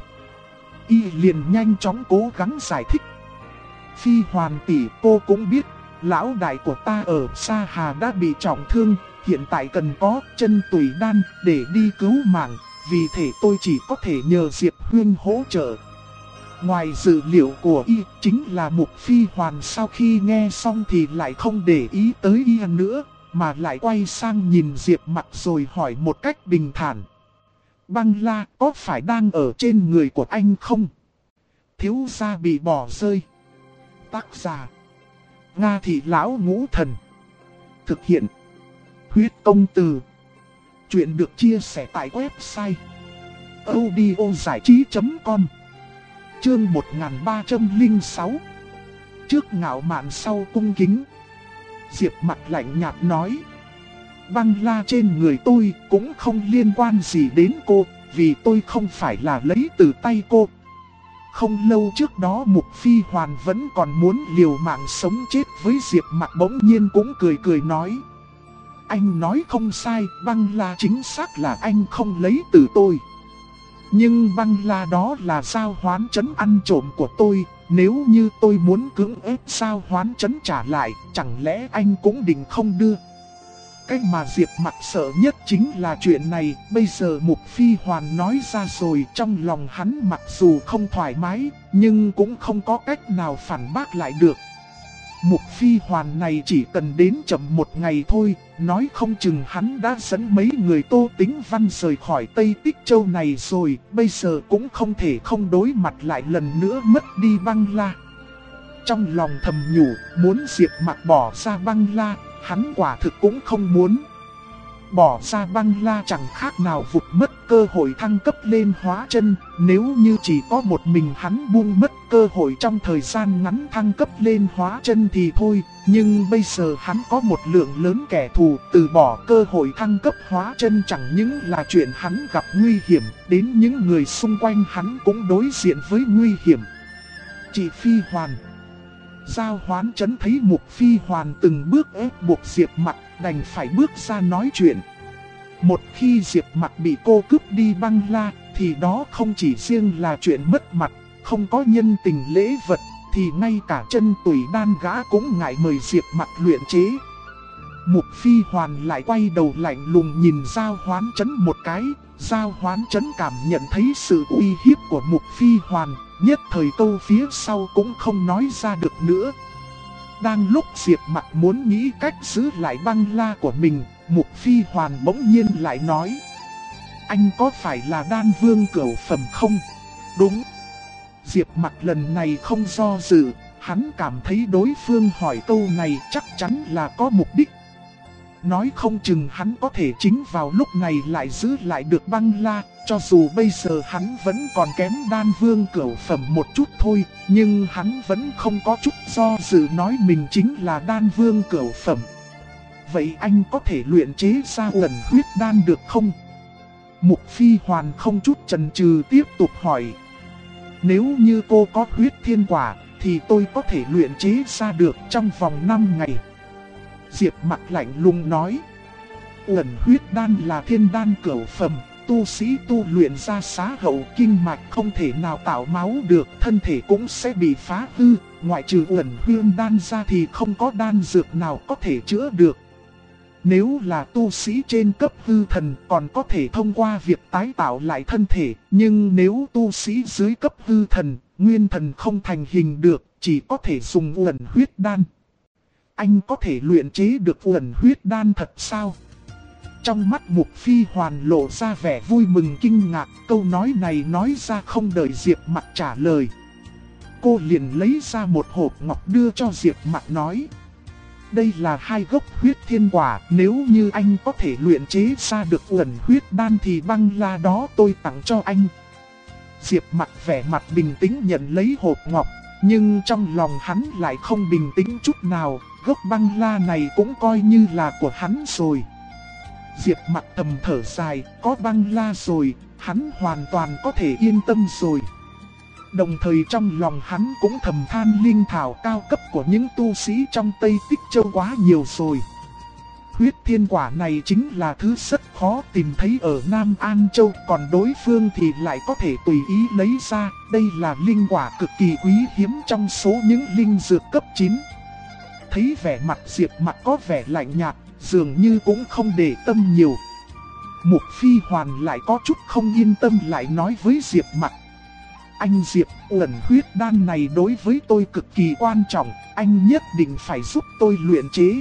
Y liền nhanh chóng cố gắng giải thích. Phi Hoàn tỷ, cô cũng biết, lão đại của ta ở Sa Hà đã bị trọng thương, hiện tại cần có chân tủy đan để đi cứu mạng, vì thế tôi chỉ có thể nhờ Diệp Hương hỗ trợ. Ngoài dự liệu của y, chính là Mục Phi Hoàn sau khi nghe xong thì lại không để ý tới y nữa, mà lại quay sang nhìn Diệp Mặc rồi hỏi một cách bình thản. Băng la có phải đang ở trên người của anh không? Thiếu gia bị bỏ rơi. Tác giả Nga Thị Lão Ngũ Thần. Thực hiện Huyết Công Từ. Chuyện được chia sẻ tại website audiozảichí.com. Chương 1306. Trước ngạo mạn sau cung kính. Diệp Mặc lạnh nhạt nói. Băng la trên người tôi cũng không liên quan gì đến cô, vì tôi không phải là lấy từ tay cô. Không lâu trước đó Mục Phi Hoàn vẫn còn muốn liều mạng sống chết với Diệp Mặc, bỗng nhiên cũng cười cười nói. Anh nói không sai, băng la chính xác là anh không lấy từ tôi. Nhưng băng la đó là Giao Hoán Trấn ăn trộm của tôi, nếu như tôi muốn cưỡng ép Giao Hoán Trấn trả lại, chẳng lẽ anh cũng định không đưa? Cái mà Diệp Mặc sợ nhất chính là chuyện này, bây giờ Mục Phi Hoàn nói ra rồi, trong lòng hắn mặc dù không thoải mái, nhưng cũng không có cách nào phản bác lại được. Mục Phi Hoàn này chỉ cần đến chậm một ngày thôi, nói không chừng hắn đã dẫn mấy người Tô Tĩnh Văn rời khỏi Tây Tích Châu này rồi, bây giờ cũng không thể không đối mặt lại lần nữa mất đi Băng La. Trong lòng thầm nhủ, muốn Diệp Mặc bỏ ra Băng La, hắn quả thực cũng không muốn. Bỏ ra Băng La chẳng khác nào vụt mất cơ hội thăng cấp lên hóa chân, nếu như chỉ có một mình hắn buông mất cơ hội trong thời gian ngắn thăng cấp lên hóa chân thì thôi, nhưng bây giờ hắn có một lượng lớn kẻ thù, từ bỏ cơ hội thăng cấp hóa chân chẳng những là chuyện hắn gặp nguy hiểm, đến những người xung quanh hắn cũng đối diện với nguy hiểm. Chị Phi Hoàn. Giao Hoán Trấn thấy Mục Phi Hoàn từng bước ép buộc Diệp Mặc, đành phải bước ra nói chuyện. Một khi Diệp Mặc bị cô cướp đi Băng La, thì đó không chỉ riêng là chuyện mất mặt, không có nhân tình lễ vật, thì ngay cả chân tùy đan gã cũng ngại mời Diệp Mặc luyện chế. Mục Phi Hoàn lại quay đầu lạnh lùng nhìn Giao Hoán Trấn một cái. Giao Hoán Trấn cảm nhận thấy sự uy hiếp của Mục Phi Hoàn, nhất thời câu phía sau cũng không nói ra được nữa. Đang lúc Diệp Mặc muốn nghĩ cách giữ lại Băng La của mình, Mục Phi Hoàn bỗng nhiên lại nói: anh có phải là đan vương cửu phẩm không? Đúng. Diệp Mặc lần này không do dự, hắn cảm thấy đối phương hỏi câu này chắc chắn là có mục đích. Nói không chừng hắn có thể chính vào lúc này lại giữ lại được Băng La, cho dù bây giờ hắn vẫn còn kém đan vương cửu phẩm một chút thôi, nhưng hắn vẫn không có chút do dự nói mình chính là đan vương cửu phẩm. Vậy anh có thể luyện chế ra Uẩn Huyết Đan được không? Mục Phi Hoàn không chút chần chừ tiếp tục hỏi. Nếu như cô có huyết thiên quả, thì tôi có thể luyện chế ra được trong vòng 5 ngày. Diệp Mặc lạnh lùng nói. Uẩn Huyết Đan là thiên đan cửu phẩm, tu sĩ tu luyện ra xá hậu kinh mạch không thể nào tạo máu được, thân thể cũng sẽ bị phá hư, ngoại trừ Uẩn Huyết Đan ra thì không có đan dược nào có thể chữa được. Nếu là tu sĩ trên cấp hư thần còn có thể thông qua việc tái tạo lại thân thể, nhưng nếu tu sĩ dưới cấp hư thần, nguyên thần không thành hình được, chỉ có thể dùng Uẩn Huyết Đan. Anh có thể luyện chế được Uẩn Huyết Đan thật sao? Trong mắt Mục Phi Hoàn lộ ra vẻ vui mừng kinh ngạc, câu nói này nói ra không đợi Diệp Mặc trả lời. Cô liền lấy ra một hộp ngọc đưa cho Diệp Mặc nói. Đây là 2 gốc huyết thiên quả, nếu như anh có thể luyện chế ra được Uẩn Huyết Đan thì Băng La đó tôi tặng cho anh. Diệp Mặc vẻ mặt bình tĩnh nhận lấy hộp ngọc, nhưng trong lòng hắn lại không bình tĩnh chút nào, gốc Băng La này cũng coi như là của hắn rồi. Diệp Mặc thầm thở dài, có Băng La rồi, hắn hoàn toàn có thể yên tâm rồi. Đồng thời trong lòng hắn cũng thầm than linh thảo cao cấp của những tu sĩ trong Tây Tích Châu quá nhiều rồi. Huyết thiên quả này chính là thứ rất khó tìm thấy ở Nam An Châu, còn đối phương thì lại có thể tùy ý lấy ra. Đây là linh quả cực kỳ quý hiếm trong số những linh dược cấp 9. Thấy vẻ mặt Diệp Mặc có vẻ lạnh nhạt, dường như cũng không để tâm nhiều. Mục Phi Hoàn lại có chút không yên tâm lại nói với Diệp Mặc. Anh Diệp, Uẩn Huyết Đan này đối với tôi cực kỳ quan trọng, anh nhất định phải giúp tôi luyện chế.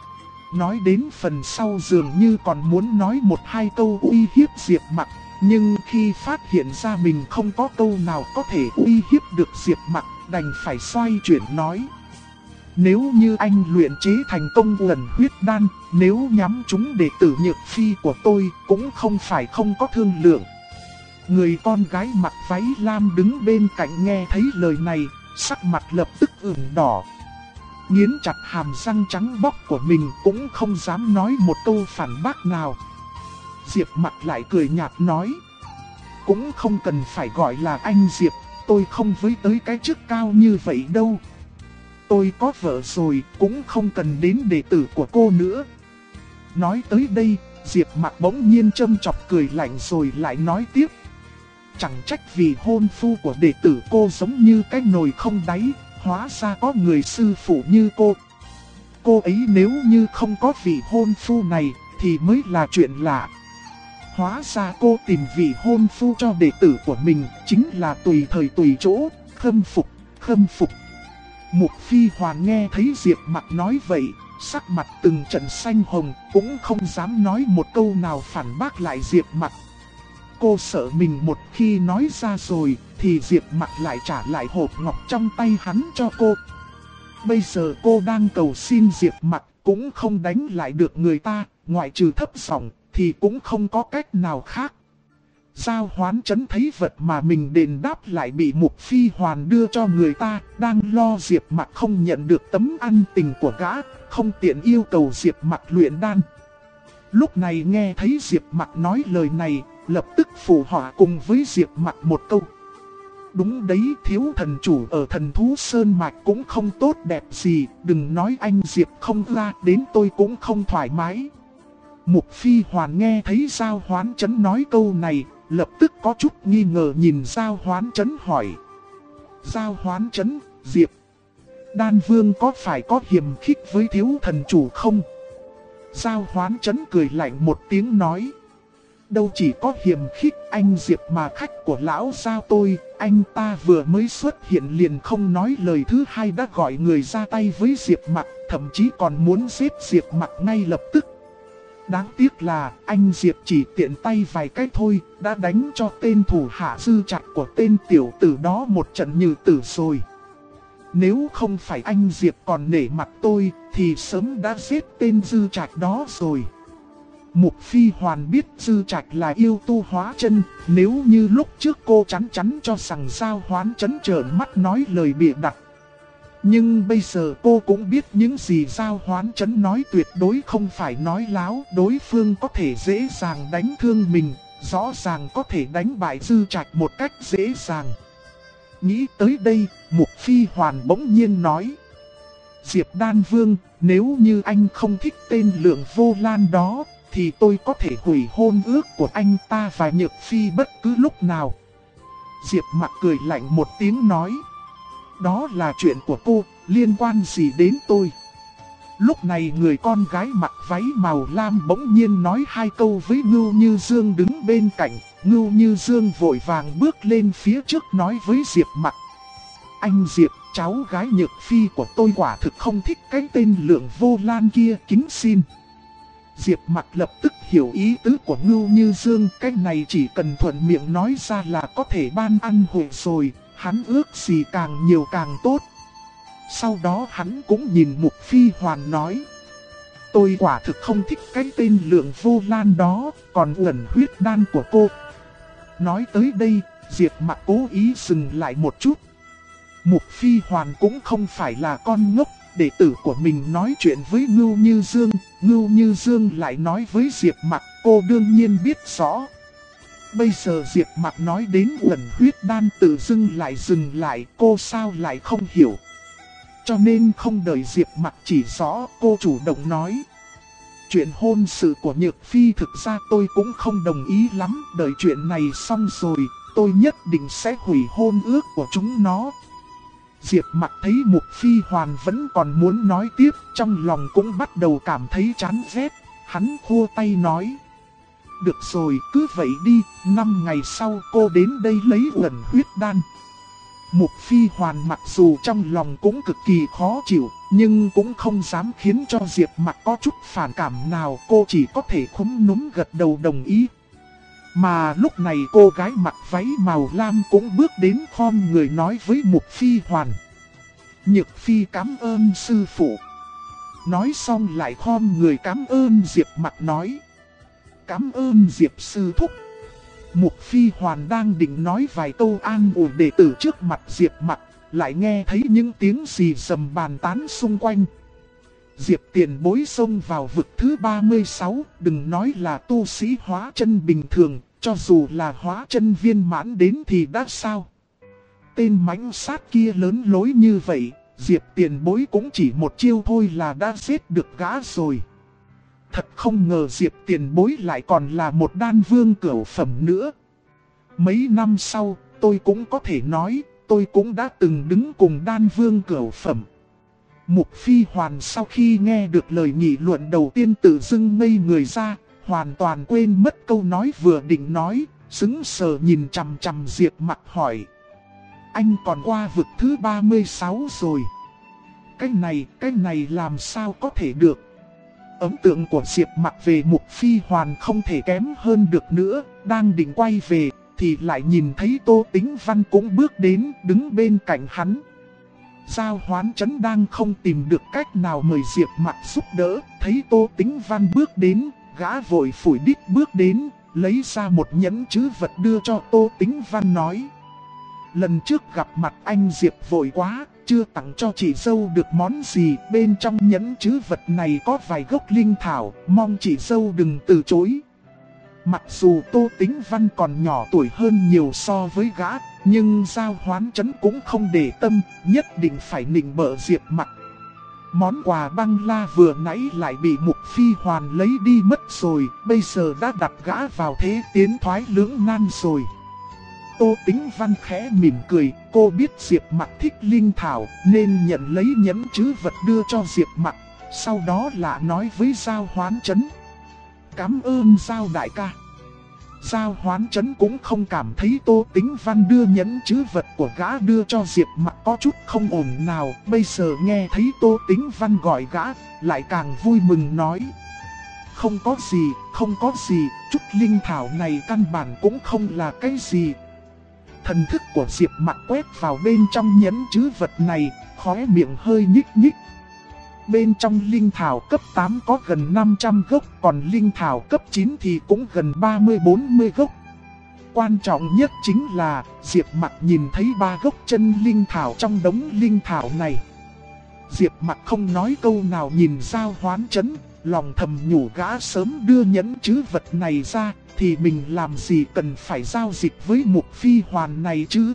Nói đến phần sau dường như còn muốn nói 1-2 câu uy hiếp Diệp Mặc, nhưng khi phát hiện ra mình không có câu nào có thể uy hiếp được Diệp Mặc, đành phải xoay chuyển nói. Nếu như anh luyện chế thành công Uẩn Huyết Đan, nếu nhắm trúng đệ tử Nhược Phi của tôi cũng không phải không có thương lượng. Người con gái mặc váy lam đứng bên cạnh nghe thấy lời này, sắc mặt lập tức ửng đỏ. Nghiến chặt hàm răng trắng bóc của mình cũng không dám nói một câu phản bác nào. Diệp Mặc lại cười nhạt nói. Cũng không cần phải gọi là anh Diệp, tôi không với tới cái chức cao như vậy đâu. Tôi có vợ rồi, cũng không cần đến đệ tử của cô nữa. Nói tới đây, Diệp Mặc bỗng nhiên châm chọc cười lạnh rồi lại nói tiếp. Chẳng trách vì hôn phu của đệ tử cô giống như cái nồi không đáy, hóa ra có người sư phụ như cô. Cô ấy nếu như không có vị hôn phu này thì mới là chuyện lạ. Hóa ra cô tìm vị hôn phu cho đệ tử của mình chính là tùy thời tùy chỗ, khâm phục, khâm phục. Mục Phi Hoàn nghe thấy Diệp Mặc nói vậy, sắc mặt từng trận xanh hồng, cũng không dám nói một câu nào phản bác lại Diệp Mặc. Cô sợ mình một khi nói ra rồi, thì Diệp Mặc lại trả lại hộp ngọc trong tay hắn cho cô. Bây giờ cô đang cầu xin Diệp Mặc, cũng không đánh lại được người ta, ngoại trừ thấp giọng thì cũng không có cách nào khác. Giao Hoán Trấn thấy vật mà mình đền đáp lại bị Mục Phi Hoàn đưa cho người ta, đang lo Diệp Mặc không nhận được tấm ân tình của gã, không tiện yêu cầu Diệp Mặc luyện đan. Lúc này nghe thấy Diệp Mặc nói lời này, lập tức phụ họa cùng với Diệp Mặc một câu. Đúng đấy, thiếu thần chủ ở Thần Thú Sơn Mạch cũng không tốt đẹp gì, đừng nói anh Diệp không ra, đến tôi cũng không thoải mái. Mục Phi Hoàn nghe thấy Giao Hoán Trấn nói câu này, lập tức có chút nghi ngờ nhìn Giao Hoán Trấn hỏi. Giao Hoán Trấn, Diệp Đan Vương có phải có hiềm khích với thiếu thần chủ không? Giao Hoán Trấn cười lạnh một tiếng nói. Đâu chỉ có hiềm khích, anh Diệp mà khách của lão Giao tôi, anh ta vừa mới xuất hiện liền không nói lời thứ hai đã gọi người ra tay với Diệp Mặc, thậm chí còn muốn giết Diệp Mặc ngay lập tức. Đáng tiếc là anh Diệp chỉ tiện tay vài cái thôi, đã đánh cho tên thủ hạ Dư Trạch của tên tiểu tử đó một trận như tử rồi. Nếu không phải anh Diệp còn nể mặt tôi, thì sớm đã giết tên Dư Trạch đó rồi. Mục Phi Hoàn biết Dư Trạch là yêu tu hóa chân, nếu như lúc trước cô chắn chắn cho rằng Giao Hoán Trấn trợn mắt nói lời bịa đặt. Nhưng bây giờ cô cũng biết những gì Giao Hoán Trấn nói tuyệt đối không phải nói láo, đối phương có thể dễ dàng đánh thương mình, rõ ràng có thể đánh bại Dư Trạch một cách dễ dàng. Nghĩ tới đây, Mục Phi Hoàn bỗng nhiên nói. Diệp Đan Vương, nếu như anh không thích tên Lượng Vô Lan đó, thì tôi có thể hủy hôn ước của anh ta và Nhược Phi bất cứ lúc nào. Diệp Mặc cười lạnh một tiếng nói. Đó là chuyện của cô, liên quan gì đến tôi? Lúc này người con gái mặc váy màu lam bỗng nhiên nói hai câu với Ngưu Như Dương đứng bên cạnh. Ngưu Như Dương vội vàng bước lên phía trước nói với Diệp Mặc. Anh Diệp, cháu gái Nhược Phi của tôi quả thực không thích cái tên Lượng Vô Lan kia, kính xin. Diệp Mặc lập tức hiểu ý tứ của Ngưu Như Dương, cái này chỉ cần thuận miệng nói ra là có thể ban ăn hội rồi, hắn ước gì càng nhiều càng tốt. Sau đó hắn cũng nhìn Mục Phi Hoàn nói. Tôi quả thực không thích cái tên Lượng Vô Lan đó, còn ẩn huyết đan của cô. Nói tới đây, Diệp Mặc cố ý dừng lại một chút. Mục Phi Hoàn cũng không phải là con ngốc, đệ tử của mình nói chuyện với Ngưu Như Dương, Ngưu Như Dương lại nói với Diệp Mặc, cô đương nhiên biết rõ. Bây giờ Diệp Mặc nói đến ẩn huyết đan tự dưng lại dừng lại, cô sao lại không hiểu. Cho nên không đợi Diệp Mặc chỉ rõ, cô chủ động nói. Chuyện hôn sự của Nhược Phi thực ra tôi cũng không đồng ý lắm, đợi chuyện này xong rồi, tôi nhất định sẽ hủy hôn ước của chúng nó. Diệp Mặc thấy Mục Phi Hoàn vẫn còn muốn nói tiếp, trong lòng cũng bắt đầu cảm thấy chán ghét, hắn khua tay nói. Được rồi, cứ vậy đi, 5 ngày sau cô đến đây lấy ẩn huyết đan. Mục Phi Hoàn mặc dù trong lòng cũng cực kỳ khó chịu, nhưng cũng không dám khiến cho Diệp Mặc có chút phản cảm nào, cô chỉ có thể khúm núm gật đầu đồng ý. Mà lúc này cô gái mặc váy màu lam cũng bước đến khom người nói với Mục Phi Hoàn. Nhược Phi cảm ơn sư phụ. Nói xong lại khom người cảm ơn Diệp Mặc nói. Cảm ơn Diệp sư thúc. Mục Phi Hoàn đang định nói vài câu an ủi đệ tử trước mặt Diệp Mặc, lại nghe thấy những tiếng xì xầm bàn tán xung quanh. Diệp Tiền Bối xông vào vực thứ 36, đừng nói là tu sĩ hóa chân bình thường, cho dù là hóa chân viên mãn đến thì đã sao. Tên mãnh sát kia lớn lối như vậy, Diệp Tiền Bối cũng chỉ một chiêu thôi là đã giết được gã rồi. Thật không ngờ Diệp Tiền Bối lại còn là một đan vương cửu phẩm nữa. Mấy năm sau, tôi cũng có thể nói, tôi cũng đã từng đứng cùng đan vương cửu phẩm. Mục Phi Hoàn sau khi nghe được lời nghị luận đầu tiên tự dưng ngây người ra, hoàn toàn quên mất câu nói vừa định nói, sững sờ nhìn chằm chằm Diệp Mặc hỏi. Anh còn qua vực thứ 36 rồi. cái này làm sao có thể được. Ấn tượng của Diệp Mặc về Mục Phi Hoàn không thể kém hơn được nữa, đang định quay về, thì lại nhìn thấy Tô Tĩnh Văn cũng bước đến, đứng bên cạnh hắn. Giao Hoán Trấn đang không tìm được cách nào mời Diệp Mặc giúp đỡ, thấy Tô Tĩnh Văn bước đến, gã vội phủi đít bước đến, lấy ra một nhẫn trữ vật đưa cho Tô Tĩnh Văn nói. Lần trước gặp mặt anh Diệp vội quá, chưa tặng cho chị dâu được món gì, bên trong nhẫn trữ vật này có vài gốc linh thảo, mong chị dâu đừng từ chối. Mặc dù Tô Tĩnh Văn còn nhỏ tuổi hơn nhiều so với gã, nhưng Giao Hoán Trấn cũng không để tâm, nhất định phải nịnh bợ Diệp Mặc. Món quà băng la vừa nãy lại bị Mục Phi Hoàn lấy đi mất rồi, bây giờ đã đặt gã vào thế tiến thoái lưỡng nan rồi. Tô Tĩnh Văn khẽ mỉm cười, cô biết Diệp Mặc thích linh thảo nên nhận lấy nhẫn trữ vật đưa cho Diệp Mặc, sau đó là nói với Giao Hoán Trấn. Cảm ơn Giao đại ca. Giao Hoán Trấn cũng không cảm thấy Tô Tĩnh Văn đưa nhẫn trữ vật của gã đưa cho Diệp Mặc có chút không ổn nào. Bây giờ nghe thấy Tô Tĩnh Văn gọi gã, lại càng vui mừng nói. Không có gì, chút linh thảo này căn bản cũng không là cái gì. Thần thức của Diệp Mặc quét vào bên trong nhẫn trữ vật này, khóe miệng hơi nhích nhích. Bên trong linh thảo cấp 8 có gần 500 gốc, còn linh thảo cấp 9 thì cũng gần 30-40 gốc. Quan trọng nhất chính là Diệp Mặc nhìn thấy 3 gốc chân linh thảo trong đống linh thảo này. Diệp Mặc không nói câu nào nhìn Giao Hoán Trấn, lòng thầm nhủ gã sớm đưa nhẫn trữ vật này ra, thì mình làm gì cần phải giao dịch với Mục Phi Hoàn này chứ.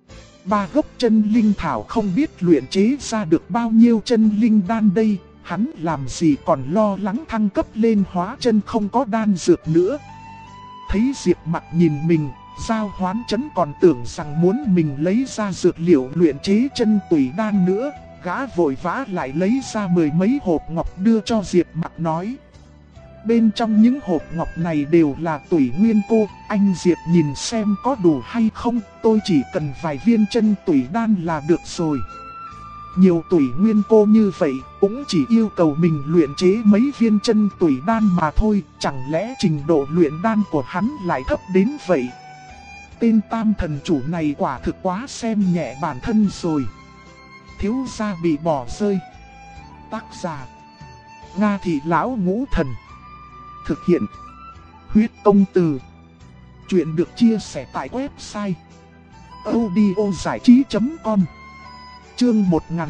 3 gốc chân linh thảo không biết luyện chế ra được bao nhiêu chân linh đan đây, hắn làm gì còn lo lắng thăng cấp lên hóa chân không có đan dược nữa. Thấy Diệp Mặc nhìn mình, Giao Hoán Trấn còn tưởng rằng muốn mình lấy ra dược liệu luyện chế chân tủy đan nữa, gã vội vã lại lấy ra 10 mấy hộp ngọc đưa cho Diệp Mặc nói. Bên trong những hộp ngọc này đều là tủy nguyên cô, anh Diệp nhìn xem có đủ hay không, tôi chỉ cần vài viên chân tủy đan là được rồi. Nhiều tủy nguyên cô như vậy, cũng chỉ yêu cầu mình luyện chế mấy viên chân tủy đan mà thôi, chẳng lẽ trình độ luyện đan của hắn lại thấp đến vậy. Tên tam thần chủ này quả thực quá xem nhẹ bản thân rồi. Thiếu gia bị bỏ rơi. Tác giả Nga Thị Lão Ngũ Thần. Thực hiện Huyết Công Từ. Chuyện được chia sẻ tại website audiozảichí.com. Chương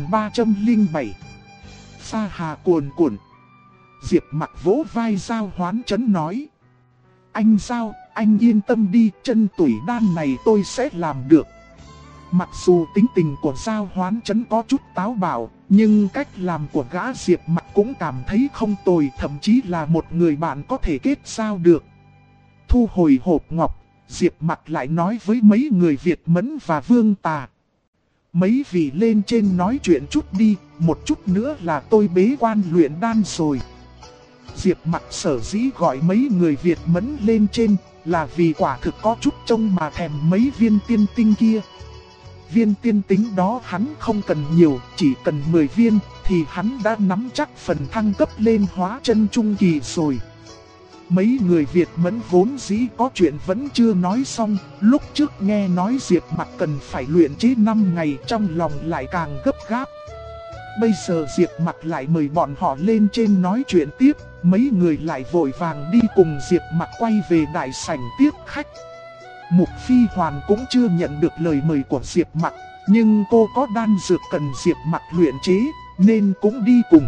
1307. Sa hà cuồn cuộn. Diệp Mặc vỗ vai Giao Hoán Trấn nói. Anh Giao, anh yên tâm đi, chân tủy đan này tôi sẽ làm được. Mặc dù tính tình của Giao Hoán Trấn có chút táo bạo, nhưng cách làm của gã Diệp Mặc cũng cảm thấy không tồi, thậm chí là một người bạn có thể kết giao được. Thu hồi hộp ngọc, Diệp Mặc lại nói với mấy người Việt Mẫn và Vương Tà. Mấy vị lên trên nói chuyện chút đi, một chút nữa là tôi bế quan luyện đan rồi. Diệp Mặc sở dĩ gọi mấy người Việt Mẫn lên trên, là vì quả thực có chút trông mà thèm mấy viên tiên tinh kia. Viên tiên tính đó hắn không cần nhiều, chỉ cần 10 viên, thì hắn đã nắm chắc phần thăng cấp lên hóa chân trung kỳ rồi. Mấy người Việt Mẫn vốn dĩ có chuyện vẫn chưa nói xong, lúc trước nghe nói Diệp Mặc cần phải luyện chế 5 ngày, trong lòng lại càng gấp gáp. Bây giờ Diệp Mặc lại mời bọn họ lên trên nói chuyện tiếp, mấy người lại vội vàng đi cùng Diệp Mặc quay về đại sảnh tiếp khách. Mục Phi Hoàn cũng chưa nhận được lời mời của Diệp Mặc, nhưng cô có đan dược cần Diệp Mặc luyện chế, nên cũng đi cùng.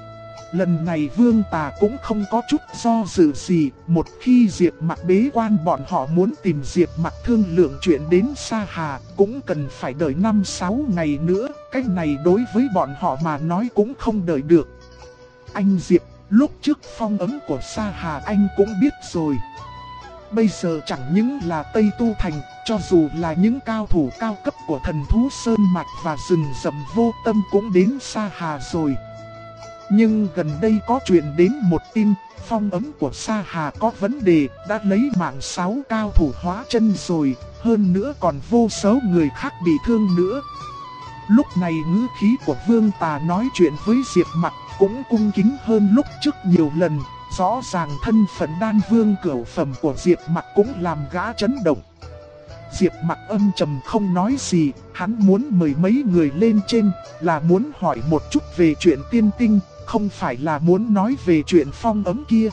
Lần này Vương Tà cũng không có chút do dự gì, một khi Diệp Mặc bế quan bọn họ muốn tìm Diệp Mặc thương lượng chuyện đến Sa Hà, cũng cần phải đợi 5-6 ngày nữa, cách này đối với bọn họ mà nói cũng không đợi được. Anh Diệp, lúc trước phong ấn của Sa Hà anh cũng biết rồi. Bây giờ chẳng những là Tây Tu Thành, cho dù là những cao thủ cao cấp của thần thú Sơn Mạch và rừng rậm Vô Tâm cũng đến Sa Hà rồi. Nhưng gần đây có truyền đến một tin, phong ấn của Sa Hà có vấn đề, đã lấy mạng 6 cao thủ hóa chân rồi, hơn nữa còn vô số người khác bị thương nữa. Lúc này ngữ khí của Vương Tà nói chuyện với Diệp Mặc cũng cung kính hơn lúc trước nhiều lần. Rõ ràng thân phận đan vương cửu phẩm của Diệp Mặc cũng làm gã chấn động. Diệp Mặc âm trầm không nói gì, hắn muốn mời mấy người lên trên là muốn hỏi một chút về chuyện tiên tinh, không phải là muốn nói về chuyện phong ấm kia.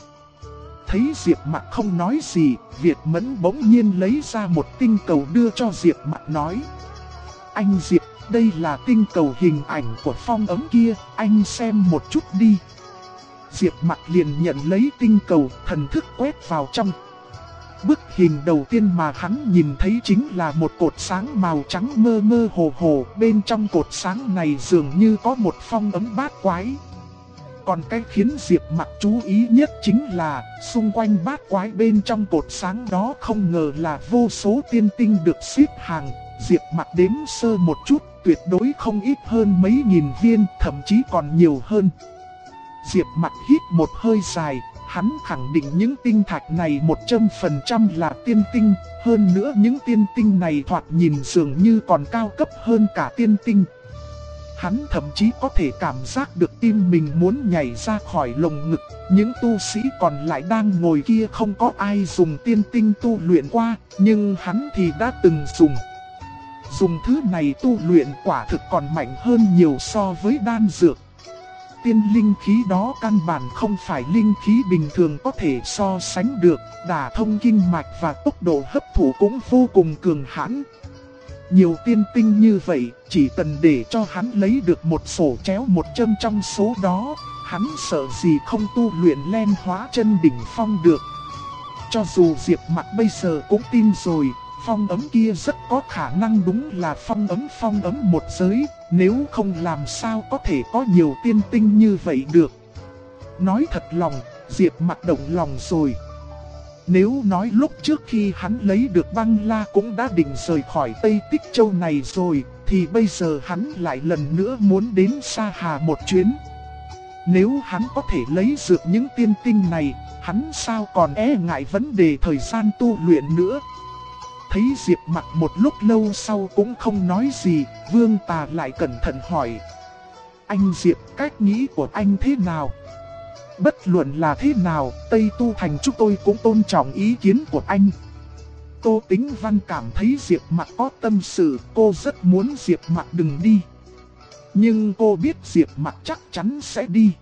Thấy Diệp Mặc không nói gì, Việt Mẫn bỗng nhiên lấy ra một tinh cầu đưa cho Diệp Mặc nói: anh Diệp, đây là tinh cầu hình ảnh của phong ấm kia, anh xem một chút đi. Diệp Mặc liền nhận lấy tinh cầu, thần thức quét vào trong. Bức hình đầu tiên mà hắn nhìn thấy chính là một cột sáng màu trắng mơ mơ hồ hồ, bên trong cột sáng này dường như có một phong ấm bát quái. Còn cái khiến Diệp Mặc chú ý nhất chính là, xung quanh bát quái bên trong cột sáng đó không ngờ là vô số tiên tinh được xếp hàng. Diệp Mặc đếm sơ một chút, tuyệt đối không ít hơn mấy nghìn viên, thậm chí còn nhiều hơn. Diệp Mặc hít một hơi dài, hắn khẳng định những tinh thạch này 100% là tiên tinh, hơn nữa những tiên tinh này thoạt nhìn dường như còn cao cấp hơn cả tiên tinh. Hắn thậm chí có thể cảm giác được tim mình muốn nhảy ra khỏi lồng ngực. Những tu sĩ còn lại đang ngồi kia không có ai dùng tiên tinh tu luyện qua, nhưng hắn thì đã từng dùng. Dùng thứ này tu luyện quả thực còn mạnh hơn nhiều so với đan dược. Tiên linh khí đó căn bản không phải linh khí bình thường có thể so sánh được, đả thông kinh mạch và tốc độ hấp thụ cũng vô cùng cường hãn. Nhiều tiên tinh như vậy, chỉ cần để cho hắn lấy được một sổ chéo 100 trong số đó, hắn sợ gì không tu luyện len hóa chân đỉnh phong được. Cho dù Diệp Mặc bây giờ cũng tin rồi, phong ấm kia rất có khả năng đúng là phong ấm một giới, nếu không làm sao có thể có nhiều tiên tinh như vậy được. Nói thật lòng, Diệp Mặc động lòng rồi. Nếu nói lúc trước khi hắn lấy được băng la cũng đã định rời khỏi Tây Tích Châu này rồi, thì bây giờ hắn lại lần nữa muốn đến Sa Hà một chuyến. Nếu hắn có thể lấy được những tiên tinh này, hắn sao còn e ngại vấn đề thời gian tu luyện nữa. Thấy Diệp Mặc một lúc lâu sau cũng không nói gì, Vương Tà lại cẩn thận hỏi: anh Diệp, cách nghĩ của anh thế nào? Bất luận là thế nào, Tây Tu Thành chúng tôi cũng tôn trọng ý kiến của anh. Tô Tĩnh Văn cảm thấy Diệp Mặc có tâm sự, cô rất muốn Diệp Mặc đừng đi. Nhưng cô biết Diệp Mặc chắc chắn sẽ đi.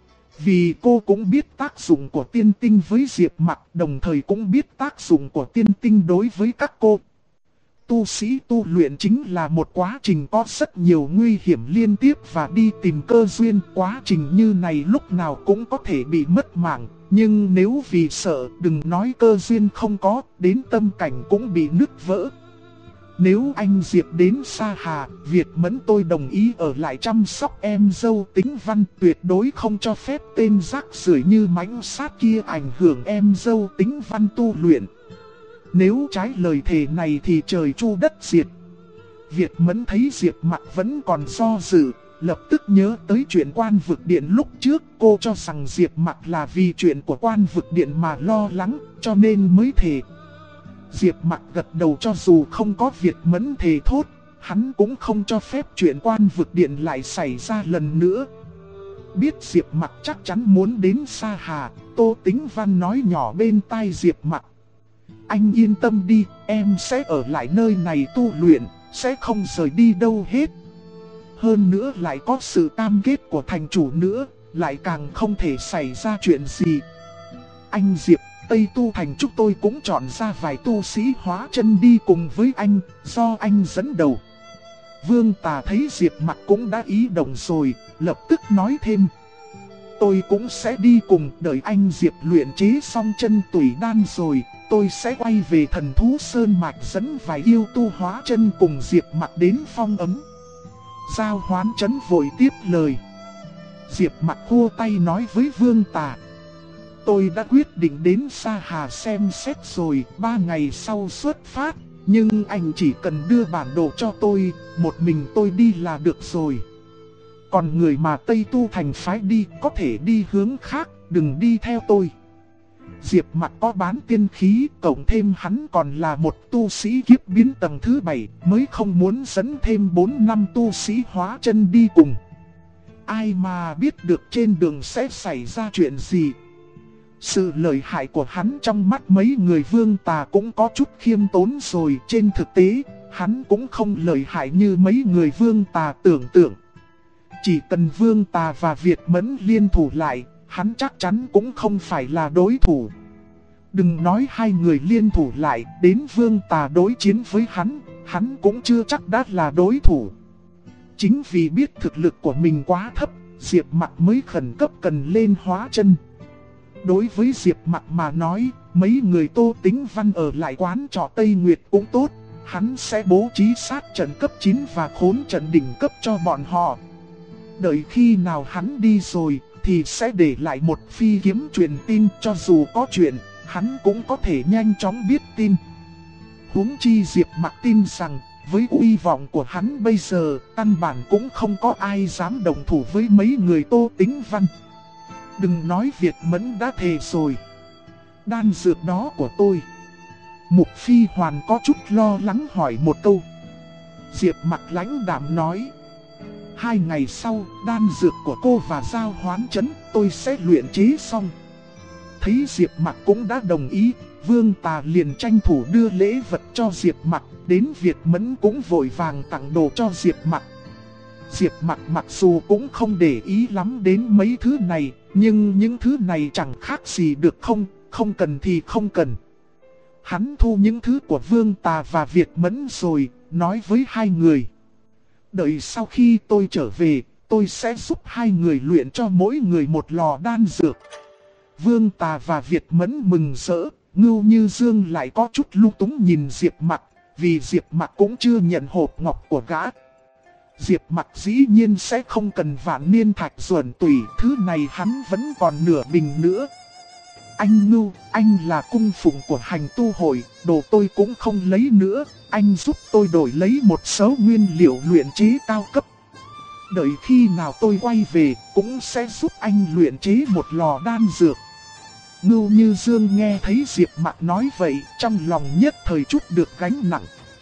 Vì cô cũng biết tác dụng của tiên tinh với Diệp Mặc, đồng thời cũng biết tác dụng của tiên tinh đối với các cô. Tu sĩ tu luyện chính là một quá trình có rất nhiều nguy hiểm liên tiếp và đi tìm cơ duyên. Quá trình như này lúc nào cũng có thể bị mất mạng, nhưng nếu vì sợ đừng nói cơ duyên không có, đến tâm cảnh cũng bị nứt vỡ. Nếu anh Diệp đến Sa Hà, Việt Mẫn tôi đồng ý ở lại chăm sóc em dâu Tĩnh Văn, tuyệt đối không cho phép tên rác rưởi như mãnh sát kia ảnh hưởng em dâu Tĩnh Văn tu luyện. Nếu trái lời thề này thì trời chu đất diệt. Việt Mẫn thấy Diệp Mặc vẫn còn do dự, lập tức nhớ tới chuyện Quan Vực Điện lúc trước. Cô cho rằng Diệp Mặc là vì chuyện của Quan Vực Điện mà lo lắng, cho nên mới thề. Diệp Mặc gật đầu, cho dù không có Việt Mẫn thề thốt, hắn cũng không cho phép chuyện Quan Vực Điện lại xảy ra lần nữa. Biết Diệp Mặc chắc chắn muốn đến Sa Hà, Tô Tĩnh Văn nói nhỏ bên tai Diệp Mặc: anh yên tâm đi, em sẽ ở lại nơi này tu luyện, sẽ không rời đi đâu hết. Hơn nữa lại có sự cam kết của thành chủ nữa, lại càng không thể xảy ra chuyện gì. Anh Diệp, Tây Tu Thành chúng tôi cũng chọn ra vài tu sĩ hóa chân đi cùng với anh, do anh dẫn đầu. Vương Tà thấy Diệp Mặc cũng đã ý đồng rồi, lập tức nói thêm: tôi cũng sẽ đi cùng, đợi anh Diệp luyện chế xong chân tủy đan rồi, tôi sẽ quay về Thần Thú Sơn Mạch dẫn vài yêu tu hóa chân cùng Diệp Mặc đến phong ấm. Giao Hoán Trấn vội tiếp lời. Diệp Mặc khua tay nói với Vương Tà: tôi đã quyết định đến Sa Hà xem xét rồi, 3 ngày sau xuất phát, nhưng anh chỉ cần đưa bản đồ cho tôi, một mình tôi đi là được rồi. Còn người mà Tây Tu Thành phái đi có thể đi hướng khác, đừng đi theo tôi. Diệp Mặc có bán tiên khí, cộng thêm hắn còn là một tu sĩ kiếp biến tầng thứ 7, mới không muốn dẫn thêm 4 năm tu sĩ hóa chân đi cùng. Ai mà biết được trên đường sẽ xảy ra chuyện gì. Sự lợi hại của hắn trong mắt mấy người Vương Tà cũng có chút khiêm tốn rồi. Trên thực tế, hắn cũng không lợi hại như mấy người Vương Tà tưởng tượng. Chỉ cần Vương Tà và Việt Mẫn liên thủ lại, hắn chắc chắn cũng không phải là đối thủ. Đừng nói hai người liên thủ lại, đến Vương Tà đối chiến với hắn cũng chưa chắc đã là đối thủ. Chính vì biết thực lực của mình quá thấp, Diệp Mặc mới khẩn cấp cần lên hóa chân. Đối với Diệp Mặc mà nói, mấy người Tô Tĩnh Văn ở lại quán trọ Tây Nguyệt cũng tốt. Hắn sẽ bố trí sát trận cấp 9 và khốn trận đỉnh cấp cho bọn họ. Đợi khi nào hắn đi rồi, thì sẽ để lại một phi kiếm truyền tin, cho dù có chuyện, hắn cũng có thể nhanh chóng biết tin. Huống chi Diệp Mặc tin rằng, với uy vọng của hắn bây giờ, căn bản cũng không có ai dám đồng thủ với mấy người Tô Tĩnh Văn. Đừng nói Việt Mẫn đã thề rồi. Đan dược đó của tôi. Mục Phi Hoàn có chút lo lắng hỏi một câu. Diệp Mặc lãnh đạm nói. 2 ngày sau, đan dược của cô và Giao Hoán Trấn tôi sẽ luyện chế xong. Thấy Diệp Mặc cũng đã đồng ý, Vương Tà liền tranh thủ đưa lễ vật cho Diệp Mặc. Đến Việt Mẫn cũng vội vàng tặng đồ cho Diệp Mặc. Diệp Mặc mặc dù cũng không để ý lắm đến mấy thứ này, nhưng những thứ này chẳng khác gì được không cần thì không cần. Hắn thu những thứ của Vương Tà và Việt Mẫn rồi, nói với hai người. Đợi sau khi tôi trở về, tôi sẽ giúp hai người luyện cho mỗi người một lò đan dược. Vương Tà và Việt Mẫn mừng rỡ, Ngưu Như Dương lại có chút lung túng nhìn Diệp Mặc, vì Diệp Mặc cũng chưa nhận hộp ngọc của gã. Diệp Mặc dĩ nhiên sẽ không cần vạn niên thạch duẩn tủy, thứ này hắn vẫn còn nửa bình nữa. Anh Ngưu, anh là cung phụng của hành tu hội, đồ tôi cũng không lấy nữa, anh giúp tôi đổi lấy một số nguyên liệu luyện chế cao cấp. Đợi khi nào tôi quay về, cũng sẽ giúp anh luyện chế một lò đan dược. Ngưu Như Dương nghe thấy Diệp Mặc nói vậy, trong lòng nhất thời chút được gánh nặng.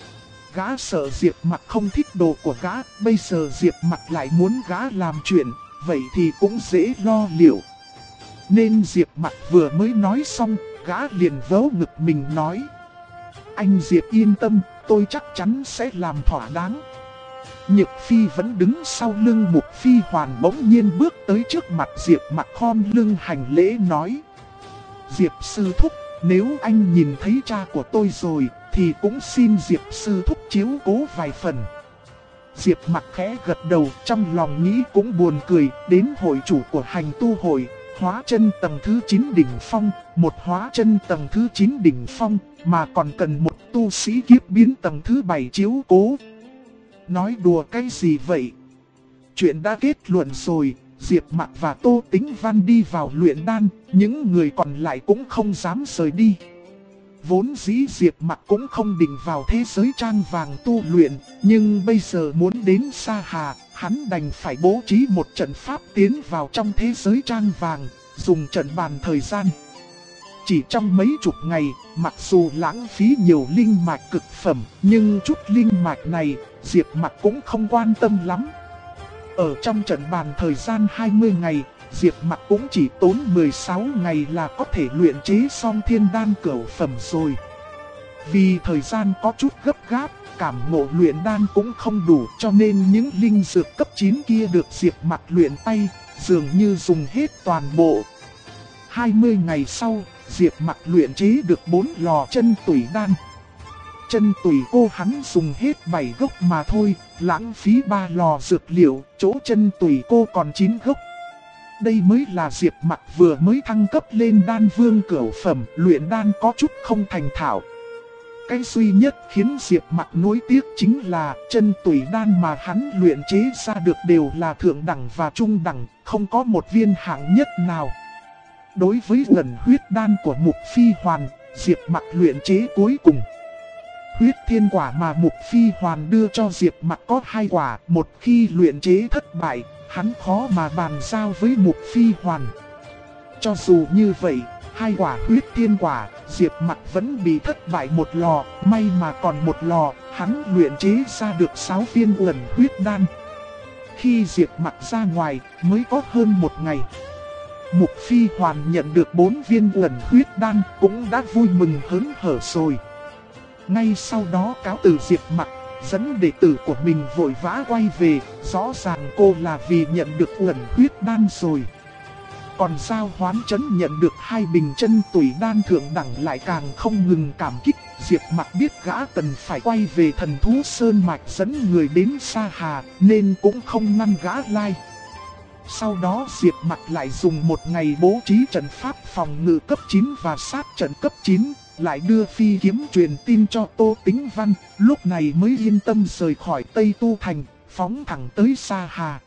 Gã sợ Diệp Mặc không thích đồ của gã, bây giờ Diệp Mặc lại muốn gã làm chuyện, vậy thì cũng dễ lo liệu. Nên Diệp Mặc vừa mới nói xong, gã liền vớ ngực mình nói. Anh Diệp yên tâm, tôi chắc chắn sẽ làm thỏa đáng. Nhược Phi vẫn đứng sau lưng Mục Phi Hoàn bỗng nhiên bước tới trước mặt Diệp Mặc khom lưng hành lễ nói. Diệp sư thúc, nếu anh nhìn thấy cha của tôi rồi, thì cũng xin Diệp sư thúc chiếu cố vài phần. Diệp Mặc khẽ gật đầu, trong lòng nghĩ cũng buồn cười. Đến hội chủ của hành tu hội, hóa chân tầng thứ 9 đỉnh phong, một hóa chân tầng thứ 9 đỉnh phong, mà còn cần một tu sĩ kiếp biến tầng thứ 7 chiếu cố. Nói đùa cái gì vậy? Chuyện đã kết luận rồi. Diệp Mặc và Tô Tĩnh Văn đi vào luyện đan, những người còn lại cũng không dám rời đi. Vốn dĩ Diệp Mặc cũng không định vào thế giới trang vàng tu luyện, nhưng bây giờ muốn đến Sa Hà, hắn đành phải bố trí một trận pháp tiến vào trong thế giới trang vàng, dùng trận bàn thời gian. Chỉ trong mấy chục ngày, mặc dù lãng phí nhiều linh mạch cực phẩm, nhưng chút linh mạch này, Diệp Mặc cũng không quan tâm lắm. Ở trong trận bàn thời gian 20 ngày, Diệp Mặc cũng chỉ tốn 16 ngày là có thể luyện chế xong thiên đan cửu phẩm rồi. Vì thời gian có chút gấp gáp, cảm ngộ luyện đan cũng không đủ, cho nên những linh dược cấp 9 kia được Diệp Mặc luyện tay, dường như dùng hết toàn bộ. 20 ngày sau, Diệp Mặc luyện chế được 4 lò chân tủy đan. Chân tủy cô hắn dùng hết 7 gốc mà thôi, lãng phí 3 lò dược liệu, chỗ chân tủy cô còn 9 gốc. Đây mới là Diệp Mặc vừa mới thăng cấp lên đan vương cửu phẩm, luyện đan có chút không thành thạo. Cái duy nhất khiến Diệp Mặc nuối tiếc chính là chân tủy đan mà hắn luyện chế ra được đều là thượng đẳng và trung đẳng, không có một viên hạng nhất nào. Đối với lần huyết đan của Mục Phi Hoàn, Diệp Mặc luyện chế cuối cùng. Huyết thiên quả mà Mục Phi Hoàn đưa cho Diệp Mặc có 2 quả, một khi luyện chế thất bại, hắn khó mà bàn giao với Mục Phi Hoàn. Cho dù như vậy, 2 quả huyết thiên quả, Diệp Mặc vẫn bị thất bại một lò, may mà còn một lò, hắn luyện chế ra được 6 viên uẩn huyết đan. Khi Diệp Mặc ra ngoài, mới có hơn 1 ngày. Mục Phi Hoàn nhận được 4 viên uẩn huyết đan, cũng đã vui mừng hớn hở rồi. Ngay sau đó cáo từ Diệp Mặc, dẫn đệ tử của mình vội vã quay về, rõ ràng cô là vì nhận được uẩn huyết đan rồi. Còn Giao Hoán Trấn nhận được 2 bình chân tủy đan thượng đẳng lại càng không ngừng cảm kích. Diệp Mặc biết gã cần phải quay về Thần Thú Sơn Mạch dẫn người đến Sa Hà, nên cũng không ngăn gã lai. Sau đó Diệp Mặc lại dùng một ngày bố trí trận pháp phòng ngự cấp 9 và sát trận cấp 9, lại đưa phi kiếm truyền tin cho Tô Tĩnh Văn, lúc này mới yên tâm rời khỏi Tây Tu Thành, phóng thẳng tới Sa Hà.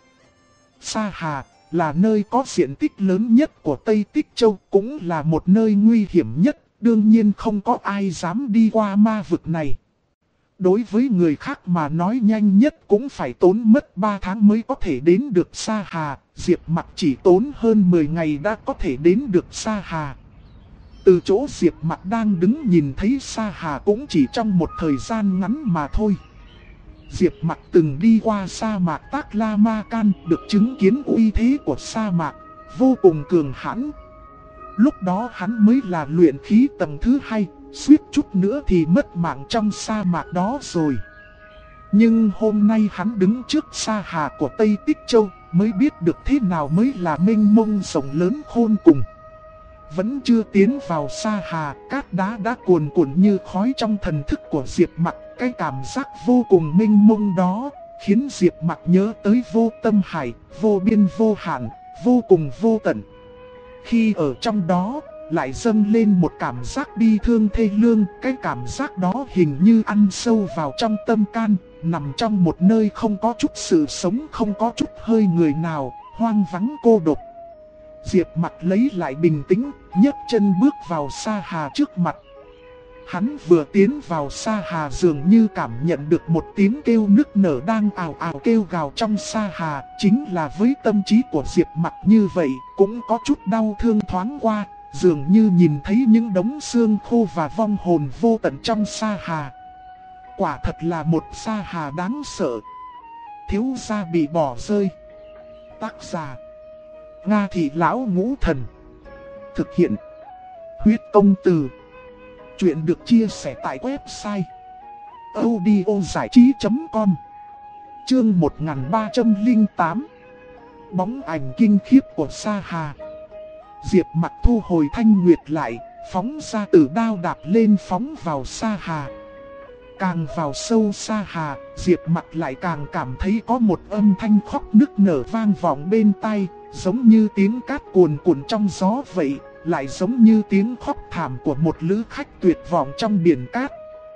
Sa Hà là nơi có diện tích lớn nhất của Tây Tích Châu, cũng là một nơi nguy hiểm nhất, đương nhiên không có ai dám đi qua ma vực này. Đối với người khác mà nói nhanh nhất cũng phải tốn mất 3 tháng mới có thể đến được Sa Hà, Diệp Mặc chỉ tốn hơn 10 ngày đã có thể đến được Sa Hà. Từ chỗ Diệp Mặc đang đứng nhìn thấy Sa Hà cũng chỉ trong một thời gian ngắn mà thôi. Diệp Mặc từng đi qua sa mạc Tắc La Ma Can, được chứng kiến uy thế của sa mạc, vô cùng cường hãn. Lúc đó hắn mới là luyện khí tầng thứ 2, suýt chút nữa thì mất mạng trong sa mạc đó rồi. Nhưng hôm nay hắn đứng trước Sa Hà của Tây Tích Châu, mới biết được thế nào mới là mênh mông rộng lớn khôn cùng. Vẫn chưa tiến vào Sa Hà, cát đá đã cuồn cuộn như khói trong thần thức của Diệp Mặc. Cái cảm giác vô cùng mênh mông đó, khiến Diệp Mặc nhớ tới vô tâm hải, vô biên vô hạn, vô cùng vô tận. Khi ở trong đó, lại dâng lên một cảm giác bi thương thê lương. Cái cảm giác đó hình như ăn sâu vào trong tâm can, nằm trong một nơi không có chút sự sống, không có chút hơi người nào, hoang vắng cô độc. Diệp Mặc lấy lại bình tĩnh, nhấc chân bước vào Sa Hà trước mặt. Hắn vừa tiến vào Sa Hà dường như cảm nhận được một tiếng kêu nức nở đang ào ào kêu gào trong Sa Hà. Chính là với tâm trí của Diệp Mặc như vậy, cũng có chút đau thương thoáng qua, dường như nhìn thấy những đống xương khô và vong hồn vô tận trong Sa Hà. Quả thật là một Sa Hà đáng sợ. Thiếu gia bị bỏ rơi. Tác giả: Nga Thị Lão Ngũ Thần. Thực hiện: Huyết Công Từ. Chuyện được chia sẻ tại website audiozảichí.com. Chương 1308. Bóng ảnh kinh khiếp của Sa Hà. Diệp Mặc thu hồi thanh nguyệt lại, phóng ra tử đao đạp lên phóng vào Sa Hà. Càng vào sâu Sa Hà, Diệp Mặc lại càng cảm thấy có một âm thanh khóc nức nở vang vọng bên tai, giống như tiếng cát cuồn cuộn trong gió vậy, lại giống như tiếng khóc thảm của một lữ khách tuyệt vọng trong biển cát.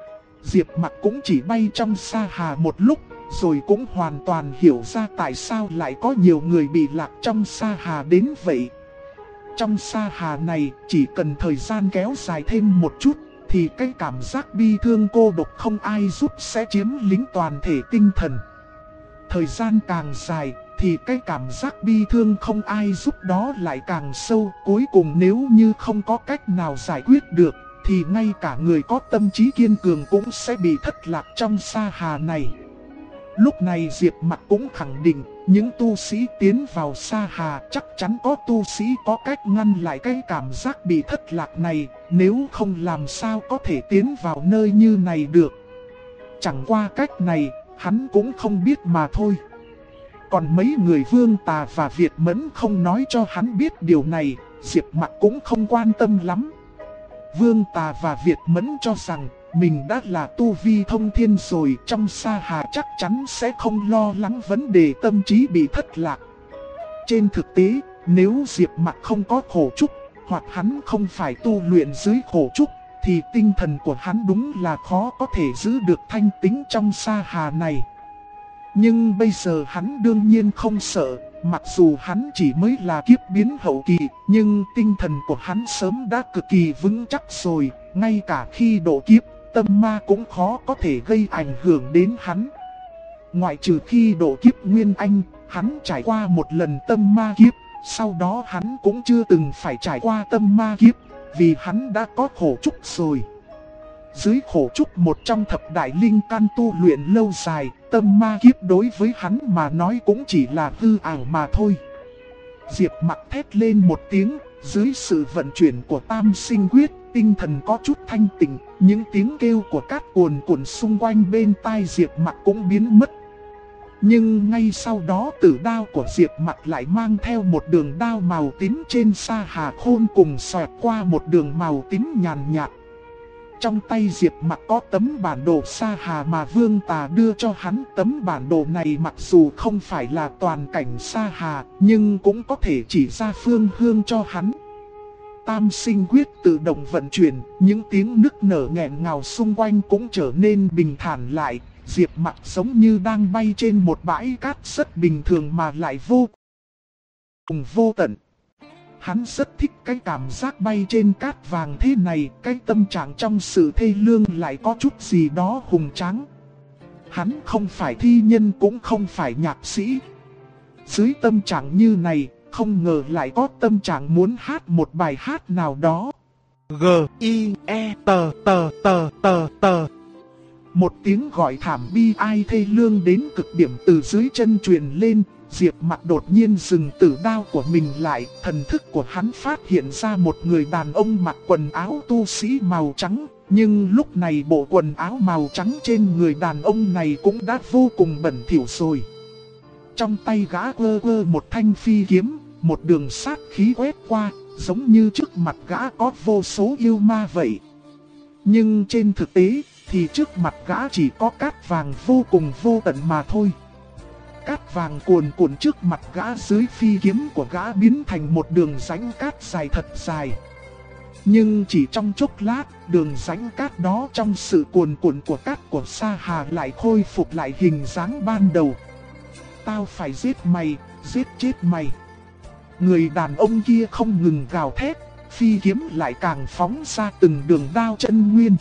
Diệp Mặc cũng chỉ bay trong Sa Hà một lúc, rồi cũng hoàn toàn hiểu ra tại sao lại có nhiều người bị lạc trong Sa Hà đến vậy. Trong Sa Hà này, chỉ cần thời gian kéo dài thêm một chút, thì cái cảm giác bi thương cô độc không ai giúp sẽ chiếm lĩnh toàn thể tinh thần. Thời gian càng dài, thì cái cảm giác bi thương không ai giúp đó lại càng sâu. Cuối cùng nếu như không có cách nào giải quyết được, thì ngay cả người có tâm trí kiên cường cũng sẽ bị thất lạc trong Sa Hà này. Lúc này Diệp Mặc cũng khẳng định, những tu sĩ tiến vào Sa Hà chắc chắn có tu sĩ có cách ngăn lại cái cảm giác bị thất lạc này, nếu không làm sao có thể tiến vào nơi như này được. Chẳng qua cách này, hắn cũng không biết mà thôi. Còn mấy người Vương Tà và Việt Mẫn không nói cho hắn biết điều này, Diệp Mặc cũng không quan tâm lắm. Vương Tà và Việt Mẫn cho rằng mình đã là tu vi thông thiên rồi, trong Sa Hà chắc chắn sẽ không lo lắng vấn đề tâm trí bị thất lạc. Trên thực tế, nếu Diệp Mặc không có khổ trúc, hoặc hắn không phải tu luyện dưới khổ trúc, thì tinh thần của hắn đúng là khó có thể giữ được thanh tĩnh trong Sa Hà này. Nhưng bây giờ hắn đương nhiên không sợ, mặc dù hắn chỉ mới là kiếp biến hậu kỳ, nhưng tinh thần của hắn sớm đã cực kỳ vững chắc rồi, ngay cả khi độ kiếp, tâm ma cũng khó có thể gây ảnh hưởng đến hắn. Ngoại trừ khi độ kiếp Nguyên Anh, hắn trải qua một lần tâm ma kiếp, sau đó hắn cũng chưa từng phải trải qua tâm ma kiếp, vì hắn đã có khổ trúc rồi. Dưới khổ trúc một trong thập đại linh căn tu luyện lâu dài, tâm ma kiếp đối với hắn mà nói cũng chỉ là hư ảo mà thôi. Diệp Mặc thét lên một tiếng, dưới sự vận chuyển của tam sinh quyết, tinh thần có chút thanh tịnh, những tiếng kêu của cát cuồn cuộn xung quanh bên tai Diệp Mặc cũng biến mất. Nhưng ngay sau đó tử đao của Diệp Mặc lại mang theo một đường đao màu tím trên sa hà khôn cùng xoẹt qua một đường màu tím nhàn nhạt. Trong tay Diệp Mặc có tấm bản đồ sa hà mà Vương Tà đưa cho hắn. Tấm bản đồ này mặc dù không phải là toàn cảnh sa hà, nhưng cũng có thể chỉ ra phương hướng cho hắn. Tam sinh quyết tự động vận chuyển, những tiếng nức nở nghẹn ngào xung quanh cũng trở nên bình thản lại. Diệp Mặc giống như đang bay trên một bãi cát rất bình thường mà lại vô cùng vô tận. Hắn rất thích cái cảm giác bay trên cát vàng thế này, cái tâm trạng trong sự thê lương lại có chút gì đó hùng tráng. Hắn không phải thi nhân cũng không phải nhạc sĩ. Dưới tâm trạng như này, không ngờ lại có tâm trạng muốn hát một bài hát nào đó. G-I-E-T-T-T-T-T. Một tiếng gọi thảm bi ai thê lương đến cực điểm từ dưới chân truyền lên. Diệp Mặc đột nhiên dừng tử đao của mình lại, thần thức của hắn phát hiện ra một người đàn ông mặc quần áo tu sĩ màu trắng, nhưng lúc này bộ quần áo màu trắng trên người đàn ông này cũng đã vô cùng bẩn thỉu rồi. Trong tay gã quơ quơ một thanh phi kiếm, một đường sát khí quét qua, giống như trước mặt gã có vô số yêu ma vậy. Nhưng trên thực tế thì trước mặt gã chỉ có cát vàng vô cùng vô tận mà thôi. Cát vàng cuồn cuộn trước mặt gã, dưới phi kiếm của gã biến thành một đường rãnh cát dài thật dài. Nhưng chỉ trong chốc lát, đường rãnh cát đó trong sự cuồn cuộn của cát của sa hà lại khôi phục lại hình dáng ban đầu. Tao phải giết mày, giết chết mày. Người đàn ông kia không ngừng gào thét, phi kiếm lại càng phóng ra từng đường đao chân nguyên.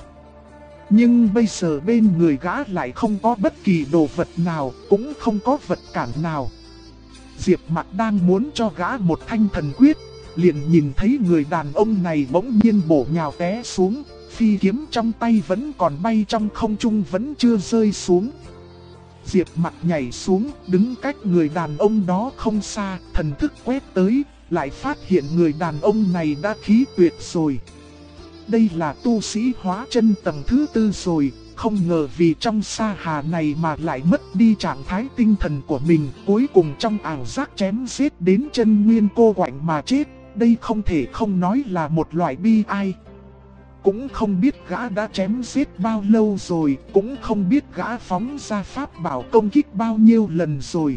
Nhưng bây giờ bên người gã lại không có bất kỳ đồ vật nào, cũng không có vật cản nào. Diệp Mặc đang muốn cho gã một thanh thần quyết, liền nhìn thấy người đàn ông này bỗng nhiên bổ nhào té xuống, phi kiếm trong tay vẫn còn bay trong không trung vẫn chưa rơi xuống. Diệp Mặc nhảy xuống, đứng cách người đàn ông đó không xa, thần thức quét tới, lại phát hiện người đàn ông này đã khí tuyệt rồi. Đây là tu sĩ hóa chân tầng thứ 4 rồi, không ngờ vì trong sa hà này mà lại mất đi trạng thái tinh thần của mình, cuối cùng trong ảo giác chém giết đến chân nguyên cô quạnh mà chết. Đây không thể không nói là một loại bi ai. Cũng không biết gã đã chém giết bao lâu rồi, cũng không biết gã phóng ra pháp bảo công kích bao nhiêu lần rồi.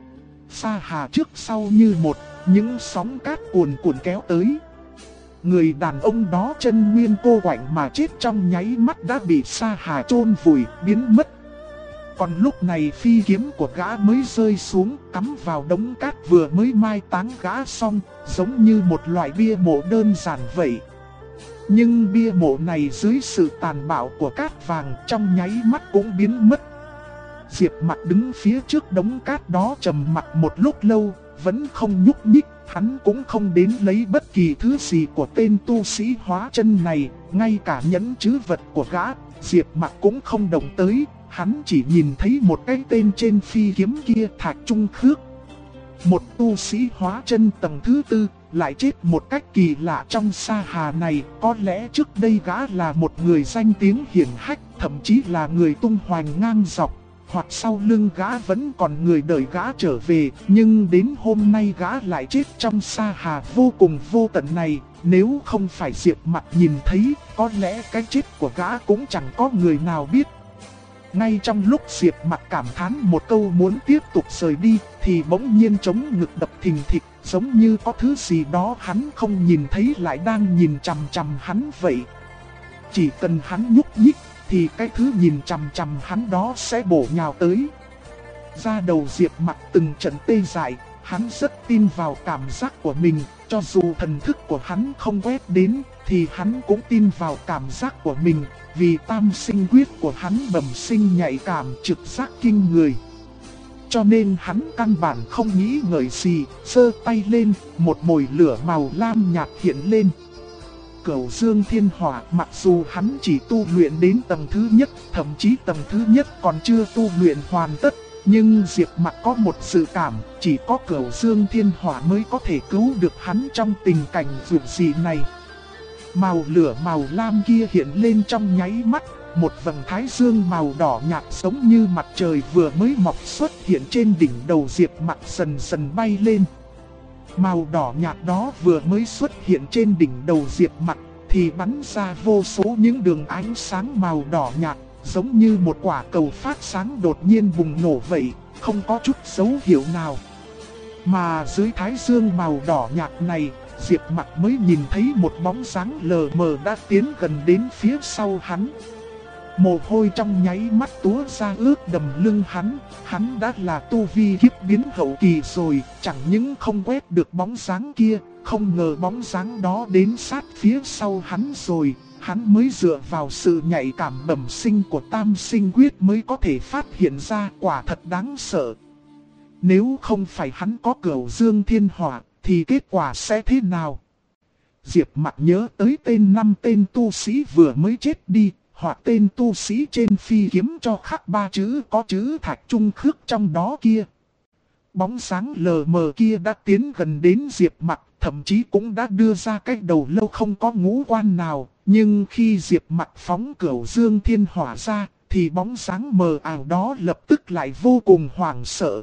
Sa hà trước sau như một, những sóng cát cuồn cuộn kéo tới. Người đàn ông đó chân nguyên cô quạnh mà chết trong nháy mắt đã bị sa hà chôn vùi, biến mất. Còn lúc này phi kiếm của gã mới rơi xuống, cắm vào đống cát vừa mới mai táng gã xong, giống như một loại bia mộ đơn giản vậy. Nhưng bia mộ này dưới sự tàn bạo của cát vàng trong nháy mắt cũng biến mất. Diệp Mặc đứng phía trước đống cát đó trầm mặc một lúc lâu, vẫn không nhúc nhích. Hắn cũng không đến lấy bất kỳ thứ gì của tên tu sĩ hóa chân này, ngay cả nhẫn trữ vật của gã, Diệp Mặc cũng không động tới. Hắn chỉ nhìn thấy một cái tên trên phi kiếm kia, Thạch Trung Khước. Một tu sĩ hóa chân tầng thứ 4, lại chết một cách kỳ lạ trong sa hà này. Có lẽ trước đây gã là một người danh tiếng hiển hách, thậm chí là người tung hoành ngang dọc. Hoặc sau lưng gã vẫn còn người đợi gã trở về, nhưng đến hôm nay gã lại chết trong sa hà vô cùng vô tận này. Nếu không phải Diệp Mặc nhìn thấy, có lẽ cái chết của gã cũng chẳng có người nào biết. Ngay trong lúc Diệp Mặc cảm thán một câu muốn tiếp tục rời đi, thì bỗng nhiên trống ngực đập thình thịch, giống như có thứ gì đó hắn không nhìn thấy lại đang nhìn chằm chằm hắn vậy. Chỉ cần hắn nhúc nhích, thì cái thứ nhìn chằm chằm hắn đó sẽ bổ nhào tới. Da đầu Diệp Mặc từng trận tê dại, hắn rất tin vào cảm giác của mình, cho dù thần thức của hắn không quét đến, thì hắn cũng tin vào cảm giác của mình, vì tam sinh quyết của hắn bẩm sinh nhạy cảm trực giác kinh người. Cho nên hắn căn bản không nghĩ ngợi gì, giơ tay lên, một mồi lửa màu lam nhạt hiện lên. Cửu Dương Thiên Hỏa, mặc dù hắn chỉ tu luyện đến tầng thứ nhất, thậm chí tầng thứ nhất còn chưa tu luyện hoàn tất, nhưng Diệp Mặc có một dự cảm, chỉ có Cửu Dương Thiên Hỏa mới có thể cứu được hắn trong tình cảnh vượt dị này. Màu lửa màu lam kia hiện lên trong nháy mắt, một vầng thái dương màu đỏ nhạt giống như mặt trời vừa mới mọc xuất hiện trên đỉnh đầu Diệp Mặc dần dần bay lên. Màu đỏ nhạt đó vừa mới xuất hiện trên đỉnh đầu Diệp Mặc thì bắn ra vô số những đường ánh sáng màu đỏ nhạt, giống như một quả cầu phát sáng đột nhiên bùng nổ vậy, không có chút dấu hiệu nào. Mà dưới thái dương màu đỏ nhạt này, Diệp Mặc mới nhìn thấy một bóng dáng lờ mờ đã tiến gần đến phía sau hắn. Mồ hôi trong nháy mắt túa ra ướt đầm lưng hắn đã là tu vi kiếp biến hậu kỳ rồi, chẳng những không quét được bóng dáng kia, không ngờ bóng dáng đó đến sát phía sau hắn rồi, hắn mới dựa vào sự nhạy cảm bẩm sinh của Tam Sinh Quyết mới có thể phát hiện ra, quả thật đáng sợ. Nếu không phải hắn có Cửu Dương Thiên Hỏa, thì kết quả sẽ thế nào? Diệp Mặc nhớ tới năm tên tu sĩ vừa mới chết đi, hoặc tên tu sĩ trên phi kiếm cho khắc 3 chữ có chữ Thạch Trung Khước trong đó kia. Bóng sáng lờ mờ kia đã tiến gần đến Diệp Mặc, thậm chí cũng đã đưa ra cái đầu lâu không có ngũ quan nào, nhưng khi Diệp Mặc phóng Cửu Dương Thiên Hỏa ra, thì bóng sáng mờ ảo đó lập tức lại vô cùng hoảng sợ.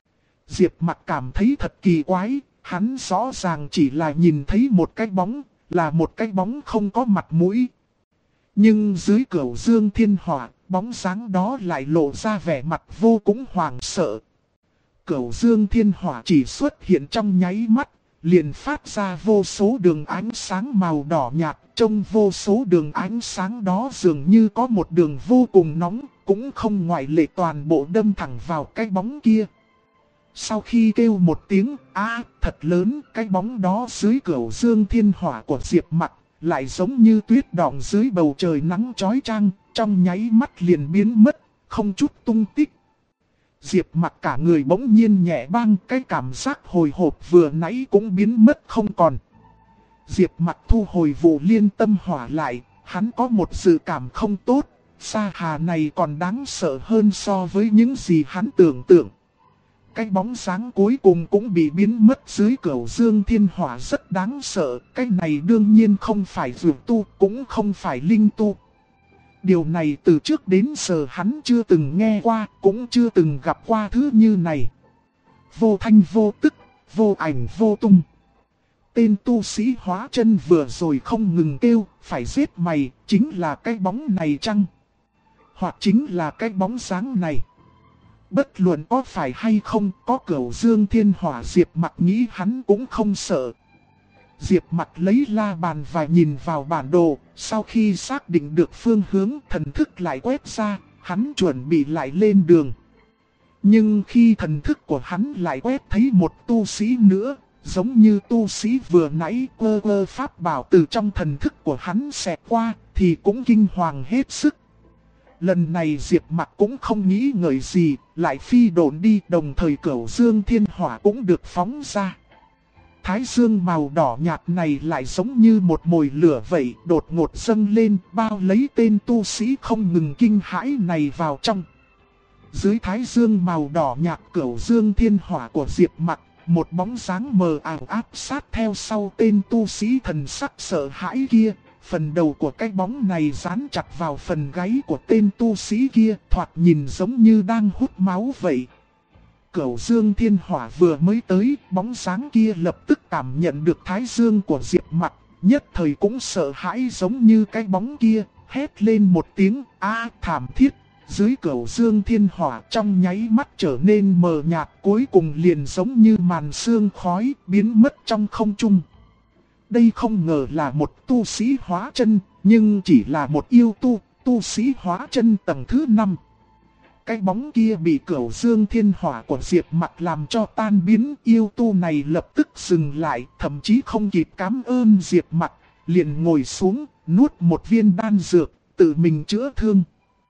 Diệp Mặc cảm thấy thật kỳ quái, hắn rõ ràng chỉ là nhìn thấy một cái bóng, là một cái bóng không có mặt mũi. Nhưng dưới Cửu Dương Thiên Hỏa, bóng sáng đó lại lộ ra vẻ mặt vô cùng hoảng sợ. Cửu Dương Thiên Hỏa chỉ xuất hiện trong nháy mắt, liền phát ra vô số đường ánh sáng màu đỏ nhạt, trong vô số đường ánh sáng đó dường như có một đường vô cùng nóng, cũng không ngoại lệ toàn bộ đâm thẳng vào cái bóng kia. Sau khi kêu một tiếng thật lớn, cái bóng đó dưới Cửu Dương Thiên Hỏa của Diệp Mặc lại giống như tuyết đọng dưới bầu trời nắng chói chang, trong nháy mắt liền biến mất, không chút tung tích. Diệp Mặc cả người bỗng nhiên nhẹ băng, cái cảm giác hồi hộp vừa nãy cũng biến mất không còn. Diệp Mặc thu hồi vụ liên tâm hỏa lại, hắn có một dự cảm không tốt, Sa Hà này còn đáng sợ hơn so với những gì hắn tưởng tượng. Cái bóng sáng cuối cùng cũng bị biến mất dưới Cửu Dương Thiên Hỏa rất đáng sợ. Cái này đương nhiên không phải dược tu, cũng không phải linh tu. Điều này từ trước đến giờ hắn chưa từng nghe qua, cũng chưa từng gặp qua thứ như này. Vô thanh vô tức, vô ảnh vô tung. Tên tu sĩ hóa chân vừa rồi không ngừng kêu, phải giết mày, chính là cái bóng này chăng? Hoặc chính là cái bóng sáng này. Bất luận có phải hay không, có Cửu Dương Thiên Hỏa, Diệp Mặc nghĩ hắn cũng không sợ. Diệp Mặc lấy la bàn và nhìn vào bản đồ, sau khi xác định được phương hướng, thần thức lại quét ra, hắn chuẩn bị lại lên đường. Nhưng khi thần thức của hắn lại quét thấy một tu sĩ nữa, giống như tu sĩ vừa nãy quơ pháp bảo từ trong thần thức của hắn xẹt qua, thì cũng kinh hoàng hết sức. Lần này Diệp Mặc cũng không nghĩ ngợi gì, lại phi độn đi, đồng thời Cửu Dương Thiên Hỏa cũng được phóng ra. Thái dương màu đỏ nhạt này lại giống như một mồi lửa vậy, đột ngột dâng lên, bao lấy tên tu sĩ không ngừng kinh hãi này vào trong. Dưới thái dương màu đỏ nhạt Cửu Dương Thiên Hỏa của Diệp Mặc, một bóng dáng mờ ảo áp sát theo sau tên tu sĩ thần sắc sợ hãi kia. Phần đầu của cái bóng này dán chặt vào phần gáy của tên tu sĩ kia, thoạt nhìn giống như đang hút máu vậy. Cửu Dương Thiên Hỏa vừa mới tới, bóng dáng kia lập tức cảm nhận được thái dương của Diệp Mặc, nhất thời cũng sợ hãi giống như cái bóng kia, hét lên một tiếng thảm thiết. Dưới Cửu Dương Thiên Hỏa trong nháy mắt trở nên mờ nhạt, cuối cùng liền giống như màn sương khói biến mất trong không trung. Đây không ngờ là một tu sĩ hóa chân, nhưng chỉ là một yêu tu sĩ hóa chân tầng thứ 5. Cái bóng kia bị Cửu Dương Thiên Hỏa của Diệp Mặc làm cho tan biến, yêu tu này lập tức dừng lại, thậm chí không kịp cảm ơn Diệp Mặc, liền ngồi xuống, nuốt một viên đan dược, tự mình chữa thương.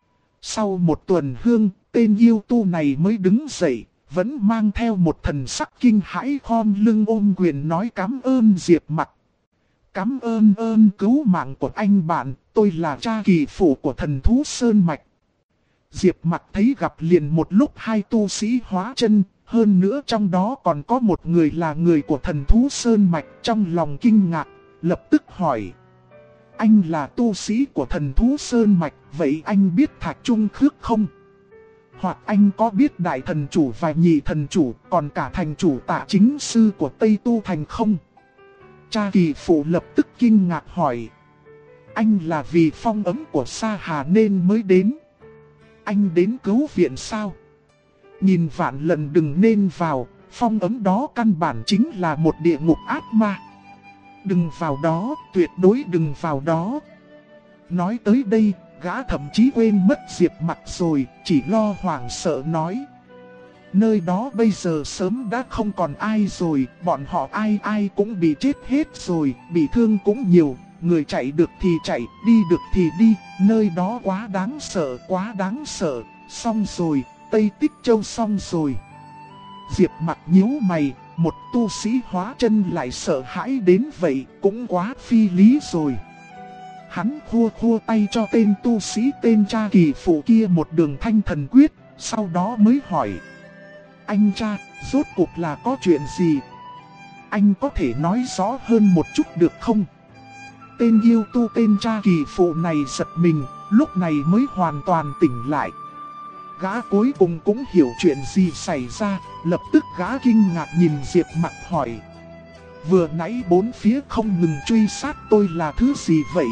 Sau một tuần hương, tên yêu tu này mới đứng dậy, vẫn mang theo một thần sắc kinh hãi khom lưng ôm quyền nói cảm ơn Diệp Mặc. Cảm ơn cứu mạng của anh bạn, tôi là cha kỳ phụ của thần thú Sơn Mạch. Diệp Mặc thấy gặp liền một lúc hai tu sĩ hóa chân, hơn nữa trong đó còn có một người là người của thần thú Sơn Mạch, trong lòng kinh ngạc, lập tức hỏi. Anh là tu sĩ của thần thú Sơn Mạch, vậy anh biết Thạch Trung Khước không? Hoặc anh có biết đại thần chủ và nhị thần chủ, còn cả thành chủ Tạ Chính Sư của Tây Tu Thành không? Cha kỳ phụ lập tức kinh ngạc hỏi. Anh là vì phong ấm của Sa Hà nên mới đến. Anh đến cứu viện sao? Nhìn vạn lần đừng nên vào, phong ấm đó căn bản chính là một địa ngục ác ma. Đừng vào đó, tuyệt đối đừng vào đó. Nói tới đây, gã thậm chí quên mất Diệp Mặc rồi, chỉ lo hoảng sợ nói. Nơi đó bây giờ sớm đã không còn ai rồi, bọn họ ai ai cũng bị chết hết rồi, bị thương cũng nhiều, người chạy được thì chạy, đi được thì đi, nơi đó quá đáng sợ, quá đáng sợ, xong rồi, Tây Tích Châu xong rồi. Diệp Mặc nhíu mày, một tu sĩ hóa chân lại sợ hãi đến vậy, cũng quá phi lý rồi. Hắn khua khua tay cho tên tu sĩ tên cha kỳ phụ kia một đường thanh thần quyết, sau đó mới hỏi. Anh cha, rốt cuộc là có chuyện gì? Anh có thể nói rõ hơn một chút được không? Tên yêu tu tên cha kỳ phụ này giật mình, lúc này mới hoàn toàn tỉnh lại. Gã cuối cùng cũng hiểu chuyện gì xảy ra, lập tức gã kinh ngạc nhìn Diệp Mặc hỏi. Vừa nãy bốn phía không ngừng truy sát tôi là thứ gì vậy?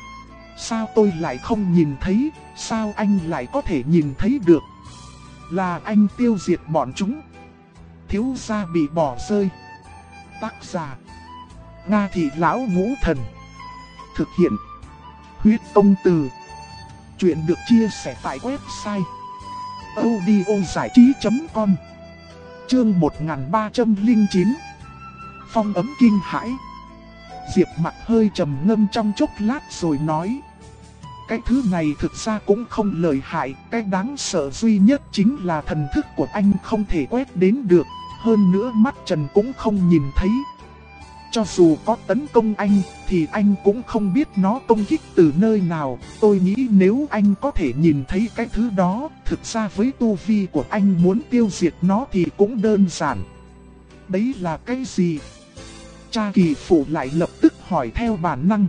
Sao tôi lại không nhìn thấy, sao anh lại có thể nhìn thấy được? Là anh tiêu diệt bọn chúng. Thiếu gia bị bỏ rơi. Tác giả Nga Thị Lão Ngũ Thần. Thực hiện Huyết Tông Từ. Chuyện được chia sẻ tại website audiozảichí.com. Chương 1309. Phong ấm kinh hãi. Diệp Mặc hơi trầm ngâm trong chốc lát rồi nói. Cái thứ này thực ra cũng không lợi hại, cái đáng sợ duy nhất chính là thần thức của anh không thể quét đến được, hơn nữa mắt trần cũng không nhìn thấy. Cho dù có tấn công anh, thì anh cũng không biết nó công kích từ nơi nào, tôi nghĩ nếu anh có thể nhìn thấy cái thứ đó, thực ra với tu vi của anh muốn tiêu diệt nó thì cũng đơn giản. Đấy là cái gì? Cha kỳ phụ lại lập tức hỏi theo bản năng.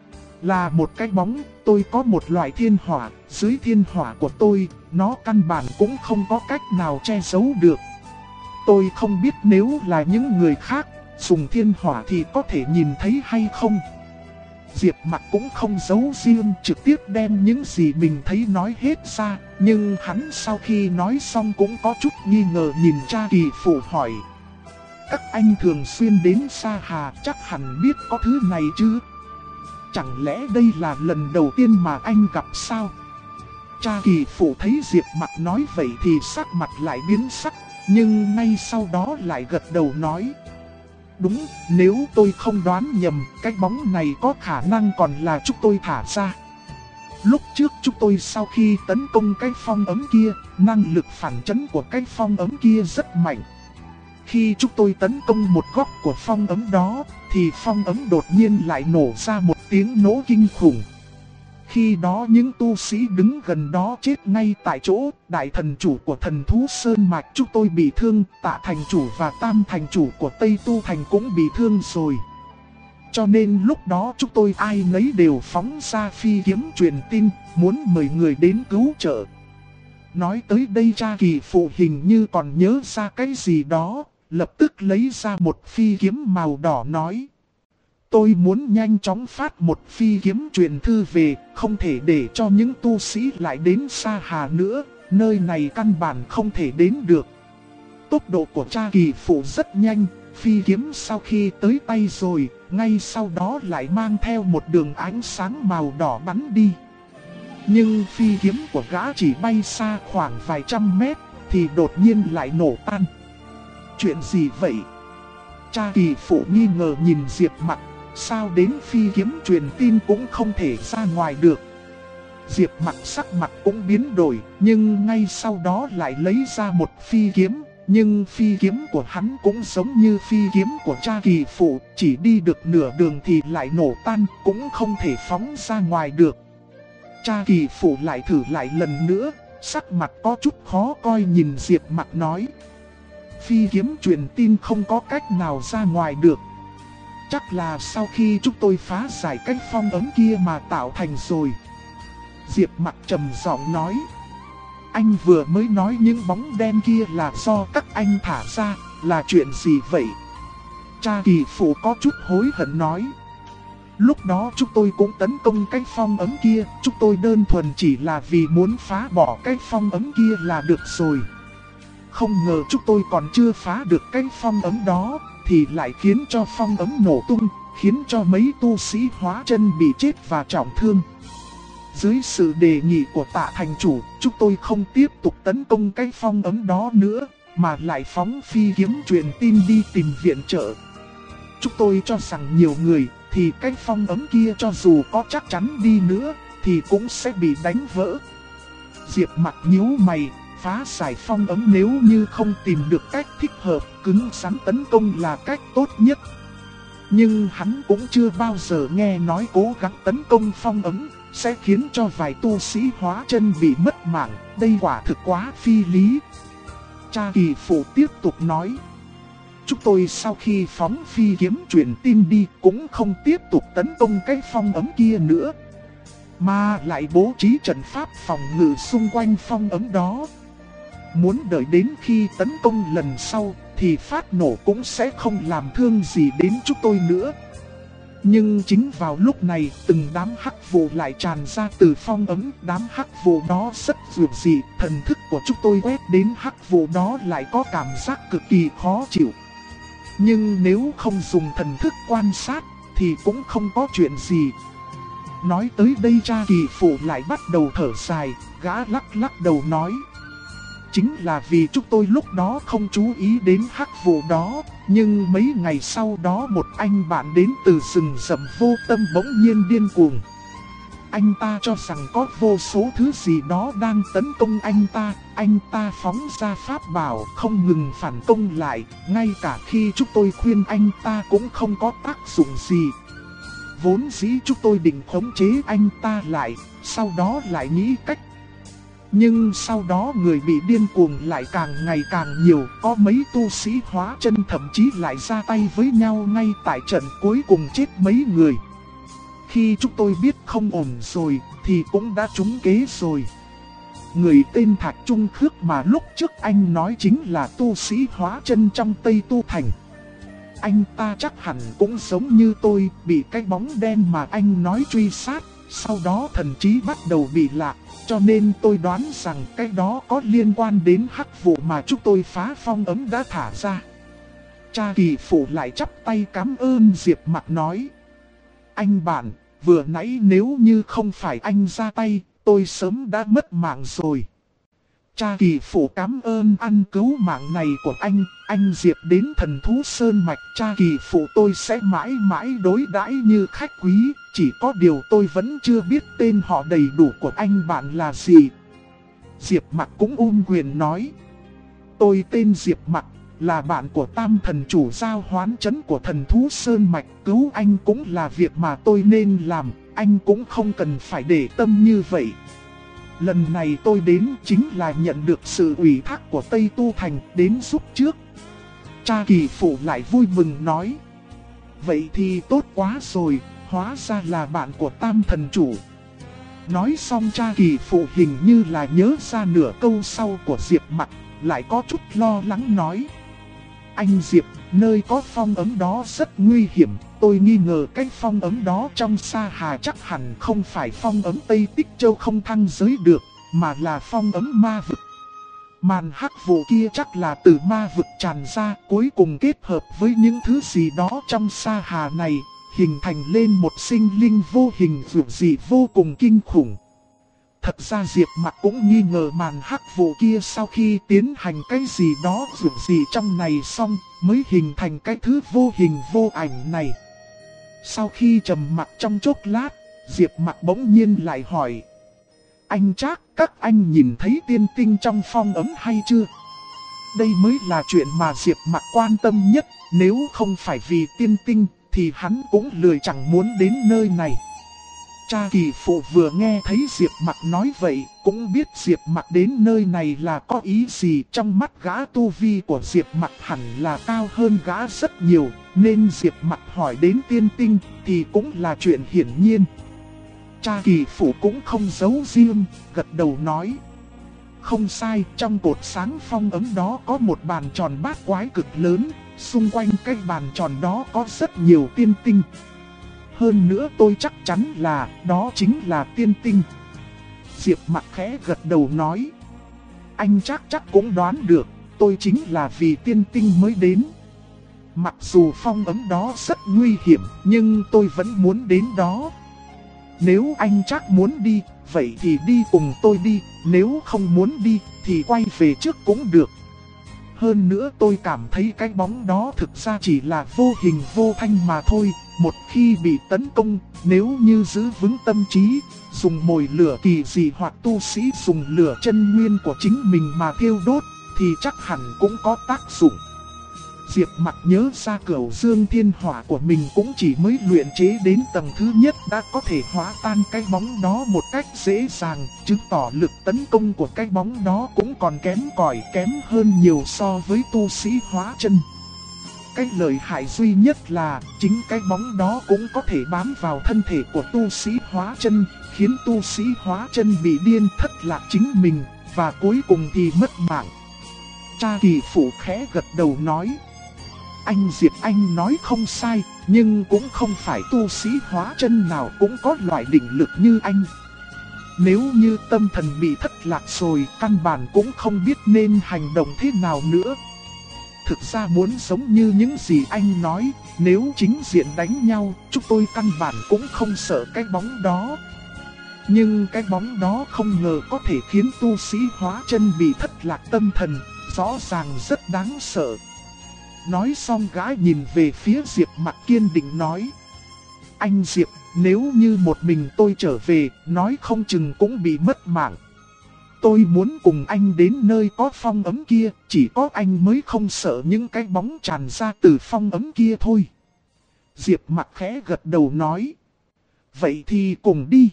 Là một cái bóng, tôi có một loại thiên hỏa, dưới thiên hỏa của tôi, nó căn bản cũng không có cách nào che giấu được. Tôi không biết nếu là những người khác, dùng thiên hỏa thì có thể nhìn thấy hay không. Diệp Mặc cũng không giấu riêng, trực tiếp đem những gì mình thấy nói hết ra, nhưng hắn sau khi nói xong cũng có chút nghi ngờ nhìn cha kỳ phụ hỏi. Các anh thường xuyên đến Sa Hà chắc hẳn biết có thứ này chứ? Chẳng lẽ đây là lần đầu tiên mà anh gặp sao? Cha kỳ phụ thấy Diệp Mặc nói vậy thì sắc mặt lại biến sắc, nhưng ngay sau đó lại gật đầu nói. Đúng, nếu tôi không đoán nhầm, cái bóng này có khả năng còn là chúng tôi thả ra. Lúc trước chúng tôi sau khi tấn công cái phong ấm kia, năng lực phản chấn của cái phong ấm kia rất mạnh. Khi chúng tôi tấn công một góc của phong ấm đó, thì phong ấm đột nhiên lại nổ ra một tiếng nổ kinh khủng. Khi đó những tu sĩ đứng gần đó chết ngay tại chỗ, đại thần chủ của thần thú Sơn Mạch chúng tôi bị thương, Tạ thành chủ và Tam thành chủ của Tây Tu Thành cũng bị thương rồi. Cho nên lúc đó chúng tôi ai nấy đều phóng ra phi kiếm truyền tin, muốn mời người đến cứu trợ. Nói tới đây cha kỳ phụ hình như còn nhớ ra cái gì đó, lập tức lấy ra một phi kiếm màu đỏ nói. Tôi muốn nhanh chóng phát một phi kiếm truyền thư về, không thể để cho những tu sĩ lại đến Sa Hà nữa, nơi này căn bản không thể đến được. Tốc độ của cha kỳ phụ rất nhanh, phi kiếm sau khi tới tay rồi, ngay sau đó lại mang theo một đường ánh sáng màu đỏ bắn đi. Nhưng phi kiếm của gã chỉ bay xa khoảng vài trăm mét, thì đột nhiên lại nổ tan. Chuyện gì vậy? Cha kỳ phụ nghi ngờ nhìn Diệp Mặc. Sao đến phi kiếm truyền tin cũng không thể ra ngoài được? Diệp Mặc sắc mặt cũng biến đổi, nhưng ngay sau đó lại lấy ra một phi kiếm, Nhưng phi kiếm của hắn cũng giống như phi kiếm của cha Kỳ Phụ, chỉ đi được nửa đường thì lại nổ tan, cũng không thể phóng ra ngoài được. Cha Kỳ Phụ lại thử lại lần nữa, sắc mặt có chút khó coi nhìn Diệp Mặc nói. Phi kiếm truyền tin không có cách nào ra ngoài được. Chắc là sau khi chúng tôi phá giải cách phong ấn kia mà tạo thành rồi. Diệp Mặc trầm giọng nói. Anh vừa mới nói những bóng đen kia là do các anh thả ra, là chuyện gì vậy? Cha Kỳ Phụ có chút hối hận nói. Lúc đó chúng tôi cũng tấn công cái phong ấn kia, chúng tôi đơn thuần chỉ là vì muốn phá bỏ cái phong ấn kia là được rồi. Không ngờ chúng tôi còn chưa phá được cái phong ấn đó, thì lại khiến cho phong ấn nổ tung, khiến cho mấy tu sĩ hóa chân bị chết và trọng thương. Dưới sự đề nghị của Tạ thành chủ, chúng tôi không tiếp tục tấn công cái phong ấn đó nữa, mà lại phóng phi kiếm truyền tin đi tìm viện trợ. Chúng tôi cho rằng nhiều người, thì cái phong ấn kia cho dù có chắc chắn đi nữa, thì cũng sẽ bị đánh vỡ. Diệp Mặc nhíu mày, phá giải phong ấn nếu như không tìm được cách thích hợp, cứng rắn tấn công là cách tốt nhất. Nhưng hắn cũng chưa bao giờ nghe nói cố gắng tấn công phong ấn sẽ khiến cho vài tu sĩ hóa chân bị mất mạng, đây quả thực quá phi lý. Cha Kỳ Phụ tiếp tục nói. Chúng tôi sau khi phóng phi kiếm truyền tin đi cũng không tiếp tục tấn công cái phong ấn kia nữa, mà lại bố trí trận pháp phòng ngự xung quanh phong ấn đó. Muốn đợi đến khi tấn công lần sau thì phát nổ cũng sẽ không làm thương gì đến chúng tôi nữa. Nhưng chính vào lúc này từng đám hắc vụ lại tràn ra từ phong ấn. Đám hắc vụ đó rất dường dị, thần thức của chúng tôi quét đến hắc vụ đó lại có cảm giác cực kỳ khó chịu. Nhưng nếu không dùng thần thức quan sát thì cũng không có chuyện gì. Nói tới đây cha Kỳ Phụ lại bắt đầu thở dài, gã lắc lắc đầu nói. Chính là vì chúng tôi lúc đó không chú ý đến hắc vụ đó, nhưng mấy ngày sau đó một anh bạn đến từ rừng rậm vô tâm bỗng nhiên điên cuồng. Anh ta cho rằng có vô số thứ gì đó đang tấn công anh ta phóng ra pháp bảo không ngừng phản công lại, ngay cả khi chúng tôi khuyên anh ta cũng không có tác dụng gì. Vốn dĩ chúng tôi định khống chế anh ta lại, sau đó lại nghĩ cách. Nhưng sau đó người bị điên cuồng lại càng ngày càng nhiều, có mấy tu sĩ hóa chân thậm chí lại ra tay với nhau ngay tại trận, cuối cùng chết mấy người. Khi chúng tôi biết không ổn rồi, thì cũng đã trúng kế rồi. Người tên Thạch Trung Khước mà lúc trước anh nói chính là tu sĩ hóa chân trong Tây Tu Thành. Anh ta chắc hẳn cũng giống như tôi, bị cái bóng đen mà anh nói truy sát, sau đó thần trí bắt đầu bị lạc. Cho nên tôi đoán rằng cái đó có liên quan đến hắc vụ mà chúng tôi phá phong ấn đã thả ra. Cha Kỳ Phụ lại chắp tay cảm ơn Diệp Mặc nói. Anh bạn, vừa nãy nếu như không phải anh ra tay, tôi sớm đã mất mạng rồi. Cha Kỳ Phụ cảm ơn ăn cứu mạng này của anh Diệp đến Thần Thú Sơn Mạch. Cha Kỳ Phụ tôi sẽ mãi mãi đối đãi như khách quý, chỉ có điều tôi vẫn chưa biết tên họ đầy đủ của anh bạn là gì. Diệp Mặc cũng quyền nói. Tôi tên Diệp Mặc, là bạn của Tam Thần Chủ giao hoán trấn của Thần Thú Sơn Mạch. Cứu anh cũng là việc mà tôi nên làm, anh cũng không cần phải để tâm như vậy. Lần này tôi đến chính là nhận được sự ủy thác của Tây Tu Thành đến giúp trước. Cha Kỳ Phụ lại vui mừng nói. Vậy thì tốt quá rồi, hóa ra là bạn của Tam Thần Chủ. Nói xong cha Kỳ Phụ hình như là nhớ ra nửa câu sau của Diệp Mặc, lại có chút lo lắng nói. Anh Diệp, nơi có phong ấn đó rất nguy hiểm, tôi nghi ngờ cái phong ấn đó trong Sa Hà chắc hẳn không phải phong ấn Tây Tích Châu không thăng giới được, mà là phong ấn ma vực. Màn hắc vụ kia chắc là từ ma vực tràn ra, cuối cùng kết hợp với những thứ gì đó trong Sa Hà này, hình thành lên một sinh linh vô hình dữ dị vô cùng kinh khủng. Thật ra Diệp Mặc cũng nghi ngờ màn hắc vụ kia sau khi tiến hành cái gì đó dữ dị trong này xong, mới hình thành cái thứ vô hình vô ảnh này. Sau khi trầm mặc trong chốc lát, Diệp Mặc bỗng nhiên lại hỏi. Anh Trác, các anh nhìn thấy tiên tinh trong phong ấn hay chưa? Đây mới là chuyện mà Diệp Mặc quan tâm nhất, nếu không phải vì tiên tinh thì hắn cũng lười chẳng muốn đến nơi này. Cha Kỳ Phụ vừa nghe thấy Diệp Mặc nói vậy, cũng biết Diệp Mặc đến nơi này là có ý gì. Trong mắt gã tu vi của Diệp Mặc hẳn là cao hơn gã rất nhiều, nên Diệp Mặc hỏi đến tiên tinh thì cũng là chuyện hiển nhiên. Cha Kỳ Phụ cũng không giấu riêng, gật đầu nói. Không sai, trong cột sáng phong ấm đó có một bàn tròn bát quái cực lớn, xung quanh cái bàn tròn đó có rất nhiều tiên tinh. Hơn nữa tôi chắc chắn là đó chính là tiên tinh. Diệp Mặc khẽ gật đầu nói. Anh chắc cũng đoán được, tôi chính là vì tiên tinh mới đến. Mặc dù phong ấm đó rất nguy hiểm, nhưng tôi vẫn muốn đến đó. Nếu anh chắc muốn đi, vậy thì đi cùng tôi đi, nếu không muốn đi thì quay về trước cũng được. Hơn nữa tôi cảm thấy cái bóng đó thực ra chỉ là vô hình vô thanh mà thôi. Một khi bị tấn công, nếu như giữ vững tâm trí, dùng mồi lửa kỳ dị hoặc tu sĩ dùng lửa chân nguyên của chính mình mà thiêu đốt, thì chắc hẳn cũng có tác dụng. Diệp Mặc nhớ ra Cửu Dương Thiên Hỏa của mình cũng chỉ mới luyện chế đến tầng thứ nhất đã có thể hóa tan cái bóng đó một cách dễ dàng, chứng tỏ lực tấn công của cái bóng đó cũng còn kém cỏi, kém hơn nhiều so với tu sĩ hóa chân. Cái lợi hại duy nhất là chính cái bóng đó cũng có thể bám vào thân thể của tu sĩ hóa chân, khiến tu sĩ hóa chân bị điên, thất lạc chính mình, và cuối cùng thì mất mạng. Cha Kỳ Phụ khẽ gật đầu nói. Anh Diệp anh nói không sai, nhưng cũng không phải tu sĩ hóa chân nào cũng có loại định lực như anh. Nếu như tâm thần bị thất lạc rồi, căn bản cũng không biết nên hành động thế nào nữa. Thực ra muốn giống như những gì anh nói, nếu chính diện đánh nhau, chúng tôi căn bản cũng không sợ cái bóng đó. Nhưng cái bóng đó không ngờ có thể khiến tu sĩ hóa chân bị thất lạc tâm thần, rõ ràng rất đáng sợ. Nói xong gã nhìn về phía Diệp Mặc kiên định nói. Anh Diệp, nếu như một mình tôi trở về, nói không chừng cũng bị mất mạng. Tôi muốn cùng anh đến nơi có phong ấm kia, chỉ có anh mới không sợ những cái bóng tràn ra từ phong ấm kia thôi. Diệp Mặc khẽ gật đầu nói. Vậy thì cùng đi.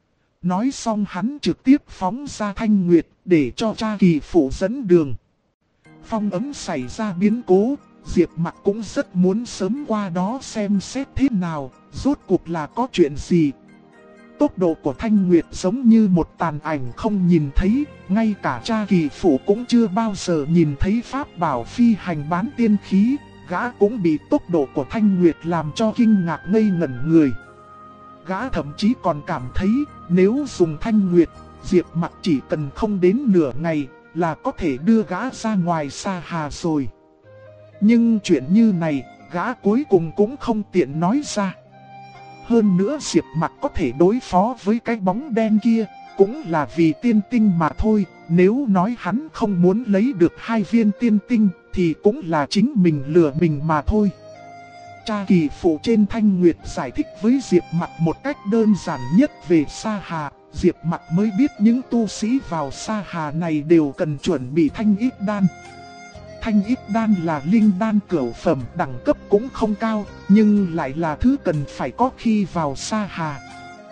Nói xong hắn trực tiếp phóng ra Thanh Nguyệt để cho cha Kỳ Phụ dẫn đường. Phong ấm xảy ra biến cố, Diệp Mặc cũng rất muốn sớm qua đó xem xét thế nào, rốt cuộc là có chuyện gì. Tốc độ của Thanh Nguyệt giống như một tàn ảnh không nhìn thấy, ngay cả cha Kỳ Phụ cũng chưa bao giờ nhìn thấy pháp bảo phi hành bán tiên khí, gã cũng bị tốc độ của Thanh Nguyệt làm cho kinh ngạc ngây ngẩn người. Gã thậm chí còn cảm thấy nếu dùng Thanh Nguyệt, Diệp Mặc chỉ cần không đến nửa ngày là có thể đưa gã ra ngoài Sa Hà rồi. Nhưng chuyện như này, gã cuối cùng cũng không tiện nói ra. Hơn nữa Diệp Mặc có thể đối phó với cái bóng đen kia, cũng là vì tiên tinh mà thôi. Nếu nói hắn không muốn lấy được 2 viên tiên tinh, thì cũng là chính mình lừa mình mà thôi. Cha Kỳ Phụ trên Thanh Nguyệt giải thích với Diệp Mặc một cách đơn giản nhất về Sa Hà. Diệp Mặc mới biết những tu sĩ vào Sa Hà này đều cần chuẩn bị Thanh Ít Đan. Thanh Ít Đan là linh đan cửu phẩm, đẳng cấp cũng không cao, nhưng lại là thứ cần phải có khi vào Sa Hà.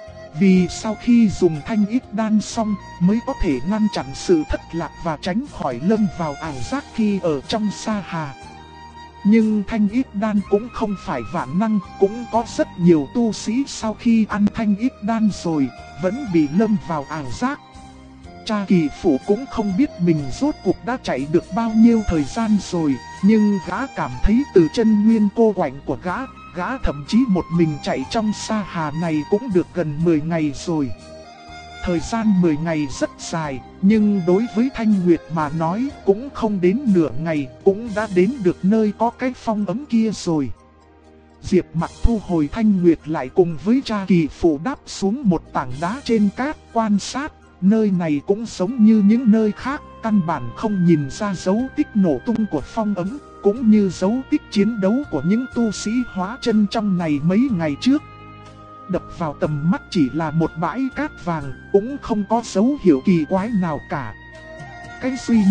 Vì sau khi dùng Thanh Ít Đan xong mới có thể ngăn chặn sự thất lạc và tránh khỏi lâm vào ảo giác khi ở trong Sa Hà. Nhưng Thanh Ít Đan cũng không phải vạn năng, cũng có rất nhiều tu sĩ sau khi ăn Thanh Ít Đan rồi vẫn bị lâm vào ảo giác. Cha Kỳ Phụ cũng không biết mình rốt cuộc đã chạy được bao nhiêu thời gian rồi, nhưng gã cảm thấy từ chân nguyên cô quạnh của gã thậm chí một mình chạy trong Sa Hà này cũng được gần 10 ngày rồi. Thời gian 10 ngày rất dài, nhưng đối với Thanh Nguyệt mà nói cũng không đến nửa ngày, cũng đã đến được nơi có cái phong ấm kia rồi. Diệp Mặc thu hồi Thanh Nguyệt lại cùng với cha Kỳ Phụ đáp xuống một tảng đá trên cát quan sát. Nơi này cũng giống như những nơi khác, căn bản không nhìn ra dấu tích nổ tung của phong ấm, cũng như dấu tích chiến đấu của những tu sĩ hóa chân trong này mấy ngày trước. Đập vào tầm mắt chỉ là một bãi cát vàng, cũng không có dấu hiệu kỳ quái nào cả. Cái duy nhất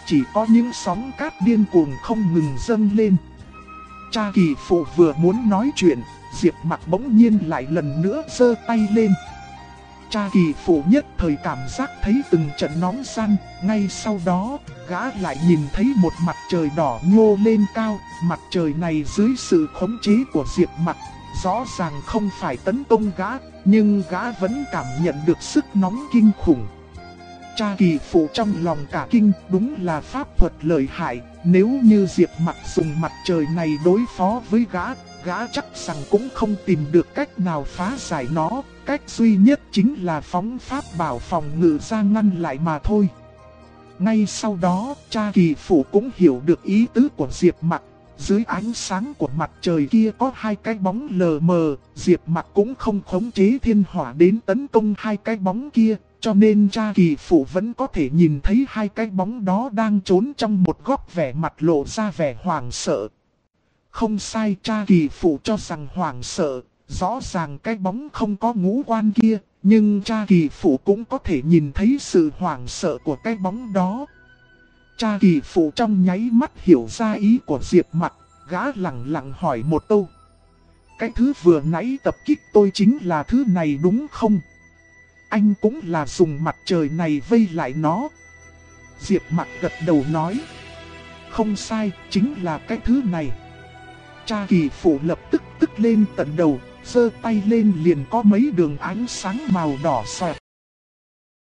chỉ có những sóng cát điên cuồng không ngừng dâng lên. Cha Kỳ Phụ vừa muốn nói chuyện, Diệp Mặc bỗng nhiên lại lần nữa giơ tay lên. Cha Kỳ Phụ nhất thời cảm giác thấy từng trận nóng ran, ngay sau đó, gã lại nhìn thấy một mặt trời đỏ nhô lên cao, mặt trời này dưới sự khống chế của Diệp Mặc, rõ ràng không phải tấn công gã, nhưng gã vẫn cảm nhận được sức nóng kinh khủng. Cha Kỳ Phụ trong lòng cả kinh, đúng là pháp thuật lợi hại, nếu như Diệp Mặc dùng mặt trời này đối phó với gã chắc rằng cũng không tìm được cách nào phá giải nó, cách duy nhất chính là phóng pháp bảo phòng ngự ra ngăn lại mà thôi. Ngay sau đó, cha Kỳ Phụ cũng hiểu được ý tứ của Diệp Mặc, dưới ánh sáng của mặt trời kia có hai cái bóng lờ mờ, Diệp Mặc cũng không khống chế thiên hỏa đến tấn công hai cái bóng kia, cho nên cha Kỳ Phụ vẫn có thể nhìn thấy hai cái bóng đó đang trốn trong một góc, vẻ mặt lộ ra vẻ hoảng sợ. Không sai, cha Kỳ Phụ cho rằng hoảng sợ, rõ ràng cái bóng không có ngũ quan kia, nhưng cha Kỳ Phụ cũng có thể nhìn thấy sự hoảng sợ của cái bóng đó. Cha Kỳ Phụ trong nháy mắt hiểu ra ý của Diệp Mặc, gã lẳng lặng hỏi một câu. Cái thứ vừa nãy tập kích tôi chính là thứ này đúng không? Anh cũng là dùng mặt trời này vây lại nó. Diệp Mặc gật đầu nói. Không sai, chính là cái thứ này. Cha Kỳ Phụ lập tức tức lên tận đầu, giơ tay lên liền có mấy đường ánh sáng màu đỏ xoẹt